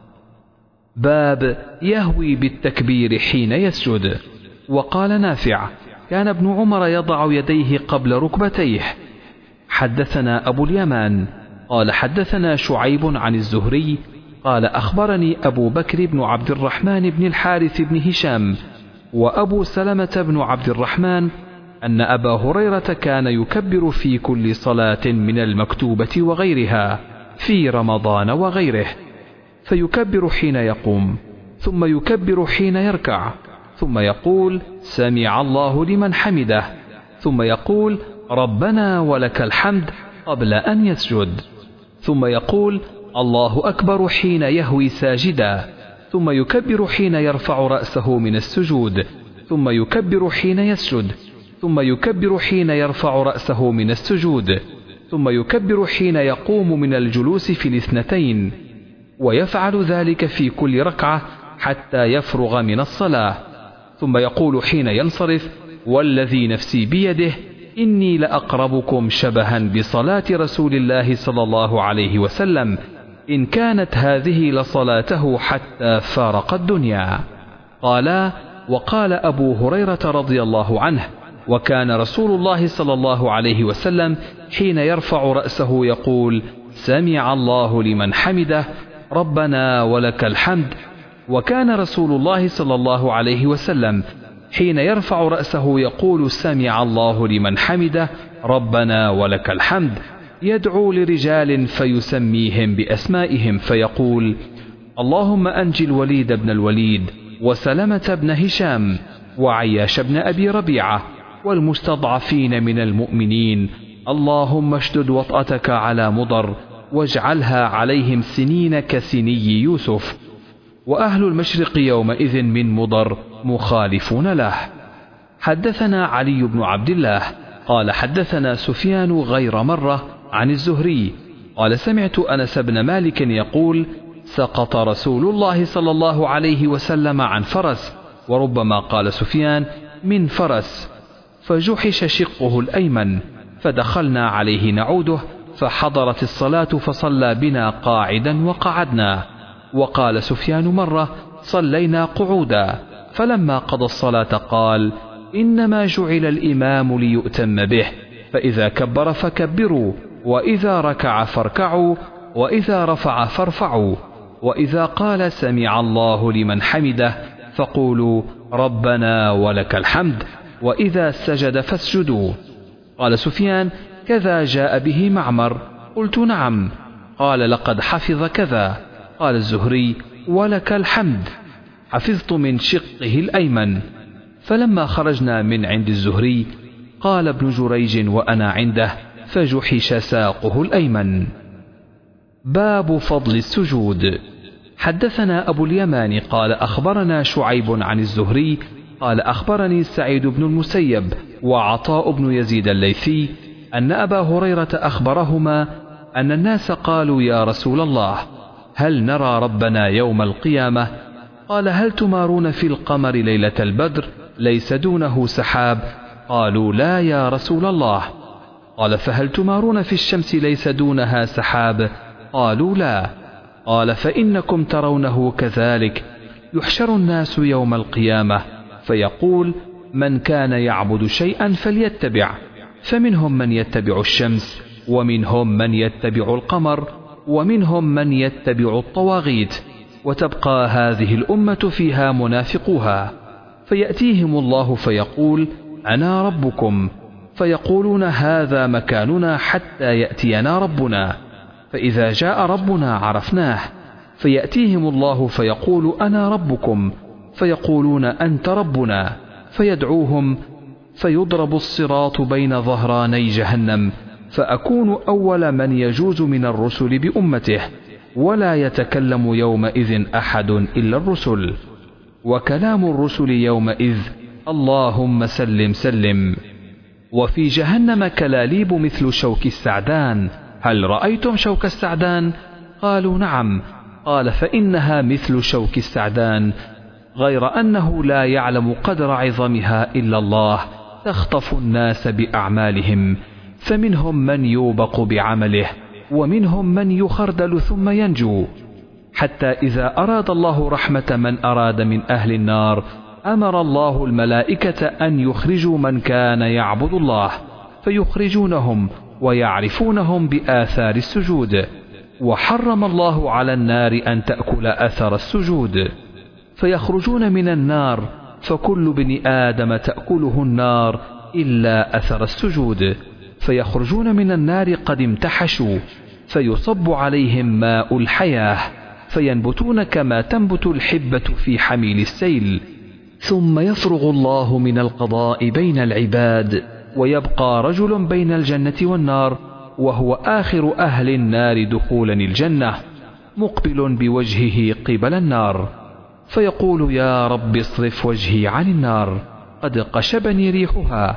باب يهوي بالتكبير حين يسجد. وقال نافع كان ابن عمر يضع يديه قبل ركبتيه. حدثنا أبو اليمان قال حدثنا شعيب عن الزهري قال أخبرني أبو بكر بن عبد الرحمن بن الحارث بن هشام وأبو سلمة بن عبد الرحمن أن أبا هريرة كان يكبر في كل صلاة من المكتوبة وغيرها في رمضان وغيره، فيكبر حين يقوم، ثم يكبر حين يركع، ثم يقول سمع الله لمن حمده، ثم يقول ربنا ولك الحمد قبل أن يسجد، ثم يقول الله أكبر حين يهوي ساجدا، ثم يكبر حين يرفع رأسه من السجود، ثم يكبر حين يسجد، ثم يكبر حين يرفع رأسه من السجود، ثم يكبر حين يقوم من الجلوس في الاثنتين، ويفعل ذلك في كل ركعة حتى يفرغ من الصلاة، ثم يقول حين ينصرف والذي نفسي بيده إني لأقربكم شبها بصلاة رسول الله صلى الله عليه وسلم، إن كانت هذه لصلاته حتى فارق الدنيا. قالا: وقال أبو هريرة رضي الله عنه: وكان رسول الله صلى الله عليه وسلم حين يرفع رأسه يقول: سمع الله لمن حمده، ربنا ولك الحمد. وكان رسول الله صلى الله عليه وسلم حين يرفع رأسه يقول: سمع الله لمن حمده، ربنا ولك الحمد، يدعو لرجال فيسميهم بأسمائهم فيقول: اللهم أنجي الوليد بن الوليد، وسلمة بن هشام، وعياش بن أبي ربيعة، والمستضعفين من المؤمنين، اللهم اشدد وطأتك على مضر، واجعلها عليهم سنين كسني يوسف. وأهل المشرق يومئذ من مضر مخالفون له. حدثنا علي بن عبد الله قال حدثنا سفيان غير مرة عن الزهري قال: سمعت أنس بن مالك يقول: سقط رسول الله صلى الله عليه وسلم عن فرس، وربما قال سفيان من فرس، فجحش شقه الأيمن، فدخلنا عليه نعوده، فحضرت الصلاة فصلى بنا قاعدا وقعدنا. وقال سفيان مرة: صلينا قعودا، فلما قضى الصلاة قال: إنما جعل الإمام ليؤتم به، فإذا كبر فكبروا، وإذا ركع فاركعوا، وإذا رفع فارفعوا، وإذا قال سمع الله لمن حمده فقولوا ربنا ولك الحمد، وإذا سجد فاسجدوا. قال سفيان: كذا جاء به معمر. قلت: نعم. قال: لقد حفظ كذا. قال الزهري: ولك الحمد، حفظت من شقه الأيمن. فلما خرجنا من عند الزهري قال ابن جريج وأنا عنده: فجحش ساقه الأيمن. باب فضل السجود. حدثنا أبو اليمان قال أخبرنا شعيب عن الزهري قال أخبرني سعيد بن المسيب وعطاء بن يزيد الليثي أن أبا هريرة أخبرهما أن الناس قالوا: يا رسول الله، هل نرى ربنا يوم القيامة؟ قال: هل تمارون في القمر ليلة البدر ليس دونه سحاب؟ قالوا: لا يا رسول الله. قال: فهل تمارون في الشمس ليس دونها سحاب؟ قالوا: لا. قال: فإنكم ترونه كذلك. يحشر الناس يوم القيامة فيقول: من كان يعبد شيئا فليتبع، فمنهم من يتبع الشمس، ومنهم من يتبع القمر، ومنهم من يتبع الطواغيت، وتبقى هذه الأمة فيها منافقوها. فيأتيهم الله فيقول: أنا ربكم، فيقولون: هذا مكاننا حتى يأتينا ربنا. فإذا جاء ربنا عرفناه. فيأتيهم الله فيقول: أنا ربكم، فيقولون: أنت ربنا. فيدعوهم فيضرب الصراط بين ظهراني جهنم، فأكون أول من يجوز من الرسل بأمته، ولا يتكلم يومئذ أحد إلا الرسل، وكلام الرسل يومئذ: اللهم سلم سلم. وفي جهنم كلاليب مثل شوك السعدان، هل رأيتم شوك السعدان؟ قالوا: نعم. قال: فإنها مثل شوك السعدان، غير أنه لا يعلم قدر عظمها إلا الله، تخطف الناس بأعمالهم، فمنهم من يوبق بعمله، ومنهم من يخردل ثم ينجو، حتى إذا أراد الله رحمة من أراد من أهل النار أمر الله الملائكة أن يخرجوا من كان يعبد الله، فيخرجونهم ويعرفونهم بآثار السجود. وحرم الله على النار أن تأكل أثر السجود، فيخرجون من النار، فكل ابن آدم تأكله النار إلا أثر السجود، فيخرجون من النار قد امتحشوا، فيصب عليهم ماء الحياة، فينبتون كما تنبت الحبة في حميل السيل، ثم يفرغ الله من القضاء بين العباد، ويبقى رجل بين الجنة والنار، وهو آخر أهل النار دخولا الجنة، مقبل بوجهه قبل النار، فيقول: يا رب اصرف وجهي عن النار، قد قشبني ريحها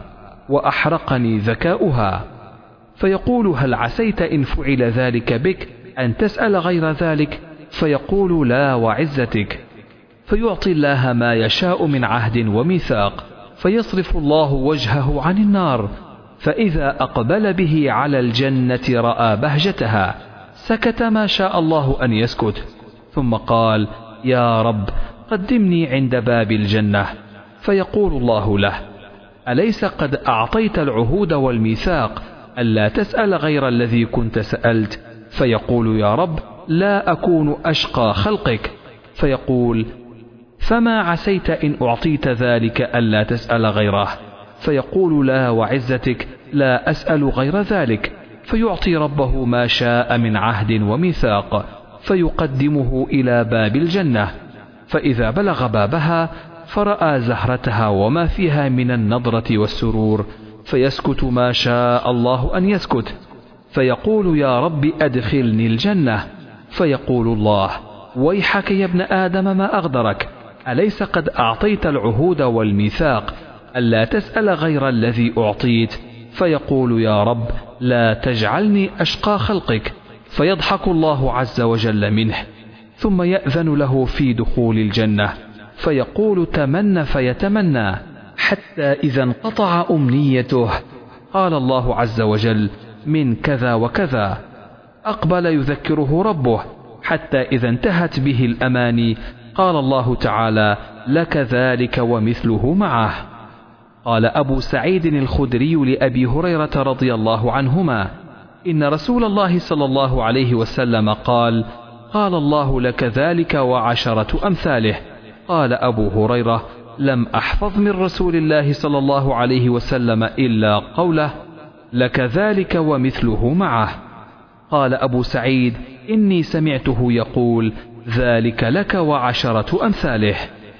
وأحرقني ذكاؤها. فيقول: هل عسيت إن فعل ذلك بك أن تسأل غير ذلك؟ فيقول: لا وعزتك. فيعطي الله ما يشاء من عهد وميثاق، فيصرف الله وجهه عن النار، فإذا أقبل به على الجنة رأى بهجتها، سكت ما شاء الله أن يسكت، ثم قال: يا رب قدمني عند باب الجنة. فيقول الله له: أليس قد أعطيت العهود والميثاق ألا تسأل غير الذي كنت سألت؟ فيقول: يا رب لا أكون أشقى خلقك. فيقول: فما عسيت إن أعطيت ذلك ألا تسأل غيره؟ فيقول: لا وعزتك لا أسأل غير ذلك. فيعطي ربه ما شاء من عهد وميثاق، فيقدمه إلى باب الجنة، فإذا بلغ بابها فرأى زهرتها وما فيها من النضرة والسرور، فيسكت ما شاء الله أن يسكت، فيقول: يا رب أدخلني الجنة. فيقول الله: ويحك يا ابن آدم ما أغدرك، أليس قد أعطيت العهود والميثاق ألا تسأل غير الذي أعطيت؟ فيقول: يا رب لا تجعلني أشقى خلقك. فيضحك الله عز وجل منه، ثم يأذن له في دخول الجنة، فيقول: تمنى فيتمنى، حتى إذا انقطع أمنيته قال الله عز وجل: من كذا وكذا. أقبل يذكره ربه، حتى إذا انتهت به الأماني قال الله تعالى: لك ذلك ومثله معه. قال أبو سعيد الخدري لأبي هريرة رضي الله عنهما: إن رسول الله صلى الله عليه وسلم قال: قال الله لك ذلك وعشرة أمثاله. قال أبو هريرة: لم أحفظ من رسول الله صلى الله عليه وسلم إلا قوله: لك ذلك ومثله معه. قال أبو سعيد: إني سمعته يقول: ذلك لك وعشرة أمثاله.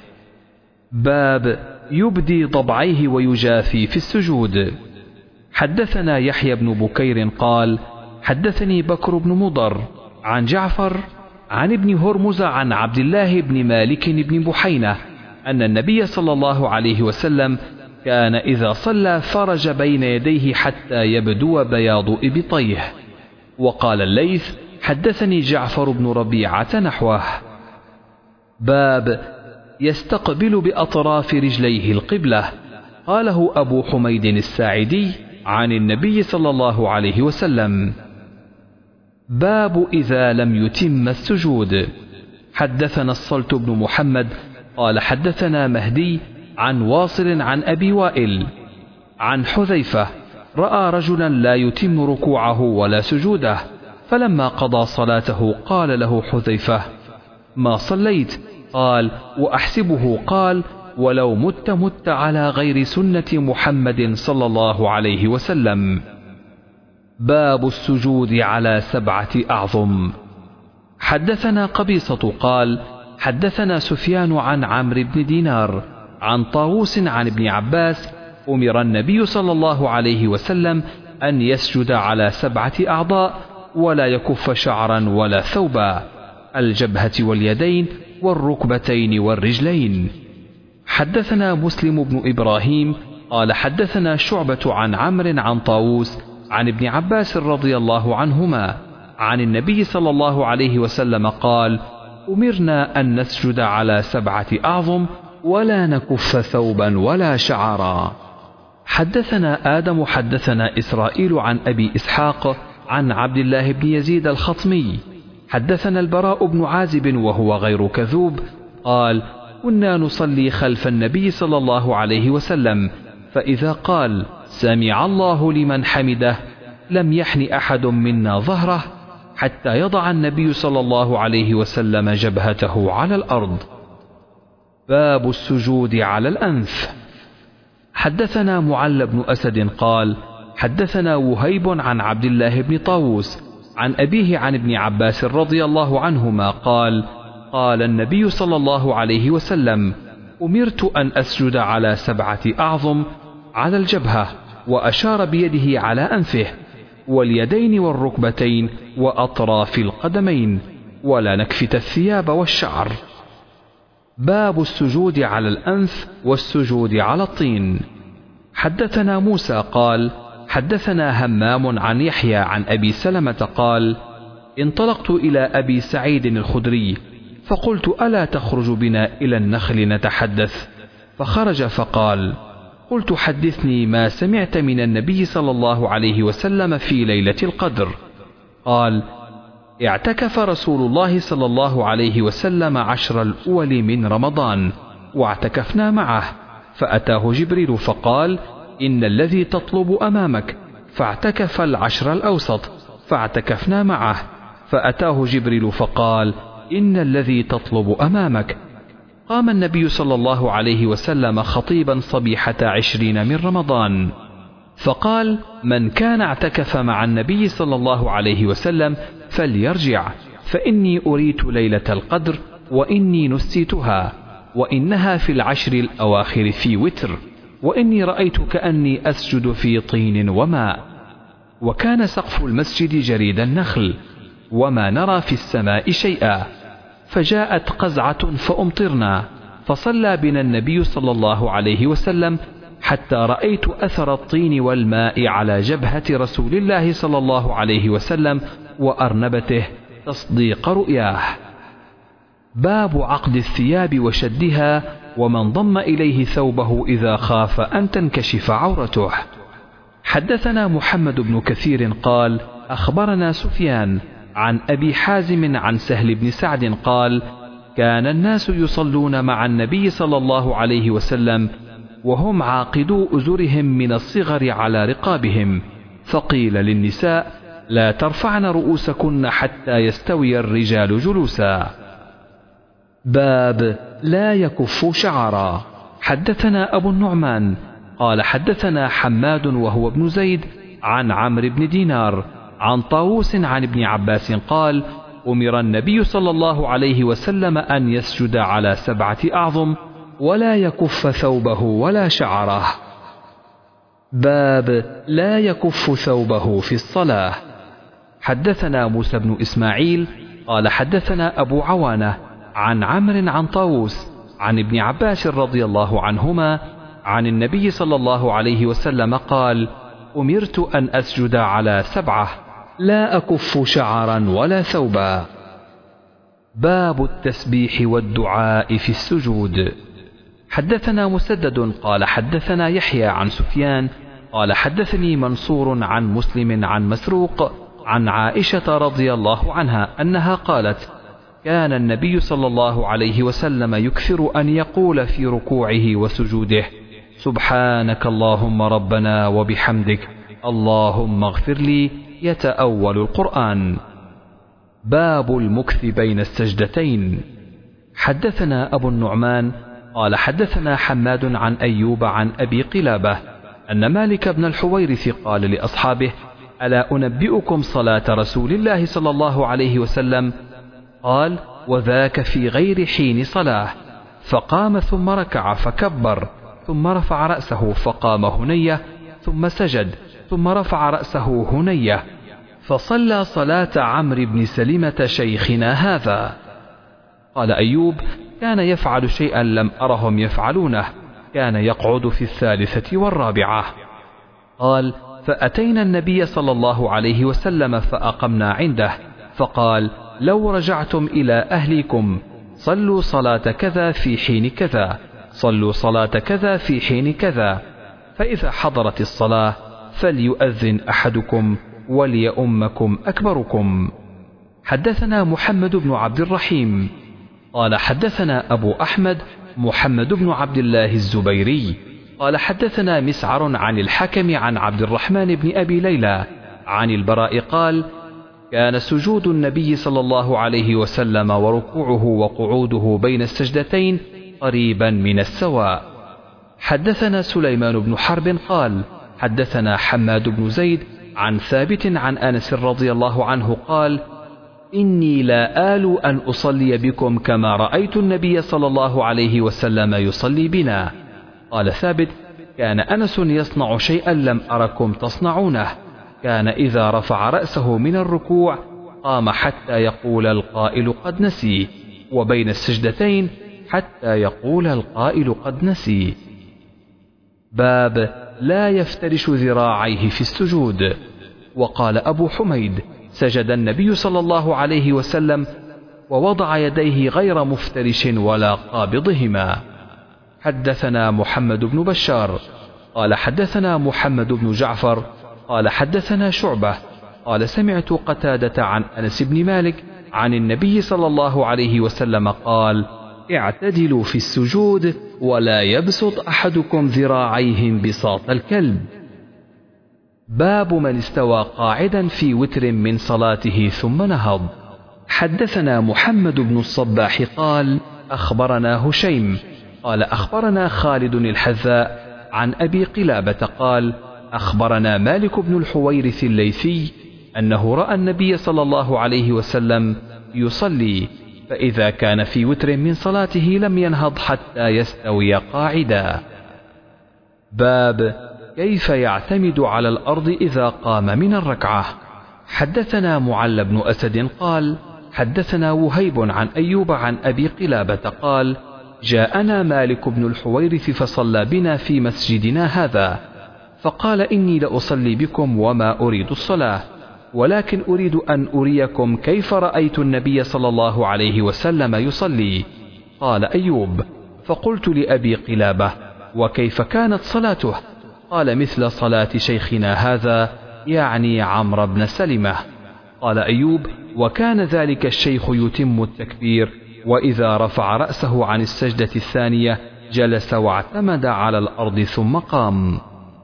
باب يبدي ضبعيه ويجافي في السجود. حدثنا يحيى بن بكير قال: حدثني بكر بن مضر عن جعفر عن ابن هرمز عن عبد الله بن مالك بن بحينة أن النبي صلى الله عليه وسلم كان إذا صلى فرج بين يديه حتى يبدو بياض إبطيه. وقال الليث: حدثني جعفر بن ربيعة نحوه. باب يستقبل بأطراف رجليه القبلة. قاله أبو حميد الساعدي عن النبي صلى الله عليه وسلم. باب إذا لم يتم السجود. حدثنا الصلت بن محمد قال حدثنا مهدي عن واصل عن أبي وائل عن حذيفة رأى رجلا لا يتم ركوعه ولا سجوده، فلما قضى صلاته قال له حذيفة: ما صليت؟ قال: وأحسبه قال: ولو مت مت على غير سنة محمد صلى الله عليه وسلم. باب السجود على سبعة أعظم. حدثنا قبيصة قال: حدثنا سفيان عن عمرو بن دينار عن طاووس عن ابن عباس: أمر النبي صلى الله عليه وسلم أن يسجد على سبعة أعضاء ولا يكف شعرا ولا ثوبا: الجبهة واليدين والركبتين والرجلين. حدثنا مسلم بن إبراهيم قال حدثنا شعبة عن عمرو عن طاووس عن ابن عباس رضي الله عنهما عن النبي صلى الله عليه وسلم قال: أمرنا أن نسجد على سبعة أعظم ولا نكف ثوبا ولا شعرا. حدثنا آدم حدثنا إسرائيل عن أبي إسحاق عن عبد الله بن يزيد الخطمي حدثنا البراء بن عازب وهو غير كذوب قال: كنا نصلي خلف النبي صلى الله عليه وسلم، فإذا قال: سمع الله لمن حمده لم يحن أحد منا ظهره حتى يضع النبي صلى الله عليه وسلم جبهته على الأرض. باب السجود على الأنف. حدثنا معل بن أسد قال: حدثنا وهيب عن عبد الله بن طاووس عن أبيه عن ابن عباس رضي الله عنهما قال: قال النبي صلى الله عليه وسلم: أمرت أن أسجد على سبعة أعظم على الجبهة، وأشار بيده على أنفه واليدين والركبتين وأطراف القدمين، ولا نكفت الثياب والشعر. باب السجود على الأنف والسجود على الطين. حدثنا موسى قال: حدثنا همام عن يحيى عن أبي سلمة قال: انطلقت إلى أبي سعيد الخدري فقلت: ألا تخرج بنا إلى النخل نتحدث؟ فخرج فقال: قلت حدثني ما سمعت من النبي صلى الله عليه وسلم في ليلة القدر. قال: اعتكف رسول الله صلى الله عليه وسلم عشر الأول من رمضان واعتكفنا معه، فأتاه جبريل فقال: إن الذي تطلب أمامك، فاعتكف العشر الأوسط فاعتكفنا معه، فأتاه جبريل فقال: إن الذي تطلب أمامك. قام النبي صلى الله عليه وسلم خطيبا صبيحة عشرين من رمضان فقال: من كان اعتكف مع النبي صلى الله عليه وسلم فليرجع، فإني أريت ليلة القدر وإني نسيتها، وإنها في العشر الأواخر في وتر، وإني رأيت كأني أسجد في طين وماء، وكان سقف المسجد جريد النخل، وما نرى في السماء شيئا، فجاءت قزعة فأمطرنا، فصلى بنا النبي صلى الله عليه وسلم حتى رأيت أثر الطين والماء على جبهة رسول الله صلى الله عليه وسلم وأرنبته تصديق رؤياه. باب عقد الثياب وشدها، ومن ضم إليه ثوبه إذا خاف أن تنكشف عورته. حدثنا محمد بن كثير قال: أخبرنا سفيان عن أبي حازم عن سهل بن سعد قال: كان الناس يصلون مع النبي صلى الله عليه وسلم وهم عاقدو أزرهم من الصغر على رقابهم، فقيل للنساء: لا ترفعن رؤوسكن حتى يستوي الرجال جلوسا. باب لا يكف شعرا. حدثنا أبو النعمان قال حدثنا حماد وهو ابن زيد عن عمرو بن دينار عن طاووس عن ابن عباس قال: أمر النبي صلى الله عليه وسلم أن يسجد على سبعة أعظم ولا يكف ثوبه ولا شعره. باب لا يكف ثوبه في الصلاة. حدثنا موسى بن إسماعيل قال حدثنا أبو عوانة عن عمرو عن طاووس عن ابن عباس رضي الله عنهما عن النبي صلى الله عليه وسلم قال: أمرت أن أسجد على سبعة لا أكف شعرا ولا ثوبا. باب التسبيح والدعاء في السجود. حدثنا مسدد قال حدثنا يحيى عن سفيان قال حدثني منصور عن مسلم عن مسروق عن عائشة رضي الله عنها أنها قالت: كان النبي صلى الله عليه وسلم يكثر أن يقول في ركوعه وسجوده: سبحانك اللهم ربنا وبحمدك اللهم اغفر لي، يتأول القرآن. باب المكث بين السجدتين. حدثنا أبو النعمان قال حدثنا حماد عن أيوب عن أبي قلابة أن مالك بن الحويرث قال لأصحابه: ألا أنبئكم صلاة رسول الله صلى الله عليه وسلم؟ قال: وذاك في غير حين صلاة. فقام ثم ركع فكبر، ثم رفع رأسه فقام هنية، ثم سجد، ثم رفع رأسه هنية، فصلى صلاة عمرو بن سلمة شيخنا هذا. قال أيوب: كان يفعل شيئا لم أرهم يفعلونه، كان يقعد في الثالثة والرابعة. قال: فأتينا النبي صلى الله عليه وسلم فأقمنا عنده، فقال: لو رجعتم إلى أهلكم صلوا صلاة كذا في حين كذا، صلوا صلاة كذا في حين كذا، فإذا حضرت الصلاة فليؤذن أحدكم وليؤمكم أكبركم. حدثنا محمد بن عبد الرحيم قال حدثنا أبو أحمد محمد بن عبد الله الزبيري قال حدثنا مسعر عن الحكم عن عبد الرحمن بن أبي ليلى عن البراء قال: كان سجود النبي صلى الله عليه وسلم وركوعه وقعوده بين السجدتين قريبا من السواء. حدثنا سليمان بن حرب قال حدثنا حماد بن زيد عن ثابت عن أنس رضي الله عنه قال: إني لا آل أن أصلي بكم كما رأيت النبي صلى الله عليه وسلم يصلي بنا. قال ثابت: كان أنس يصنع شيئا لم أركم تصنعونه، كان إذا رفع رأسه من الركوع قام حتى يقول القائل قد نسي، وبين السجدتين حتى يقول القائل قد نسي. باب لا يفترش ذراعيه في السجود. وقال أبو حميد: سجد النبي صلى الله عليه وسلم ووضع يديه غير مفترش ولا قابضهما. حدثنا محمد بن بشار قال حدثنا محمد بن جعفر قال حدثنا شعبة قال سمعت قتادة عن أنس بن مالك عن النبي صلى الله عليه وسلم قال: اعتدلوا في السجود ولا يبسط أحدكم ذراعيه بساط الكلب. باب من استوى قاعدا في وتر من صلاته ثم نهض. حدثنا محمد بن الصباح قال أخبرنا هشيم قال أخبرنا خالد الحذاء عن أبي قلابة قال أخبرنا مالك بن الحويرث الليثي أنه رأى النبي صلى الله عليه وسلم يصلي، فإذا كان في وتر من صلاته لم ينهض حتى يستوي قاعدا. باب كيف يعتمد على الأرض إذا قام من الركعة. حدثنا معل بن أسد قال حدثنا وهيب عن أيوب عن أبي قلابة قال جاءنا مالك بن الحويرث فصلى بنا في مسجدنا هذا، فقال إني لأصلي بكم وما أريد الصلاة، ولكن أريد أن أريكم كيف رأيت النبي صلى الله عليه وسلم يصلي. قال أيوب: فقلت لأبي قلابة: وكيف كانت صلاته؟ قال: مثل صلاة شيخنا هذا، يعني عمرو بن سلمة. قال أيوب: وكان ذلك الشيخ يتم التكبير، وإذا رفع رأسه عن السجدة الثانية جلس واعتمد على الأرض ثم قام.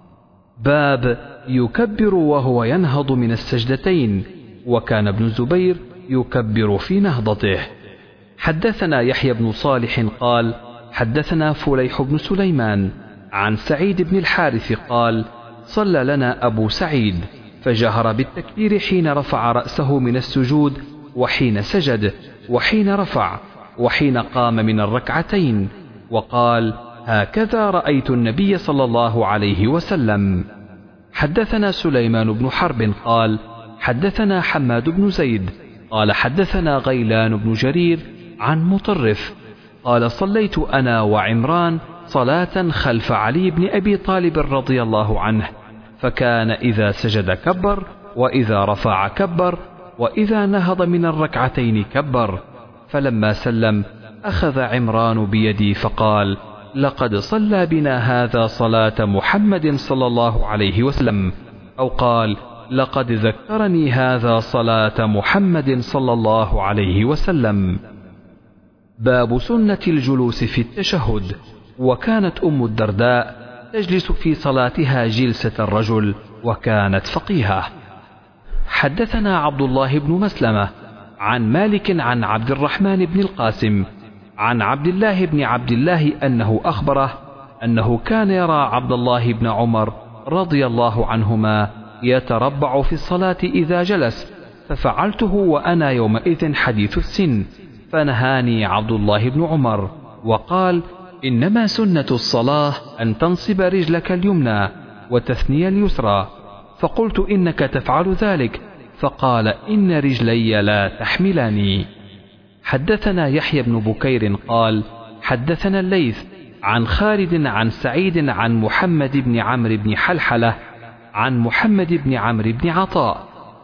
باب يكبر وهو ينهض من السجدتين، وكان ابن الزبير يكبر في نهضته. حدثنا يحيى بن صالح قال حدثنا فليح بن سليمان عن سعيد بن الحارث قال صلى لنا أبو سعيد فجهر بالتكبير حين رفع رأسه من السجود وحين سجد وحين رفع وحين قام من الركعتين، وقال: هكذا رأيت النبي صلى الله عليه وسلم. حدثنا سليمان بن حرب قال حدثنا حماد بن زيد قال حدثنا غيلان بن جرير عن مطرف قال صليت أنا وعمران صلاة خلف علي بن أبي طالب رضي الله عنه، فكان إذا سجد كبر، وإذا رفع كبر، وإذا نهض من الركعتين كبر. فلما سلم أخذ عمران بيدي فقال: لقد صلى بنا هذا صلاة محمد صلى الله عليه وسلم، أو قال: لقد ذكرني هذا صلاة محمد صلى الله عليه وسلم. باب سنة الجلوس في التشهد. وكانت أم الدرداء تجلس في صلاتها جلسة الرجل، وكانت فقيهة. حدثنا عبد الله بن مسلمة عن مالك عن عبد الرحمن بن القاسم عن عبد الله بن عبد الله أنه أخبره أنه كان يرى عبد الله بن عمر رضي الله عنهما يتربع في الصلاة إذا جلس، ففعلته وأنا يومئذ حديث السن، فنهاني عبد الله بن عمر وقال: إنما سنة الصلاة أن تنصب رجلك اليمنى وتثني اليسرى. فقلت: إنك تفعل ذلك، فقال: إن رجلي لا تحملني. حدثنا يحيى بن بكير قال حدثنا الليث عن خالد عن سعيد عن محمد بن عمرو بن حلحلة عن محمد بن عمرو بن عطاء.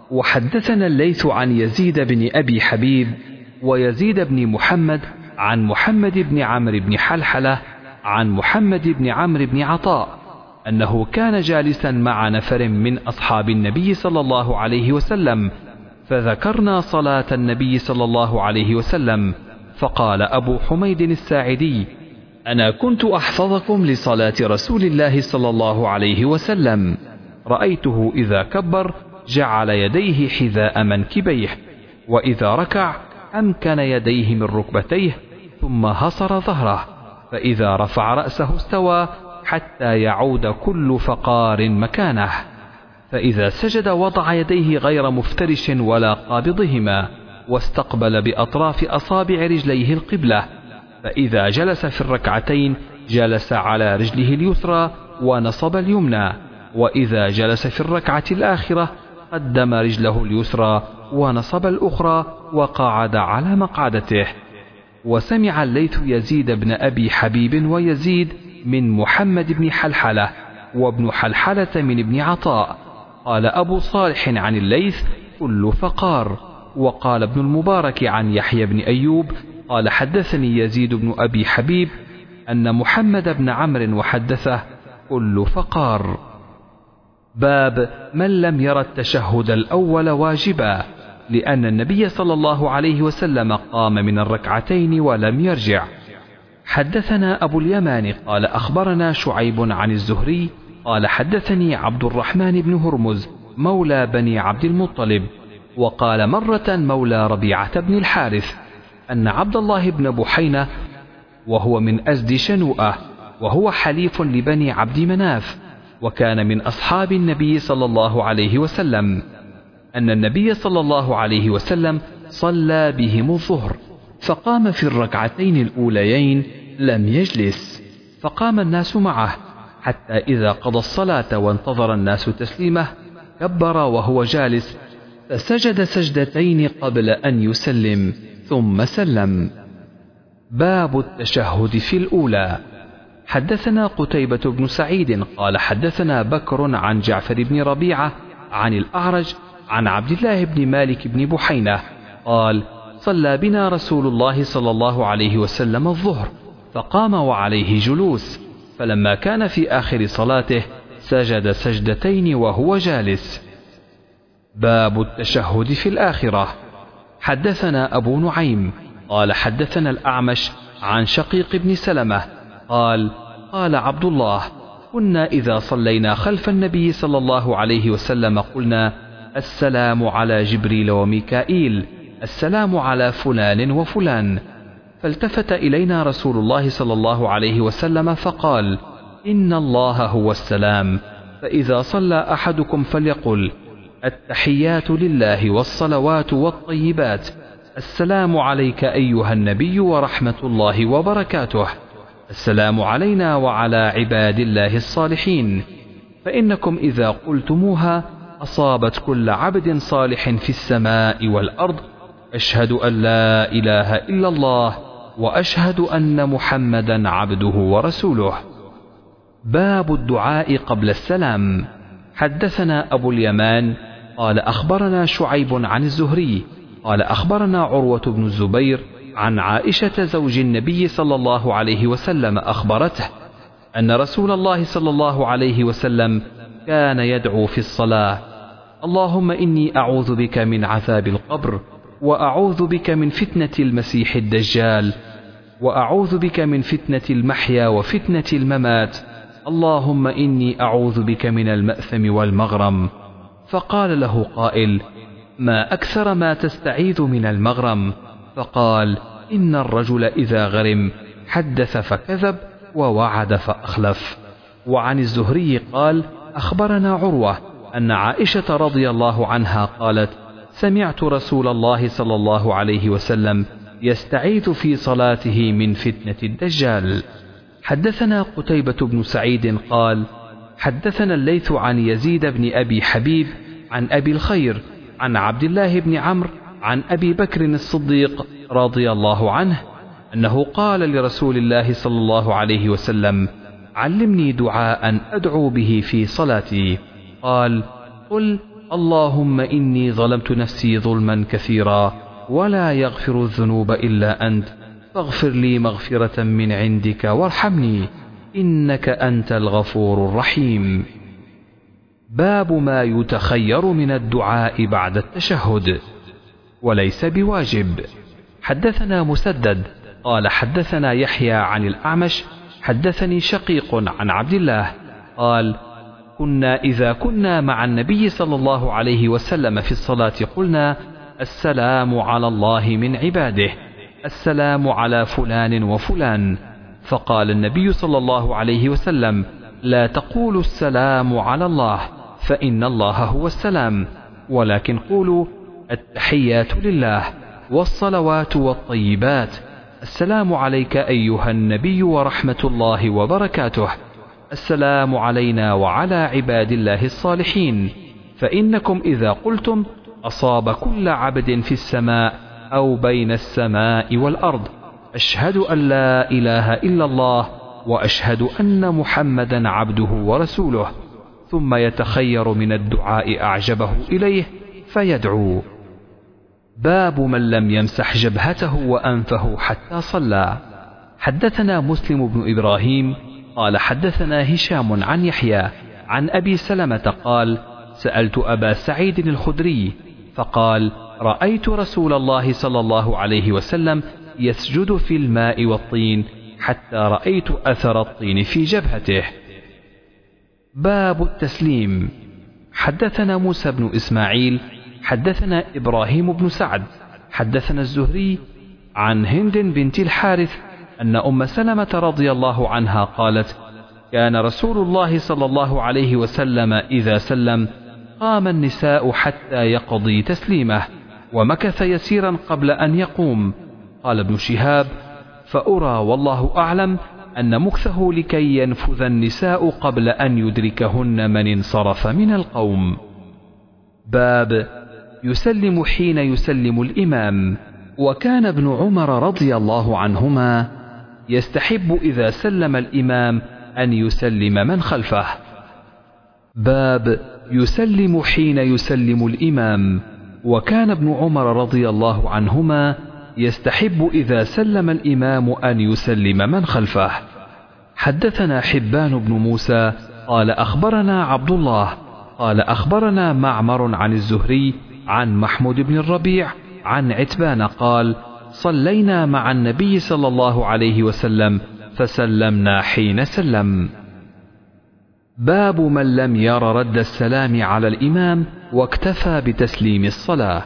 وحدثنا الليث عن يزيد بن أبي حبيب ويزيد بن محمد عن محمد بن عمرو بن حلحلة عن محمد بن عمرو بن عطاء أنه كان جالسا مع نفر من أصحاب النبي صلى الله عليه وسلم، فذكرنا صلاة النبي صلى الله عليه وسلم، فقال أبو حميد الساعدي: أنا كنت أحفظكم لصلاة رسول الله صلى الله عليه وسلم، رأيته إذا كبر جعل يديه حذاء منكبيه، وإذا ركع أمكن يديه من ركبتيه ثم هصر ظهره، فإذا رفع رأسه استوى حتى يعود كل فقار مكانه، فإذا سجد وضع يديه غير مفترش ولا قابضهما، واستقبل بأطراف أصابع رجليه القبلة، فإذا جلس في الركعتين جلس على رجله اليسرى ونصب اليمنى، وإذا جلس في الركعة الآخرة قدم رجله اليسرى ونصب الأخرى وقعد على مقعدته. وسمع الليث يزيد بن أبي حبيب ويزيد من محمد بن حلحلة وابن حلحلة من ابن عطاء. قال أبو صالح عن الليث: كل فقار. وقال ابن المبارك عن يحيى بن أيوب قال حدثني يزيد بن أبي حبيب أن محمد بن عمرو وحدثه كل فقار. باب من لم ير التشهد الأول واجبا، لأن النبي صلى الله عليه وسلم قام من الركعتين ولم يرجع. حدثنا أبو اليمان قال أخبرنا شعيب عن الزهري قال حدثني عبد الرحمن بن هرمز مولى بني عبد المطلب، وقال مرة مولى ربيعة بن الحارث، أن عبد الله بن بحينة وهو من أزد شنوءة، وهو حليف لبني عبد مناف، وكان من أصحاب النبي صلى الله عليه وسلم، أن النبي صلى الله عليه وسلم صلى بهم الظهر، فقام في الركعتين الأوليين لم يجلس، فقام الناس معه حتى إذا قضى الصلاة وانتظر الناس تسليمه كبر وهو جالس، فسجد سجدتين قبل أن يسلم ثم سلم. باب التشهد في الأولى. حدثنا قتيبة بن سعيد قال حدثنا بكر عن جعفر بن ربيعة عن الأعرج عن عبد الله بن مالك بن بحينة قال صلى بنا رسول الله صلى الله عليه وسلم الظهر، فقام وعليه جلوس، فلما كان في آخر صلاته سجد سجدتين وهو جالس. باب التشهد في الآخرة. حدثنا أبو نعيم قال حدثنا الأعمش عن شقيق بن سلمة قال قال عبد الله كنا إذا صلينا خلف النبي صلى الله عليه وسلم قلنا السلام على جبريل وميكائيل، السلام على فلان وفلان، فالتفت إلينا رسول الله صلى الله عليه وسلم فقال إن الله هو السلام، فإذا صلى أحدكم فليقل التحيات لله والصلوات والطيبات، السلام عليك أيها النبي ورحمة الله وبركاته، السلام علينا وعلى عباد الله الصالحين، فإنكم إذا قلتموها أصابت كل عبد صالح في السماء والأرض، أشهد أن لا إله إلا الله وأشهد أن محمدا عبده ورسوله. باب الدعاء قبل السلام. حدثنا أبو اليمان قال أخبرنا شعيب عن الزهري قال أخبرنا عروة بن الزبير عن عائشة زوج النبي صلى الله عليه وسلم أخبرته أن رسول الله صلى الله عليه وسلم كان يدعو في الصلاة اللهم إني أعوذ بك من عذاب القبر، وأعوذ بك من فتنة المسيح الدجال، وأعوذ بك من فتنة المحيا وفتنة الممات، اللهم إني أعوذ بك من المأثم والمغرم. فقال له قائل ما أكثر ما تستعيذ من المغرم؟ فقال إن الرجل إذا غرم حدث فكذب ووعد فأخلف. وعن الزهري قال أخبرنا عروة أن عائشة رضي الله عنها قالت سمعت رسول الله صلى الله عليه وسلم يستعيذ في صلاته من فتنة الدجال. حدثنا قتيبة بن سعيد قال حدثنا الليث عن يزيد بن أبي حبيب عن أبي الخير عن عبد الله بن عمرو عن أبي بكر الصديق رضي الله عنه أنه قال لرسول الله صلى الله عليه وسلم علمني دعاء أدعو به في صلاتي. قال قل اللهم إني ظلمت نفسي ظلما كثيرا ولا يغفر الذنوب إلا أنت، فاغفر لي مغفرة من عندك وارحمني إنك أنت الغفور الرحيم. باب ما يتخير من الدعاء بعد التشهد وليس بواجب. حدثنا مسدد قال حدثنا يحيى عن الأعمش حدثني شقيق عن عبد الله قال كنا إذا كنا مع النبي صلى الله عليه وسلم في الصلاة قلنا السلام على الله من عباده، السلام على فلان وفلان، فقال النبي صلى الله عليه وسلم لا تقولوا السلام على الله فإن الله هو السلام، ولكن قولوا التحيات لله والصلوات والطيبات، السلام عليك أيها النبي ورحمة الله وبركاته، السلام علينا وعلى عباد الله الصالحين، فإنكم إذا قلتم أصاب كل عبد في السماء أو بين السماء والأرض، أشهد أن لا إله إلا الله وأشهد أن محمدا عبده ورسوله، ثم يتخير من الدعاء أعجبه إليه فيدعو. باب من لم يمسح جبهته وأنفه حتى صلى. حدثنا مسلم بن إبراهيم قال حدثنا هشام عن يحيى عن أبي سلمة قال سألت أبا سعيد الخدري فقال رأيت رسول الله صلى الله عليه وسلم يسجد في الماء والطين حتى رأيت أثر الطين في جبهته. باب التسليم. حدثنا موسى بن إسماعيل حدثنا إبراهيم بن سعد حدثنا الزهري عن هند بنت الحارث أن أم سلمة رضي الله عنها قالت كان رسول الله صلى الله عليه وسلم إذا سلم قام النساء حتى يقضي تسليمه ومكث يسيرا قبل أن يقوم. قال ابن شهاب فأرى والله أعلم أن مكثه لكي ينفذ النساء قبل أن يدركهن من انصرف من القوم. باب يسلم حين يسلم الإمام. وكان ابن عمر رضي الله عنهما يستحب إذا سلم الإمام أن يسلم من خلفه. باب يسلم حين يسلم الإمام. وكان ابن عمر رضي الله عنهما يستحب إذا سلم الإمام أن يسلم من خلفه. حدثنا حبان بن موسى قال أخبرنا عبد الله قال أخبرنا معمر عن الزهري عن محمود بن الربيع عن عتبان قال صلينا مع النبي صلى الله عليه وسلم فسلمنا حين سلم. باب من لم ير رد السلام على الإمام واكتفى بتسليم الصلاة.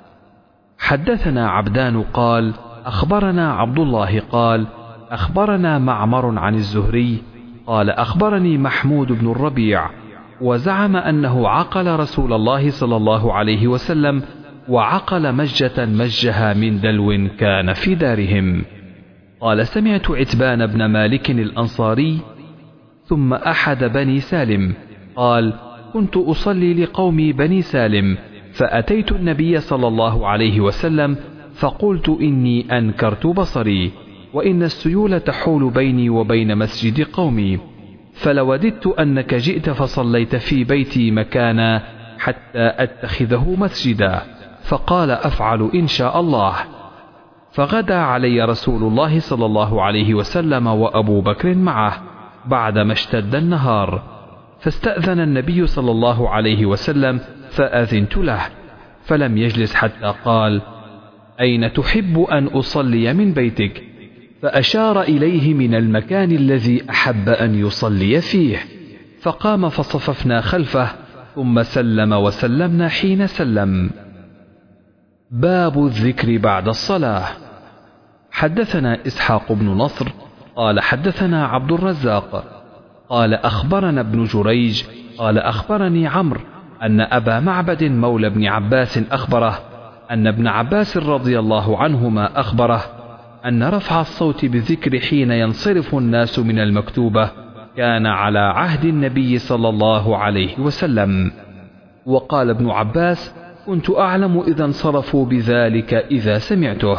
حدثنا عبدان قال أخبرنا عبد الله قال أخبرنا معمر عن الزهري قال أخبرني محمود بن الربيع وزعم أنه عقل رسول الله صلى الله عليه وسلم وعقل مجة مجها من دلو كان في دارهم. قال سمعت عتبان بن مالك الأنصاري ثم أحد بني سالم قال كنت أصلي لقومي بني سالم فأتيت النبي صلى الله عليه وسلم فقلت إني أنكرت بصري وإن السيول تحول بيني وبين مسجد قومي فلوددت أنك جئت فصليت في بيتي مكانا حتى أتخذه مسجدا فقال أفعل إن شاء الله. فغدا علي رسول الله صلى الله عليه وسلم وأبو بكر معه بعدما اشتد النهار فاستأذن النبي صلى الله عليه وسلم فأذنت له فلم يجلس حتى قال أين تحب أن أصلي من بيتك؟ فأشار إليه من المكان الذي أحب أن يصلي فيه فقام فصففنا خلفه ثم سلم وسلمنا حين سلم. باب الذكر بعد الصلاة. حدثنا إسحاق بن نصر قال حدثنا عبد الرزاق قال أخبرنا ابن جريج قال أخبرني عمرو أن أبا معبد مولى بن عباس أخبره أن ابن عباس رضي الله عنهما أخبره أن رفع الصوت بالذكر حين ينصرف الناس من المكتوبة كان على عهد النبي صلى الله عليه وسلم. وقال ابن عباس كنت أعلم إذا انصرفوا بذلك إذا سمعته.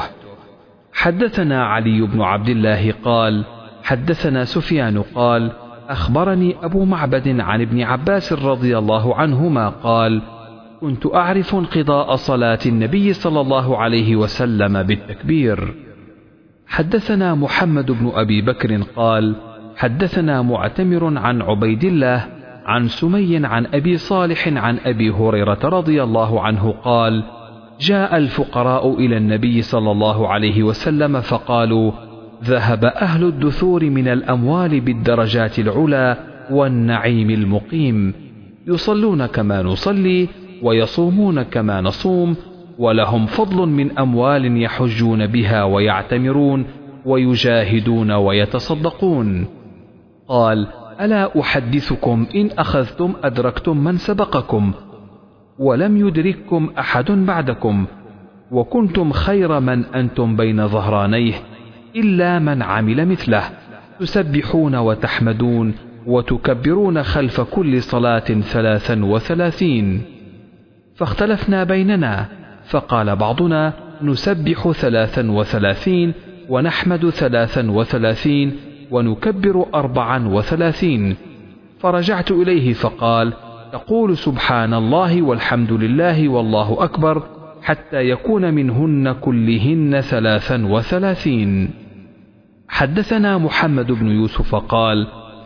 حدثنا علي بن عبد الله قال حدثنا سفيان قال أخبرني أبو معبد عن ابن عباس رضي الله عنهما قال كنت أعرف انقضاء صلاة النبي صلى الله عليه وسلم بالتكبير. حدثنا محمد بن أبي بكر قال حدثنا معتمر عن عبيد الله عن سمي عن أبي صالح عن أبي هريرة رضي الله عنه قال جاء الفقراء إلى النبي صلى الله عليه وسلم فقالوا ذهب أهل الدثور من الأموال بالدرجات العلى والنعيم المقيم يصلون كما نصلي ويصومون كما نصوم ولهم فضل من أموال يحجون بها ويعتمرون ويجاهدون ويتصدقون. قال ألا أحدثكم إن أخذتم أدركتم من سبقكم ولم يدرككم أحد بعدكم وكنتم خير من أنتم بين ظهرانيه إلا من عمل مثله تسبحون وتحمدون وتكبرون خلف كل صلاة ثلاثا وثلاثين. فاختلفنا بيننا فقال بعضنا نسبح ثلاثا وثلاثين ونحمد ثلاثا وثلاثين ونكبر أربعا وثلاثين. فرجعت إليه فقال تقول سبحان الله والحمد لله والله أكبر حتى يكون منهن كلهن ثلاثا وثلاثين. حدثنا محمد بن يوسف قال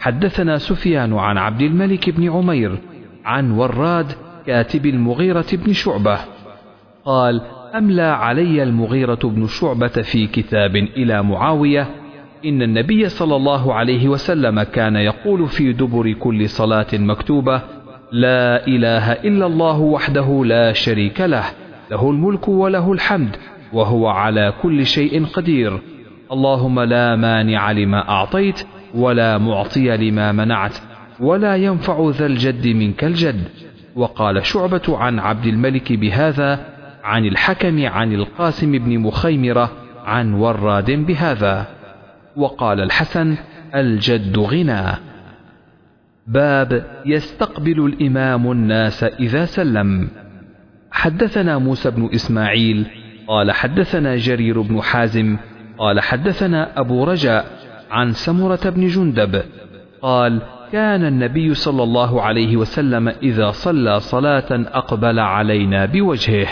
حدثنا سفيان عن عبد الملك بن عمير عن وراد كاتب المغيرة بن شعبة قال أملى علي المغيرة بن شعبة في كتاب إلى معاوية إن النبي صلى الله عليه وسلم كان يقول في دبر كل صلاة مكتوبة لا إله إلا الله وحده لا شريك له له الملك وله الحمد وهو على كل شيء قدير اللهم لا مانع لما أعطيت ولا معطي لما منعت ولا ينفع ذا الجد منك الجد. وقال شعبة عن عبد الملك بهذا عن الحكم عن القاسم بن مخيمرة عن وراد بهذا. وقال الحسن الجد غنى. باب يستقبل الإمام الناس إذا سلم. حدثنا موسى بن إسماعيل قال حدثنا جرير بن حازم قال حدثنا أبو رجاء عن سمرة بن جندب قال كان النبي صلى الله عليه وسلم إذا صلى صلاة أقبل علينا بوجهه.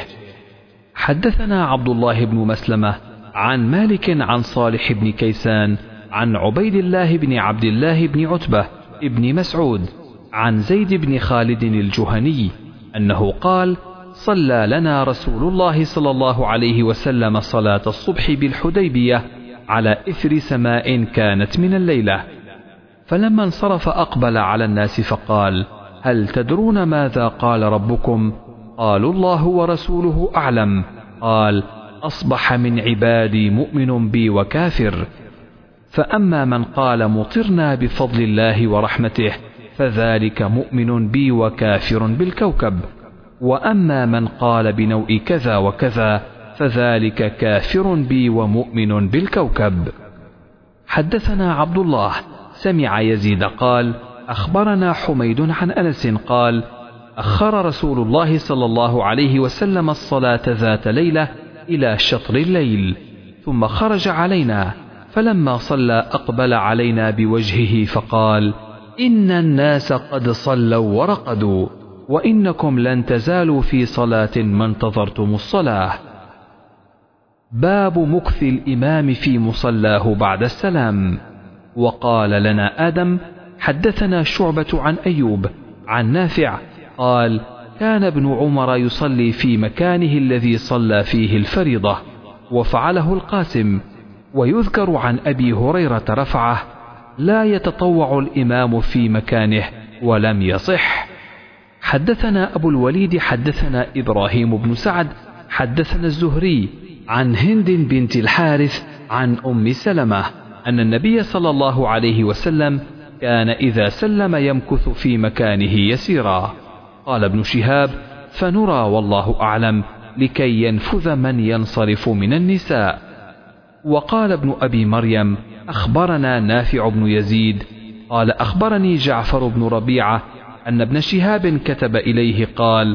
حدثنا عبد الله بن مسلمة عن مالك عن صالح بن كيسان عن عبيد الله بن عبد الله بن عتبة ابن مسعود عن زيد بن خالد الجهني أنه قال صلى لنا رسول الله صلى الله عليه وسلم صلاة الصبح بالحديبية على إثر سماء كانت من الليلة، فلما انصرف أقبل على الناس فقال هل تدرون ماذا قال ربكم؟ قالوا الله ورسوله أعلم. قال أصبح من عبادي مؤمن بي وكافر، فأما من قال مطرنا بفضل الله ورحمته فذلك مؤمن بي وكافر بالكوكب، وأما من قال بنوء كذا وكذا فذلك كافر بي ومؤمن بالكوكب. حدثنا عبد الله سمع يزيد قال أخبرنا حميد عن أنس قال أخر رسول الله صلى الله عليه وسلم الصلاة ذات ليلة إلى شطر الليل، ثم خرج علينا فلما صلى أقبل علينا بوجهه فقال إن الناس قد صلوا ورقدوا وإنكم لن تزالوا في صلاة ما انتظرتم الصلاة. باب مكث الإمام في مصلاه بعد السلام. وقال لنا آدم حدثنا شعبة عن أيوب عن نافع قال كان ابن عمر يصلي في مكانه الذي صلى فيه الفريضة، وفعله القاسم. ويذكر عن أبي هريرة رفعه لا يتطوع الإمام في مكانه ولم يصح. حدثنا أبو الوليد حدثنا إبراهيم بن سعد حدثنا الزهري عن هند بنت الحارث عن أم سلمة أن النبي صلى الله عليه وسلم كان إذا سلم يمكث في مكانه يسيرا. قال ابن شهاب فنرى والله أعلم لكي ينفذ من ينصرف من النساء. وقال ابن أبي مريم أخبرنا نافع بن يزيد قال أخبرني جعفر بن ربيعة أن ابن شهاب كتب إليه قال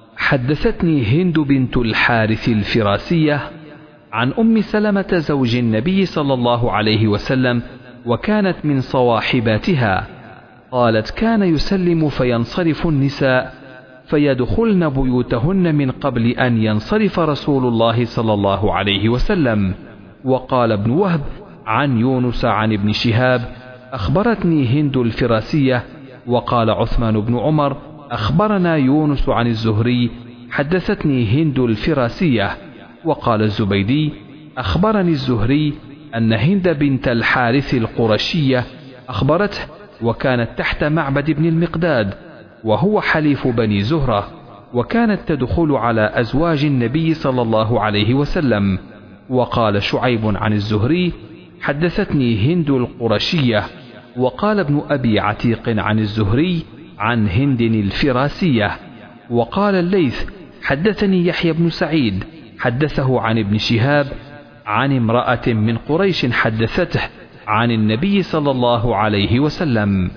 حدثتني هند بنت الحارث الفراسية عن أم سلمة زوج النبي صلى الله عليه وسلم وكانت من صواحباتها قالت كان يسلم فينصرف النساء فيدخلن بيوتهن من قبل أن ينصرف رسول الله صلى الله عليه وسلم. وقال ابن وهب عن يونس عن ابن شهاب أخبرتني هند الفراسية. وقال عثمان بن عمر أخبرنا يونس عن الزهري حدثتني هند الفراسية. وقال الزبيدي أخبرني الزهري أن هند بنت الحارث القرشية أخبرته وكانت تحت معبد بن المقداد وهو حليف بني زهرة، وكانت تدخل على أزواج النبي صلى الله عليه وسلم. وقال شعيب عن الزهري حدثتني هند القرشية. وقال ابن أبي عتيق عن الزهري عن هند الفراسية. وقال الليث حدثني يحيى بن سعيد حدثه عن ابن شهاب عن امرأة من قريش حدثته عن النبي صلى الله عليه وسلم.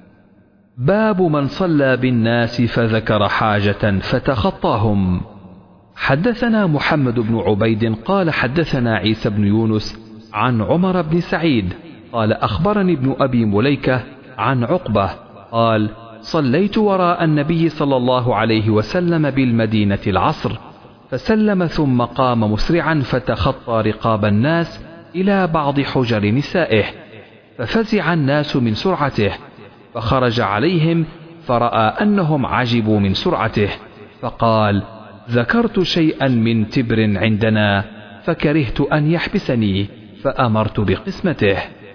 باب من صلى بالناس فذكر حاجة فتخطاهم. حدثنا محمد بن عبيد قال حدثنا عيسى بن يونس عن عمر بن سعيد قال أخبرني ابن أبي مليكة عن عقبة قال صليت وراء النبي صلى الله عليه وسلم بالمدينة العصر فسلم ثم قام مسرعا فتخطى رقاب الناس إلى بعض حجر نسائه، ففزع الناس من سرعته، فخرج عليهم فرأى أنهم عجبوا من سرعته، فقال: ذكرت شيئا من تبر عندنا فكرهت أن يحبسني فأمرت بقسمته.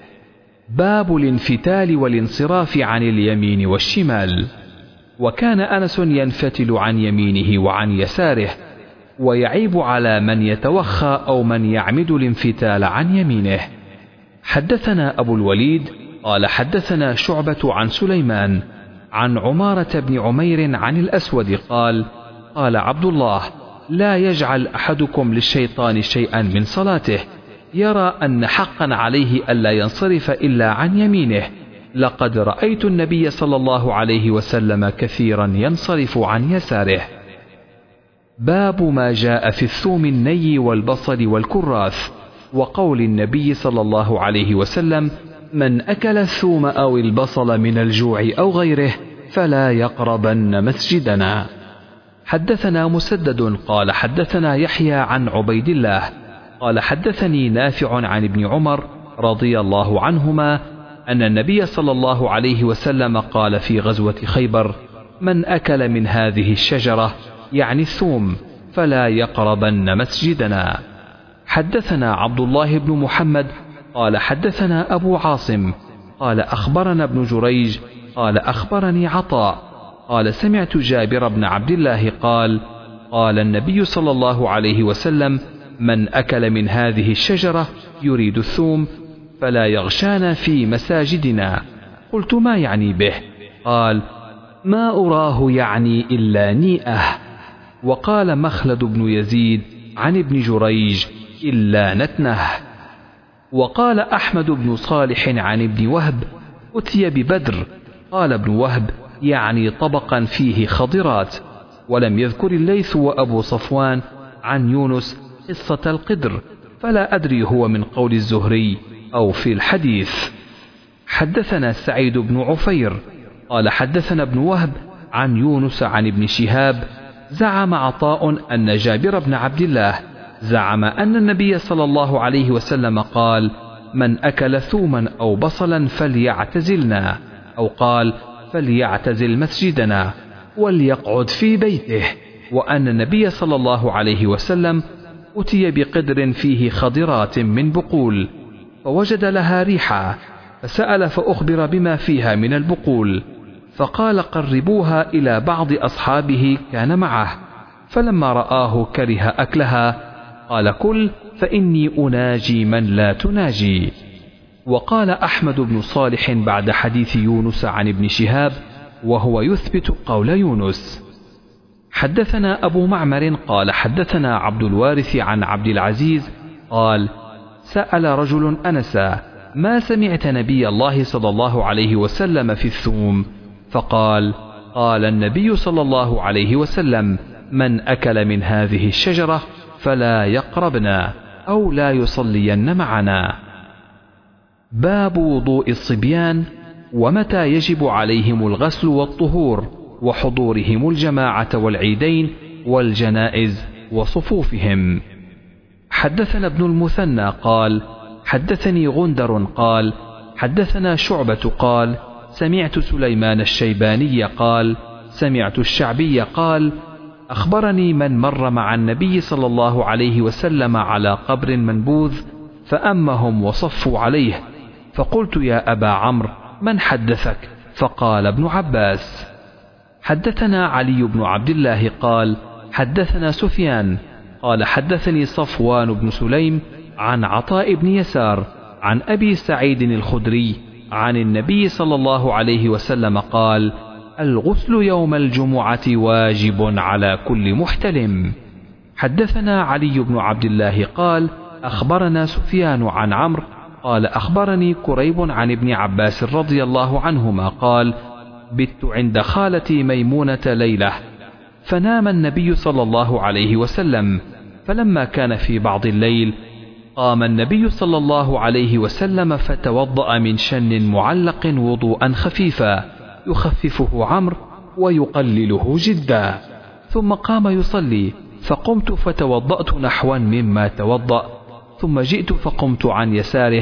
باب الانفتال والانصراف عن اليمين والشمال. وكان أنس ينفتل عن يمينه وعن يساره، ويعيب على من يتوخى أو من يعمد الانفتال عن يمينه. حدثنا أبو الوليد قال حدثنا شعبة عن سليمان عن عمارة بن عمير عن الأسود قال: قال عبد الله: لا يجعل أحدكم للشيطان شيئا من صلاته، يرى أن حقا عليه ألا ينصرف إلا عن يمينه، لقد رأيت النبي صلى الله عليه وسلم كثيرا ينصرف عن يساره. باب ما جاء في الثوم الني والبصل والكراث، وقول النبي صلى الله عليه وسلم: من أكل الثوم أو البصل من الجوع أو غيره فلا يقربن مسجدنا. حدثنا مسدد قال حدثنا يحيى عن عبيد الله قال حدثني نافع عن ابن عمر رضي الله عنهما أن النبي صلى الله عليه وسلم قال في غزوة خيبر: من أكل من هذه الشجرة يعني الثوم فلا يقربن مسجدنا. حدثنا عبد الله بن محمد قال حدثنا أبو عاصم قال أخبرنا ابن جريج قال أخبرني عطاء قال سمعت جابر بن عبد الله قال: قال النبي صلى الله عليه وسلم: من أكل من هذه الشجرة يريد الثوم فلا يغشانا في مساجدنا. قلت: ما يعني به؟ قال: ما أراه يعني إلا نيئة. وقال مخلد بن يزيد عن ابن جريج: إلا نتنه. وقال أحمد بن صالح عن ابن وهب: أتي ببدر. قال ابن وهب: يعني طبقا فيه خضرات. ولم يذكر الليث وأبو صفوان عن يونس قصة القدر، فلا أدري هو من قول الزهري أو في الحديث. حدثنا سعيد بن عفير قال حدثنا ابن وهب عن يونس عن ابن شهاب: زعم عطاء أن جابر بن عبد الله زعم أن النبي صلى الله عليه وسلم قال: من أكل ثوما أو بصلا فليعتزلنا، أو قال: فليعتزل مسجدنا وليقعد في بيته، وأن النبي صلى الله عليه وسلم أتي بقدر فيه خضرات من بقول فوجد لها ريحا، فسأل فأخبر بما فيها من البقول، فقال: قربوها إلى بعض أصحابه كان معه، فلما رآه كره أكلها قال: كل فإني أناجي من لا تناجي. وقال أحمد بن صالح بعد حديث يونس عن ابن شهاب وهو يثبت قول يونس. حدثنا أبو معمر قال حدثنا عبد الوارث عن عبد العزيز قال: سأل رجل أنسا: ما سمعت نبي الله صلى الله عليه وسلم في الثوم؟ فقال: قال النبي صلى الله عليه وسلم: من أكل من هذه الشجرة فلا يقربنا أو لا يصلين معنا. باب وضوء الصبيان ومتى يجب عليهم الغسل والطهور، وحضورهم الجماعة والعيدين والجنائز وصفوفهم. حدثنا ابن المثنى قال حدثني غندر قال حدثنا شعبة قال سمعت سليمان الشيباني قال سمعت الشعبي قال: أخبرني من مر مع النبي صلى الله عليه وسلم على قبر منبوذ فأمهم وصفوا عليه، فقلت: يا أبا عمرو من حدثك؟ فقال: ابن عباس. حدثنا علي بن عبد الله قال حدثنا سفيان قال حدثني صفوان بن سليم عن عطاء بن يسار عن أبي سعيد الخدري عن النبي صلى الله عليه وسلم قال: الغسل يوم الجمعة واجب على كل محتلم. حدثنا علي بن عبد الله قال أخبرنا سفيان عن عمرو قال أخبرني كريب عن ابن عباس رضي الله عنهما قال: بت عند خالتي ميمونة ليلة، فنام النبي صلى الله عليه وسلم، فلما كان في بعض الليل قام النبي صلى الله عليه وسلم فتوضأ من شن معلق وضوءا خفيفا يخففه عمرو ويقلله جدا، ثم قام يصلي، فقمت فتوضأت نحوا مما توضأ، ثم جئت فقمت عن يساره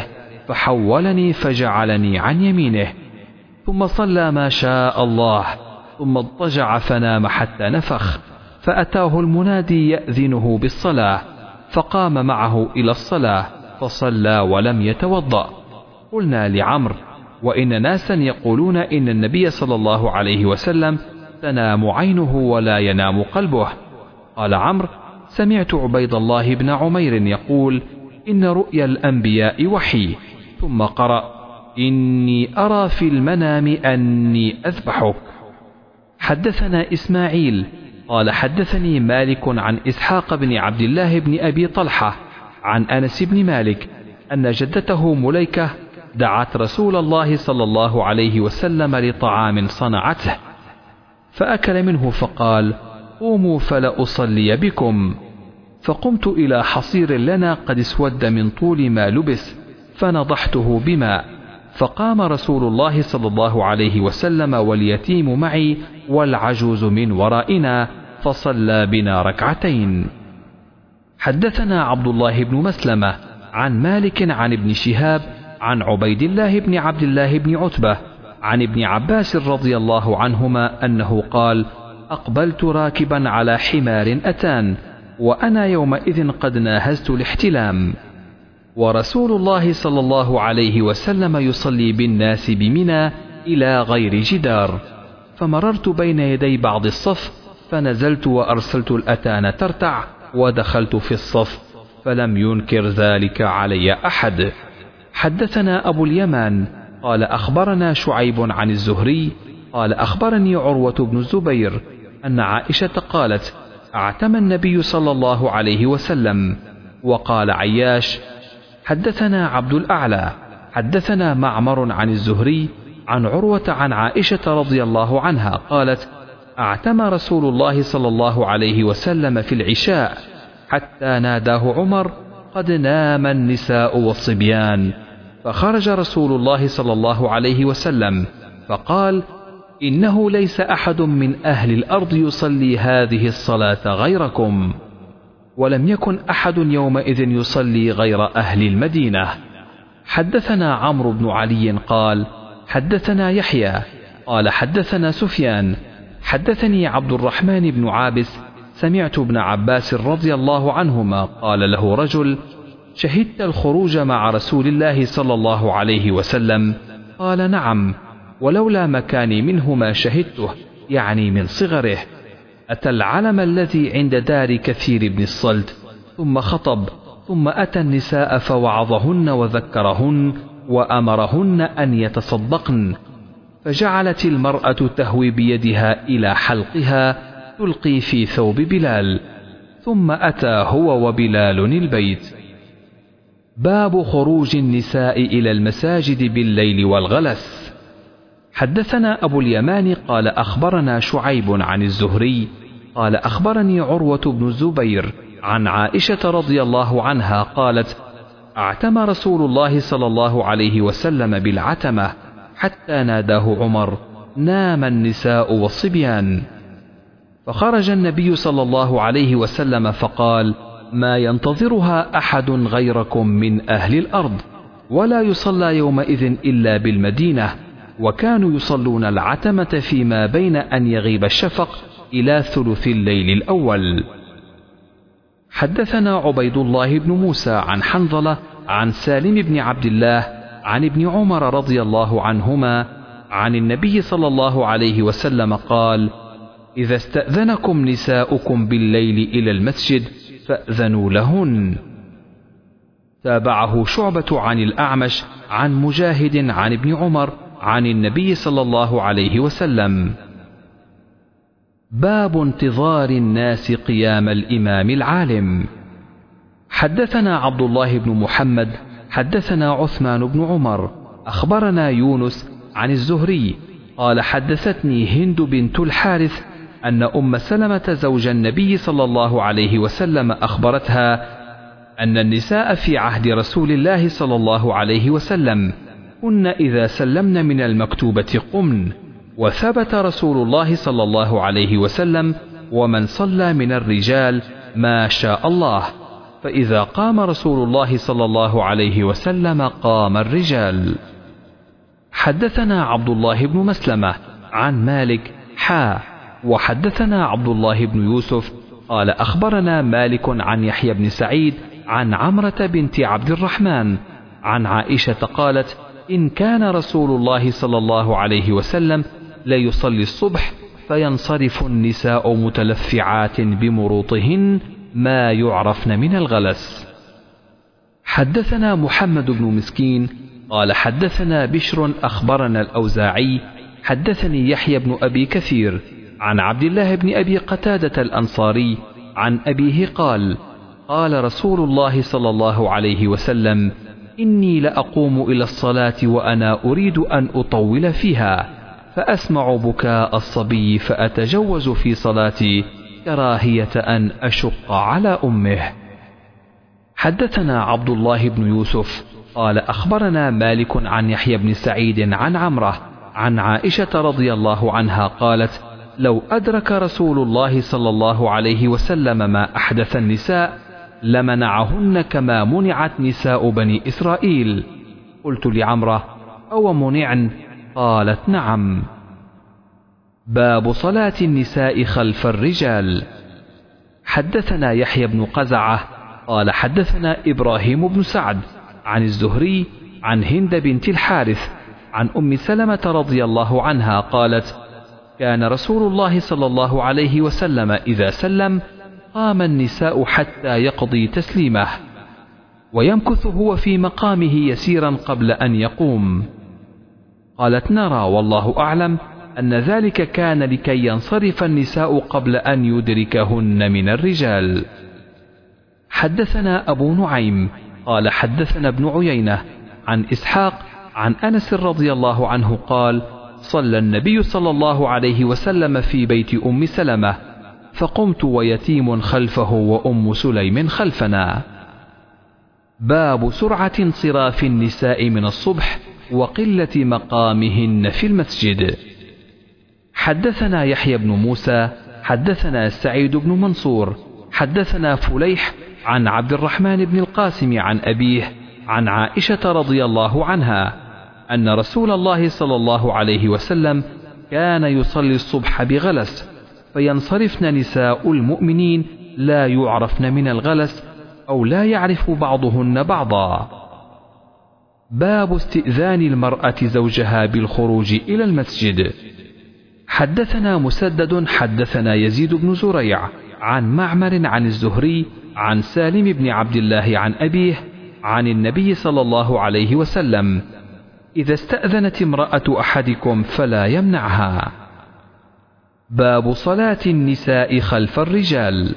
فحولني فجعلني عن يمينه، ثم صلى ما شاء الله، ثم اضطجع فنام حتى نفخ، فأتاه المنادي يأذنه بالصلاة، فقام معه إلى الصلاة فصلى ولم يتوضأ. قلنا لعمرو: وإن ناسا يقولون إن النبي صلى الله عليه وسلم تنام عينه ولا ينام قلبه. قال عمرو: سمعت عبيد الله بن عمير يقول: إن رؤيا الأنبياء وحي. ثم قرأ: إني أرى في المنام أني أذبحك. حدثنا إسماعيل قال حدثني مالك عن إسحاق بن عبد الله بن أبي طلحة عن أنس بن مالك أن جدته مليكة دعت رسول الله صلى الله عليه وسلم لطعام صنعته، فأكل منه فقال: قوموا فلأصلي بكم. فقمت إلى حصير لنا قد اسود من طول ما لبس، فنضحته بماء، فقام رسول الله صلى الله عليه وسلم واليتيم معي والعجوز من ورائنا، فصلى بنا ركعتين. حدثنا عبد الله بن مسلمة عن مالك عن ابن شهاب عن عبيد الله بن عبد الله بن عتبة عن ابن عباس رضي الله عنهما أنه قال: أقبلت راكبا على حمار أتان، وأنا يومئذ قد ناهزت الاحتلام، ورسول الله صلى الله عليه وسلم يصلي بالناس بمنى إلى غير جدار، فمررت بين يدي بعض الصف، فنزلت وأرسلت الأتان ترتع، ودخلت في الصف، فلم ينكر ذلك علي أحد. حدثنا أبو اليمان قال أخبرنا شعيب عن الزهري قال أخبرني عروة بن الزبير أن عائشة قالت: اعتمى النبي صلى الله عليه وسلم. وقال عياش: حدثنا عبد الأعلى حدثنا معمر عن الزهري عن عروة عن عائشة رضي الله عنها قالت: اعتمى رسول الله صلى الله عليه وسلم في العشاء حتى ناداه عمر: قد نام النساء والصبيان. فخرج رسول الله صلى الله عليه وسلم فقال: إنه ليس أحد من أهل الأرض يصلي هذه الصلاة غيركم. ولم يكن أحد يومئذ يصلي غير أهل المدينة. حدثنا عمرو بن علي قال حدثنا يحيى قال حدثنا سفيان حدثني عبد الرحمن بن عابس سمعت ابن عباس رضي الله عنهما قال له رجل: شهدت الخروج مع رسول الله صلى الله عليه وسلم؟ قال: نعم، ولولا مكاني منه ما شهدته، يعني من صغره. أتى العلم الذي عند دار كثير بن الصلت، ثم خطب، ثم أتى النساء فوعظهن وذكرهن وأمرهن أن يتصدقن، فجعلت المرأة تهوي بيدها إلى حلقها تلقي في ثوب بلال، ثم أتى هو وبلال البيت. باب خروج النساء إلى المساجد بالليل والغلس. حدثنا أبو اليمان قال أخبرنا شعيب عن الزهري قال أخبرني عروة بن الزبير عن عائشة رضي الله عنها قالت: اعتمى رسول الله صلى الله عليه وسلم بالعتمة حتى ناداه عمر: نام النساء والصبيان. فخرج النبي صلى الله عليه وسلم فقال: ما ينتظرها أحد غيركم من أهل الأرض، ولا يصلى يومئذ إلا بالمدينة، وكانوا يصلون العتمة فيما بين أن يغيب الشفق إلى ثلث الليل الأول. حدثنا عبيد الله بن موسى عن حنظلة عن سالم بن عبد الله عن ابن عمر رضي الله عنهما عن النبي صلى الله عليه وسلم قال: إذا استأذنكم نساؤكم بالليل إلى المسجد فأذنوا لهن. تابعه شعبة عن الأعمش عن مجاهد عن ابن عمر عن النبي صلى الله عليه وسلم. باب انتظار الناس قيام الإمام العالم. حدثنا عبد الله بن محمد حدثنا عثمان بن عمر أخبرنا يونس عن الزهري قال حدثتني هند بنت الحارث أن أم سلمة زوج النبي صلى الله عليه وسلم أخبرتها أن النساء في عهد رسول الله صلى الله عليه وسلم كن إذا سلمن من المكتوبة قمن، وثبت رسول الله صلى الله عليه وسلم: ومن صلى من الرجال ما شاء الله. فإذا قام رسول الله صلى الله عليه وسلم قام الرجال. حدثنا عبد الله بن مسلمة عن مالك حا وحدثنا عبد الله بن يوسف قال أخبرنا مالك عن يحيى بن سعيد عن عمرة بنت عبد الرحمن عن عائشة قالت إن كان رسول الله صلى الله عليه وسلم ليصلي الصبح فينصرف النساء متلفعات بمروطهن ما يعرفن من الغلس. حدثنا محمد بن مسكين قال حدثنا بشر أخبرنا الأوزاعي حدثني يحيى بن أبي كثير عن عبد الله بن أبي قتادة الأنصاري عن أبيه قال قال رسول الله صلى الله عليه وسلم إني لأقوم إلى الصلاة وأنا أريد أن أطول فيها فأسمع بكاء الصبي فأتجوز في صلاتي كراهية أن أشق على أمه. حدثنا عبد الله بن يوسف قال أخبرنا مالك عن يحيى بن سعيد عن عمرة عن عائشة رضي الله عنها قالت لو أدرك رسول الله صلى الله عليه وسلم ما أحدث النساء لمنعهن كما منعت نساء بني إسرائيل. قلت لعمرة أو منعن؟ قالت نعم. باب صلاة النساء خلف الرجال. حدثنا يحيى بن قزعة قال حدثنا إبراهيم بن سعد عن الزهري عن هند بنت الحارث عن أم سلمة رضي الله عنها قالت كان رسول الله صلى الله عليه وسلم إذا سلم قام النساء حتى يقضي تسليمه ويمكث هو في مقامه يسيرا قبل أن يقوم. قالت نرى والله أعلم أن ذلك كان لكي ينصرف النساء قبل أن يدركهن من الرجال. حدثنا أبو نعيم قال حدثنا ابن عيينة عن إسحاق عن أنس رضي الله عنه قال صلى النبي صلى الله عليه وسلم في بيت أم سلمة فقمت ويتيم خلفه وأم سليم خلفنا. باب سرعة انصراف النساء من الصبح وقلة مقامهن في المسجد. حدثنا يحيى بن موسى حدثنا سعيد بن منصور حدثنا فليح عن عبد الرحمن بن القاسم عن أبيه عن عائشة رضي الله عنها أن رسول الله صلى الله عليه وسلم كان يصلي الصبح بغلس فينصرفن نساء المؤمنين لا يعرفن من الغلس أو لا يعرف بعضهن بعضا. باب استئذان المرأة زوجها بالخروج إلى المسجد. حدثنا مسدد حدثنا يزيد بن زريع عن معمر عن الزهري عن سالم بن عبد الله عن أبيه عن النبي صلى الله عليه وسلم إذا استأذنت امرأة أحدكم فلا يمنعها. باب صلاة النساء خلف الرجال.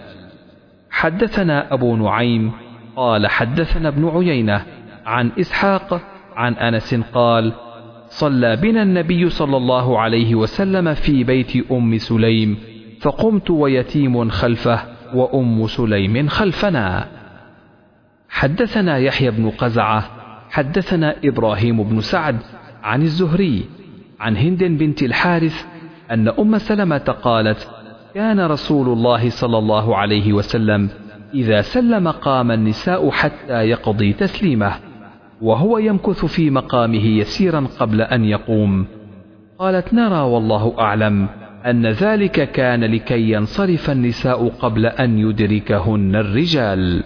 حدثنا أبو نعيم قال حدثنا ابن عيينة عن إسحاق عن أنس قال صلى بنا النبي صلى الله عليه وسلم في بيت أم سليم فقمت ويتيم خلفه وأم سليم خلفنا. حدثنا يحيى بن قزعة حدثنا إبراهيم بن سعد عن الزهري عن هند بنت الحارث أن أم سلمة قالت كان رسول الله صلى الله عليه وسلم إذا سلم قام النساء حتى يقضي تسليمه وهو يمكث في مقامه يسيرا قبل أن يقوم. قالت نرى والله أعلم أن ذلك كان لكي ينصرف النساء قبل أن يدركهن الرجال.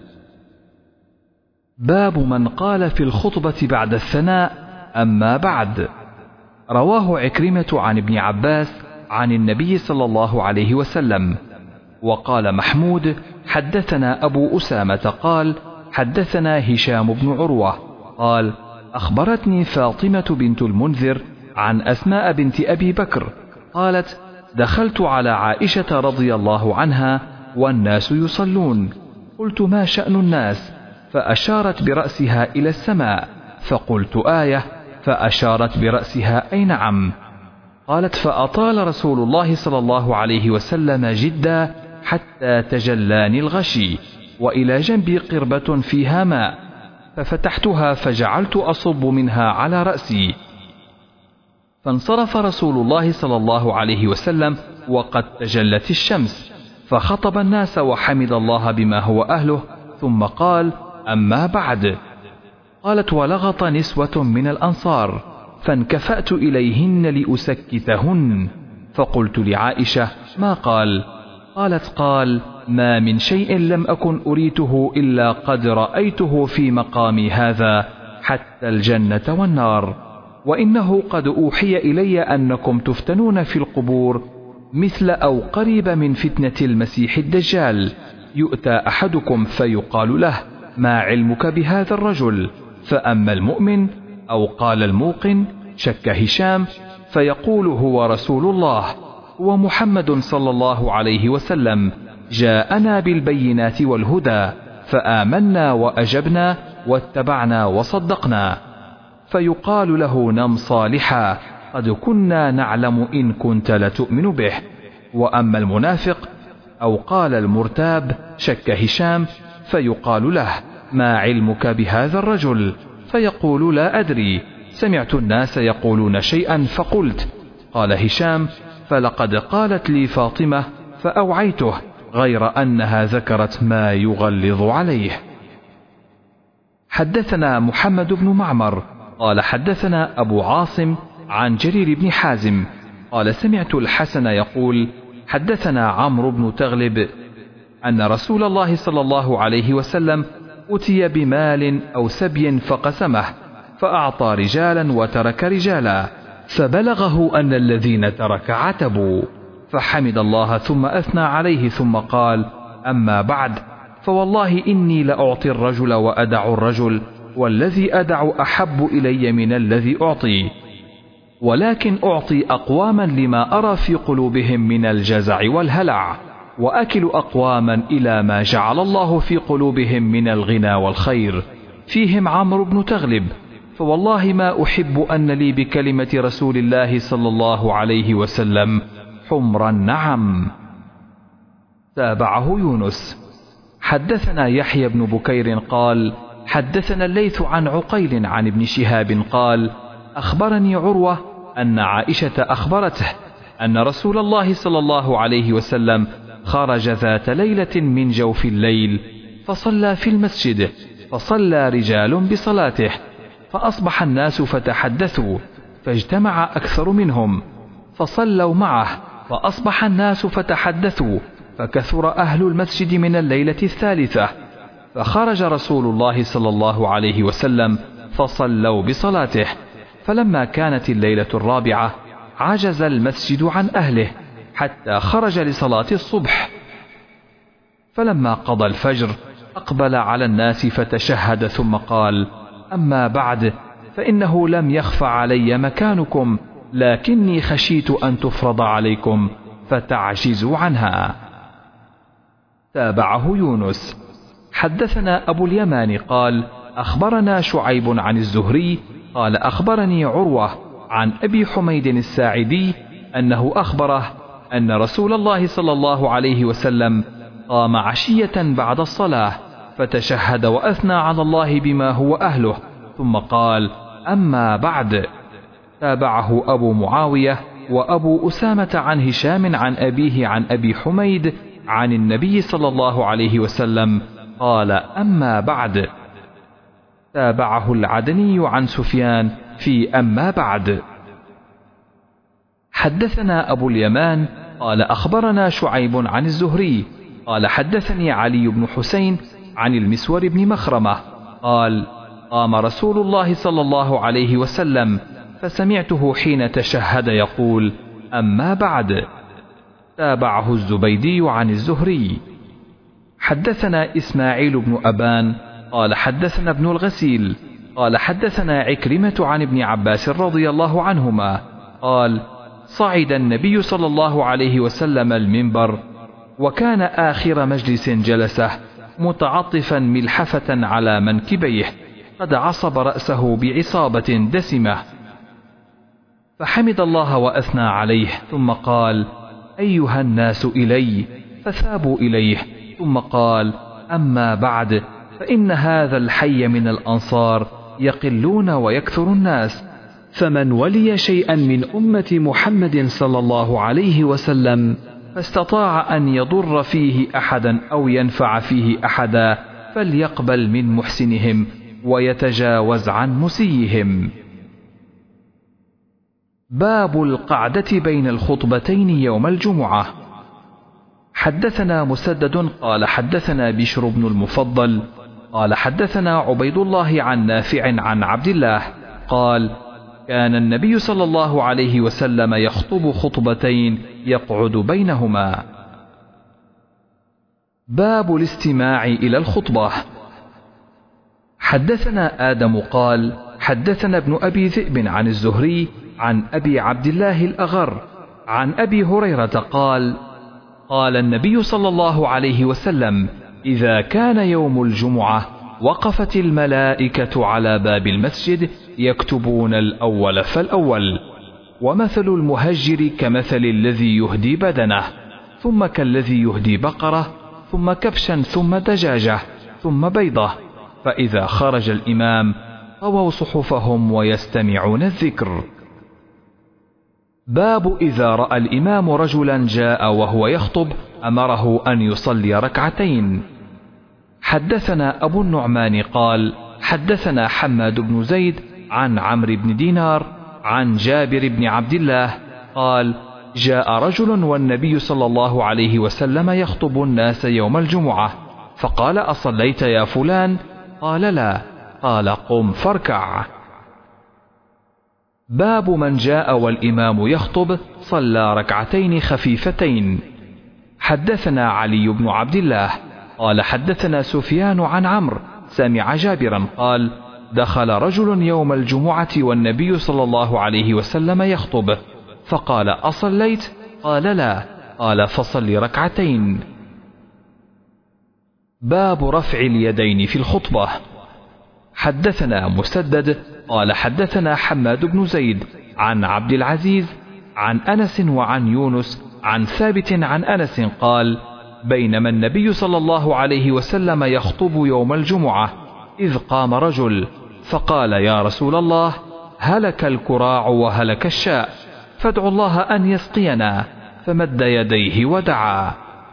باب من قال في الخطبة بعد الثناء أما بعد. رواه عكرمة عن ابن عباس عن النبي صلى الله عليه وسلم. وقال محمود حدثنا أبو أسامة قال حدثنا هشام بن عروة قال أخبرتني فاطمة بنت المنذر عن أسماء بنت أبي بكر قالت دخلت على عائشة رضي الله عنها والناس يصلون قلت ما شأن الناس؟ فأشارت برأسها إلى السماء فقلت آية فأشارت برأسها أي نعم. قالت فأطال رسول الله صلى الله عليه وسلم جدا حتى تجلاني الغشي وإلى جنبي قربة فيها ماء ففتحتها فجعلت أصب منها على رأسي فانصرف رسول الله صلى الله عليه وسلم وقد تجلت الشمس فخطب الناس وحمد الله بما هو أهله ثم قال: أما بعد. قالت: ولغط نسوة من الأنصار، فانكفأت إليهن لأسكتهن، فقلت لعائشة: ما قال؟ قالت: قال: ما من شيء لم أكن أريته إلا قد رأيته في مقامي هذا، حتى الجنة والنار، وإنه قد أوحي إلي أنكم تفتنون في القبور مثل أو قريب من فتنة المسيح الدجال، يؤتى أحدكم فيقال له: ما علمك بهذا الرجل؟ فأما المؤمن أو قال الموقن، شك هشام، فيقول: هو رسول الله، هو محمد صلى الله عليه وسلم، جاءنا بالبينات والهدى، فآمنا وأجبنا واتبعنا وصدقنا. فيقال له: نم صالحا، قد كنا نعلم إن كنت لتؤمن به. وأما المنافق أو قال المرتاب، شك هشام، فيقال له: ما علمك بهذا الرجل؟ فيقول: لا أدري، سمعت الناس يقولون شيئا فقلت. قال هشام: فلقد قالت لي فاطمة فأوعيته، غير أنها ذكرت ما يغلظ عليه. حدثنا محمد بن معمر قال حدثنا أبو عاصم عن جرير بن حازم قال: سمعت الحسن يقول: حدثنا عمرو بن تغلب أن رسول الله صلى الله عليه وسلم أتي بمال أو سبي فقسمه، فأعطى رجالا وترك رجالا، فبلغه أن الذين ترك عتبوا، فحمد الله ثم أثنى عليه ثم قال: أما بعد، فوالله إني لأعطي الرجل وأدع الرجل، والذي أدع أحب إلي من الذي أعطي، ولكن أعطي أقواما لما أرى في قلوبهم من الجزع والهلع، وأكل أقواما إلى ما جعل الله في قلوبهم من الغنى والخير، فيهم عمرو بن تغلب، فوالله ما أحب أن لي بكلمة رسول الله صلى الله عليه وسلم حمر النعم. تابعه يونس. حدثنا يحيى بن بكير قال: حدثنا الليث عن عقيل عن ابن شهاب قال: أخبرني عروة أن عائشة أخبرته أن رسول الله صلى الله عليه وسلم خرج ذات ليلة من جوف الليل فصلى في المسجد، فصلى رجال بصلاته، فأصبح الناس فتحدثوا، فاجتمع أكثر منهم فصلوا معه، فأصبح الناس فتحدثوا، فكثر أهل المسجد من الليلة الثالثة، فخرج رسول الله صلى الله عليه وسلم فصلوا بصلاته، فلما كانت الليلة الرابعة عجز المسجد عن أهله حتى خرج لصلاة الصبح، فلما قضى الفجر أقبل على الناس فتشهد ثم قال: أما بعد، فإنه لم يخف علي مكانكم، لكني خشيت أن تفرض عليكم فتعجزوا عنها. تابعه يونس. حدثنا أبو اليمان قال: أخبرنا شعيب عن الزهري قال: أخبرني عروة عن أبي حميد الساعدي أنه أخبره أن رسول الله صلى الله عليه وسلم قام عشية بعد الصلاة فتشهد وأثنى على الله بما هو أهله، ثم قال: أما بعد. تابعه أبو معاوية وأبو أسامة عن هشام عن أبيه عن أبي حميد عن النبي صلى الله عليه وسلم قال: أما بعد. تابعه العدني عن سفيان في أما بعد. حدثنا أبو اليمان قال: أخبرنا شعيب عن الزهري قال: حدثني علي بن حسين عن المسور بن مخرمة قال: قام رسول الله صلى الله عليه وسلم فسمعته حين تشهد يقول: أما بعد. تابعه الزبيدي عن الزهري. حدثنا إسماعيل بن أبان قال: حدثنا ابن الغسيل قال: حدثنا عكرمة عن ابن عباس رضي الله عنهما قال: صعد النبي صلى الله عليه وسلم المنبر، وكان آخر مجلس جلسه متعطفا ملحفة على منكبيه، قد عصب رأسه بعصابة دسمة، فحمد الله وأثنى عليه، ثم قال: أيها الناس إلي، فثابوا إليه، ثم قال: أما بعد، فإن هذا الحي من الأنصار يقلون ويكثر الناس، فمن ولي شيئا من أمة محمد صلى الله عليه وسلم فاستطاع أن يضر فيه أحدا أو ينفع فيه أحدا فليقبل من محسنهم ويتجاوز عن مسيهم. باب القعدة بين الخطبتين يوم الجمعة. حدثنا مسدد قال حدثنا بشر بن المفضل قال حدثنا عبيد الله عن نافع عن عبد الله قال كان النبي صلى الله عليه وسلم يخطب خطبتين يقعد بينهما. باب الاستماع إلى الخطبة. حدثنا آدم قال حدثنا ابن أبي ذئب عن الزهري عن أبي عبد الله الأغر عن أبي هريرة قال قال النبي صلى الله عليه وسلم إذا كان يوم الجمعة وقفت الملائكة على باب المسجد يكتبون الأول فالأول، ومثل المهجر كمثل الذي يهدي بدنه، ثم كالذي يهدي بقرة، ثم كبشا، ثم دجاجة، ثم بيضة، فإذا خرج الإمام طووا صحفهم ويستمعون الذكر. باب إذا رأى الإمام رجلا جاء وهو يخطب أمره أن يصلي ركعتين. حدثنا أبو النعمان قال حدثنا حماد بن زيد عن عمرو بن دينار عن جابر بن عبد الله قال جاء رجل والنبي صلى الله عليه وسلم يخطب الناس يوم الجمعة، فقال أصليت يا فلان؟ قال لا. قال قم فاركع. باب من جاء والإمام يخطب صلى ركعتين خفيفتين. حدثنا علي بن عبد الله قال حدثنا سفيان عن عمرو سمع جابرا قال دخل رجل يوم الجمعة والنبي صلى الله عليه وسلم يخطب، فقال أصليت؟ قال لا. قال فصل ركعتين. باب رفع اليدين في الخطبة. حدثنا مسدد قال حدثنا حماد بن زيد عن عبد العزيز عن أنس وعن يونس عن ثابت عن أنس قال بينما النبي صلى الله عليه وسلم يخطب يوم الجمعة إذ قام رجل فقال يا رسول الله هلك الكراع وهلك الشاء فادعوا الله أن يسقينا، فمد يديه ودعا.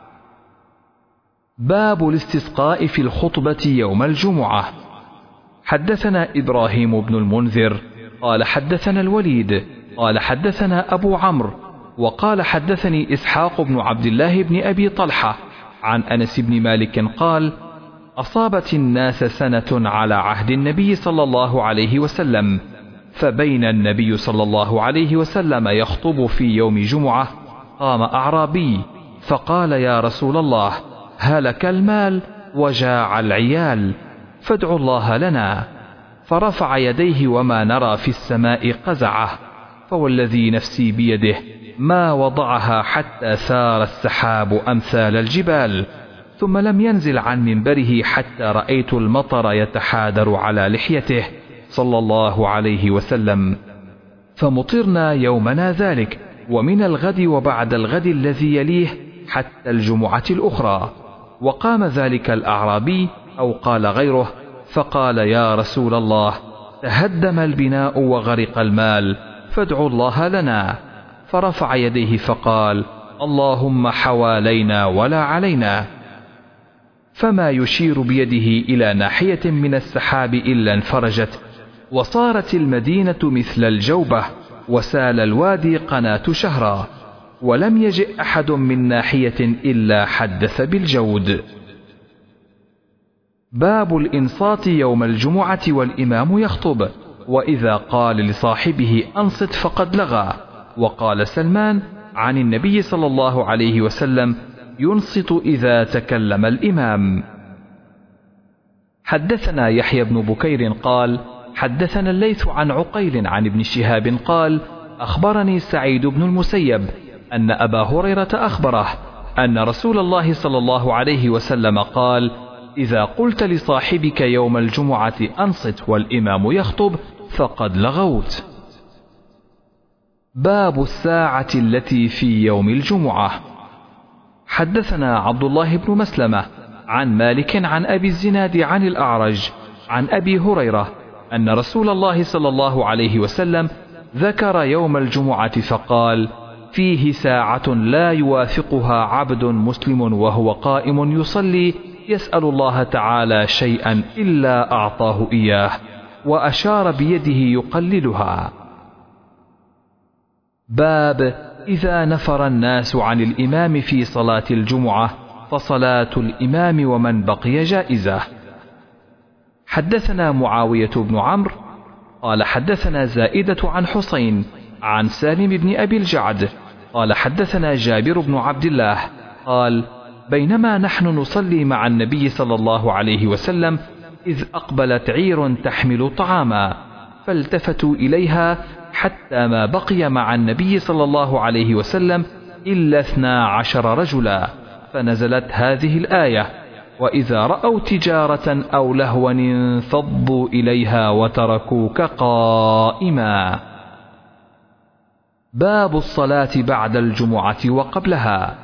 باب الاستسقاء في الخطبة يوم الجمعة. حدثنا إبراهيم بن المنذر قال حدثنا الوليد قال حدثنا أبو عمرو وقال حدثني إسحاق بن عبد الله بن أبي طلحة عن أنس بن مالك قال أصابت الناس سنة على عهد النبي صلى الله عليه وسلم، فبين النبي صلى الله عليه وسلم يخطب في يوم جمعة قام أعرابي فقال يا رسول الله هلك المال وجاع العيال فادعوا الله لنا، فرفع يديه وما نرى في السماء قزعه، فوالذي نفسي بيده ما وضعها حتى سار السحاب أمثال الجبال، ثم لم ينزل عن منبره حتى رأيت المطر يتحادر على لحيته صلى الله عليه وسلم، فمطرنا يومنا ذلك ومن الغد وبعد الغد الذي يليه حتى الجمعة الأخرى. وقام ذلك الأعرابي أو قال غيره فقال يا رسول الله تهدم البناء وغرق المال فادعوا الله لنا، فرفع يديه فقال اللهم حوالينا ولا علينا، فما يشير بيده إلى ناحية من السحاب إلا انفرجت، وصارت المدينة مثل الجوبة، وسال الوادي قناة شهرا، ولم يجئ أحد من ناحية إلا حدث بالجود. باب الإنصات يوم الجمعة والإمام يخطب، وإذا قال لصاحبه أنصت فقد لغى. وقال سلمان عن النبي صلى الله عليه وسلم ينصت إذا تكلم الإمام. حدثنا يحيى بن بكير قال حدثنا الليث عن عقيل عن ابن شهاب قال أخبرني سعيد بن المسيب أن أبا هريرة أخبره أن رسول الله صلى الله عليه وسلم قال إذا قلت لصاحبك يوم الجمعة أنصت والإمام يخطب فقد لغوت. باب الساعة التي في يوم الجمعة. حدثنا عبد الله بن مسلمة عن مالك عن أبي الزناد عن الأعرج عن أبي هريرة أن رسول الله صلى الله عليه وسلم ذكر يوم الجمعة فقال فيه ساعة لا يوافقها عبد مسلم وهو قائم يصلي يسأل الله تعالى شيئا إلا أعطاه إياه، وأشار بيده يقللها. باب إذا نفر الناس عن الإمام في صلاة الجمعة فصلاة الإمام ومن بقي جائزة. حدثنا معاوية بن عمرو قال حدثنا زائدة عن حسين عن سالم بن أبي الجعد قال حدثنا جابر بن عبد الله قال بينما نحن نصلي مع النبي صلى الله عليه وسلم إذ أقبلت عير تحمل طعاما، فالتفتوا إليها حتى ما بقي مع النبي صلى الله عليه وسلم إلا اثنا عشر رجلا، فنزلت هذه الآية: وإذا رأوا تجارة أو لهوا انفضوا إليها وتركوك قائما. باب الصلاة بعد الجمعة وقبلها.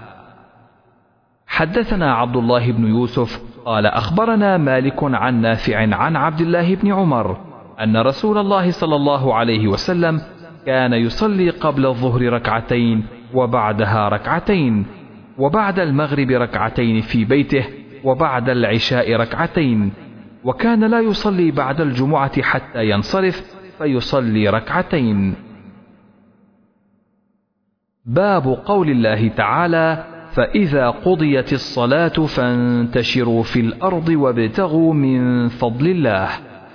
حدثنا عبد الله بن يوسف قال أخبرنا مالك عن نافع عن عبد الله بن عمر أن رسول الله صلى الله عليه وسلم كان يصلي قبل الظهر ركعتين وبعدها ركعتين، وبعد المغرب ركعتين في بيته، وبعد العشاء ركعتين، وكان لا يصلي بعد الجمعة حتى ينصرف فيصلي ركعتين. باب قول الله تعالى: فإذا قضيت الصلاة فانتشروا في الأرض وابتغوا من فضل الله.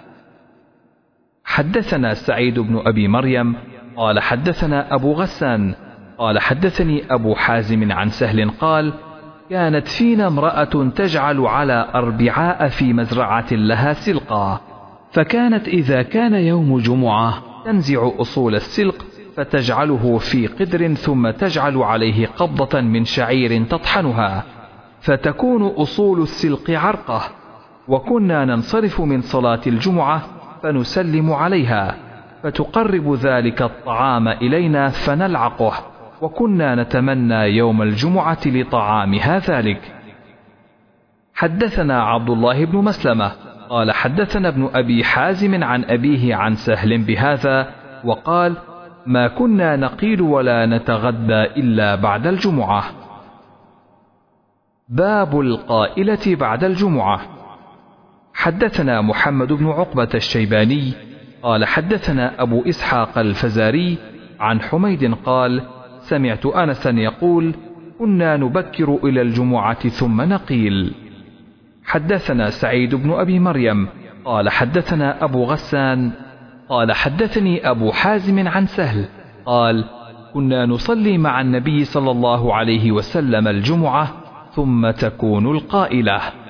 حدثنا سعيد بن أبي مريم قال حدثنا أبو غسان قال حدثني أبو حازم عن سهل قال: كانت فينا امرأة تجعل على أربعاء في مزرعة لها سلقا، فكانت إذا كان يوم جمعة تنزع أصول السلق فتجعله في قدر ثم تجعل عليه قبضة من شعير تطحنها، فتكون أصول السلق عرقة، وكنا ننصرف من صلاة الجمعة فنسلم عليها فتقرب ذلك الطعام إلينا فنلعقه، وكنا نتمنى يوم الجمعة لطعامها ذلك. حدثنا عبد الله بن مسلمة قال حدثنا ابن أبي حازم عن أبيه عن سهل بهذا وقال: ما كنا نقيل ولا نتغدى إلا بعد الجمعة. باب القائلة بعد الجمعة. حدثنا محمد بن عقبة الشيباني قال حدثنا أبو إسحاق الفزاري عن حميد قال: سمعت أنسا يقول: كنا نبكر إلى الجمعة ثم نقيل. حدثنا سعيد بن أبي مريم قال حدثنا أبو غسان قال حدثني أبو حازم عن سهل قال: كنا نصلي مع النبي صلى الله عليه وسلم الجمعة ثم تكون القائلة.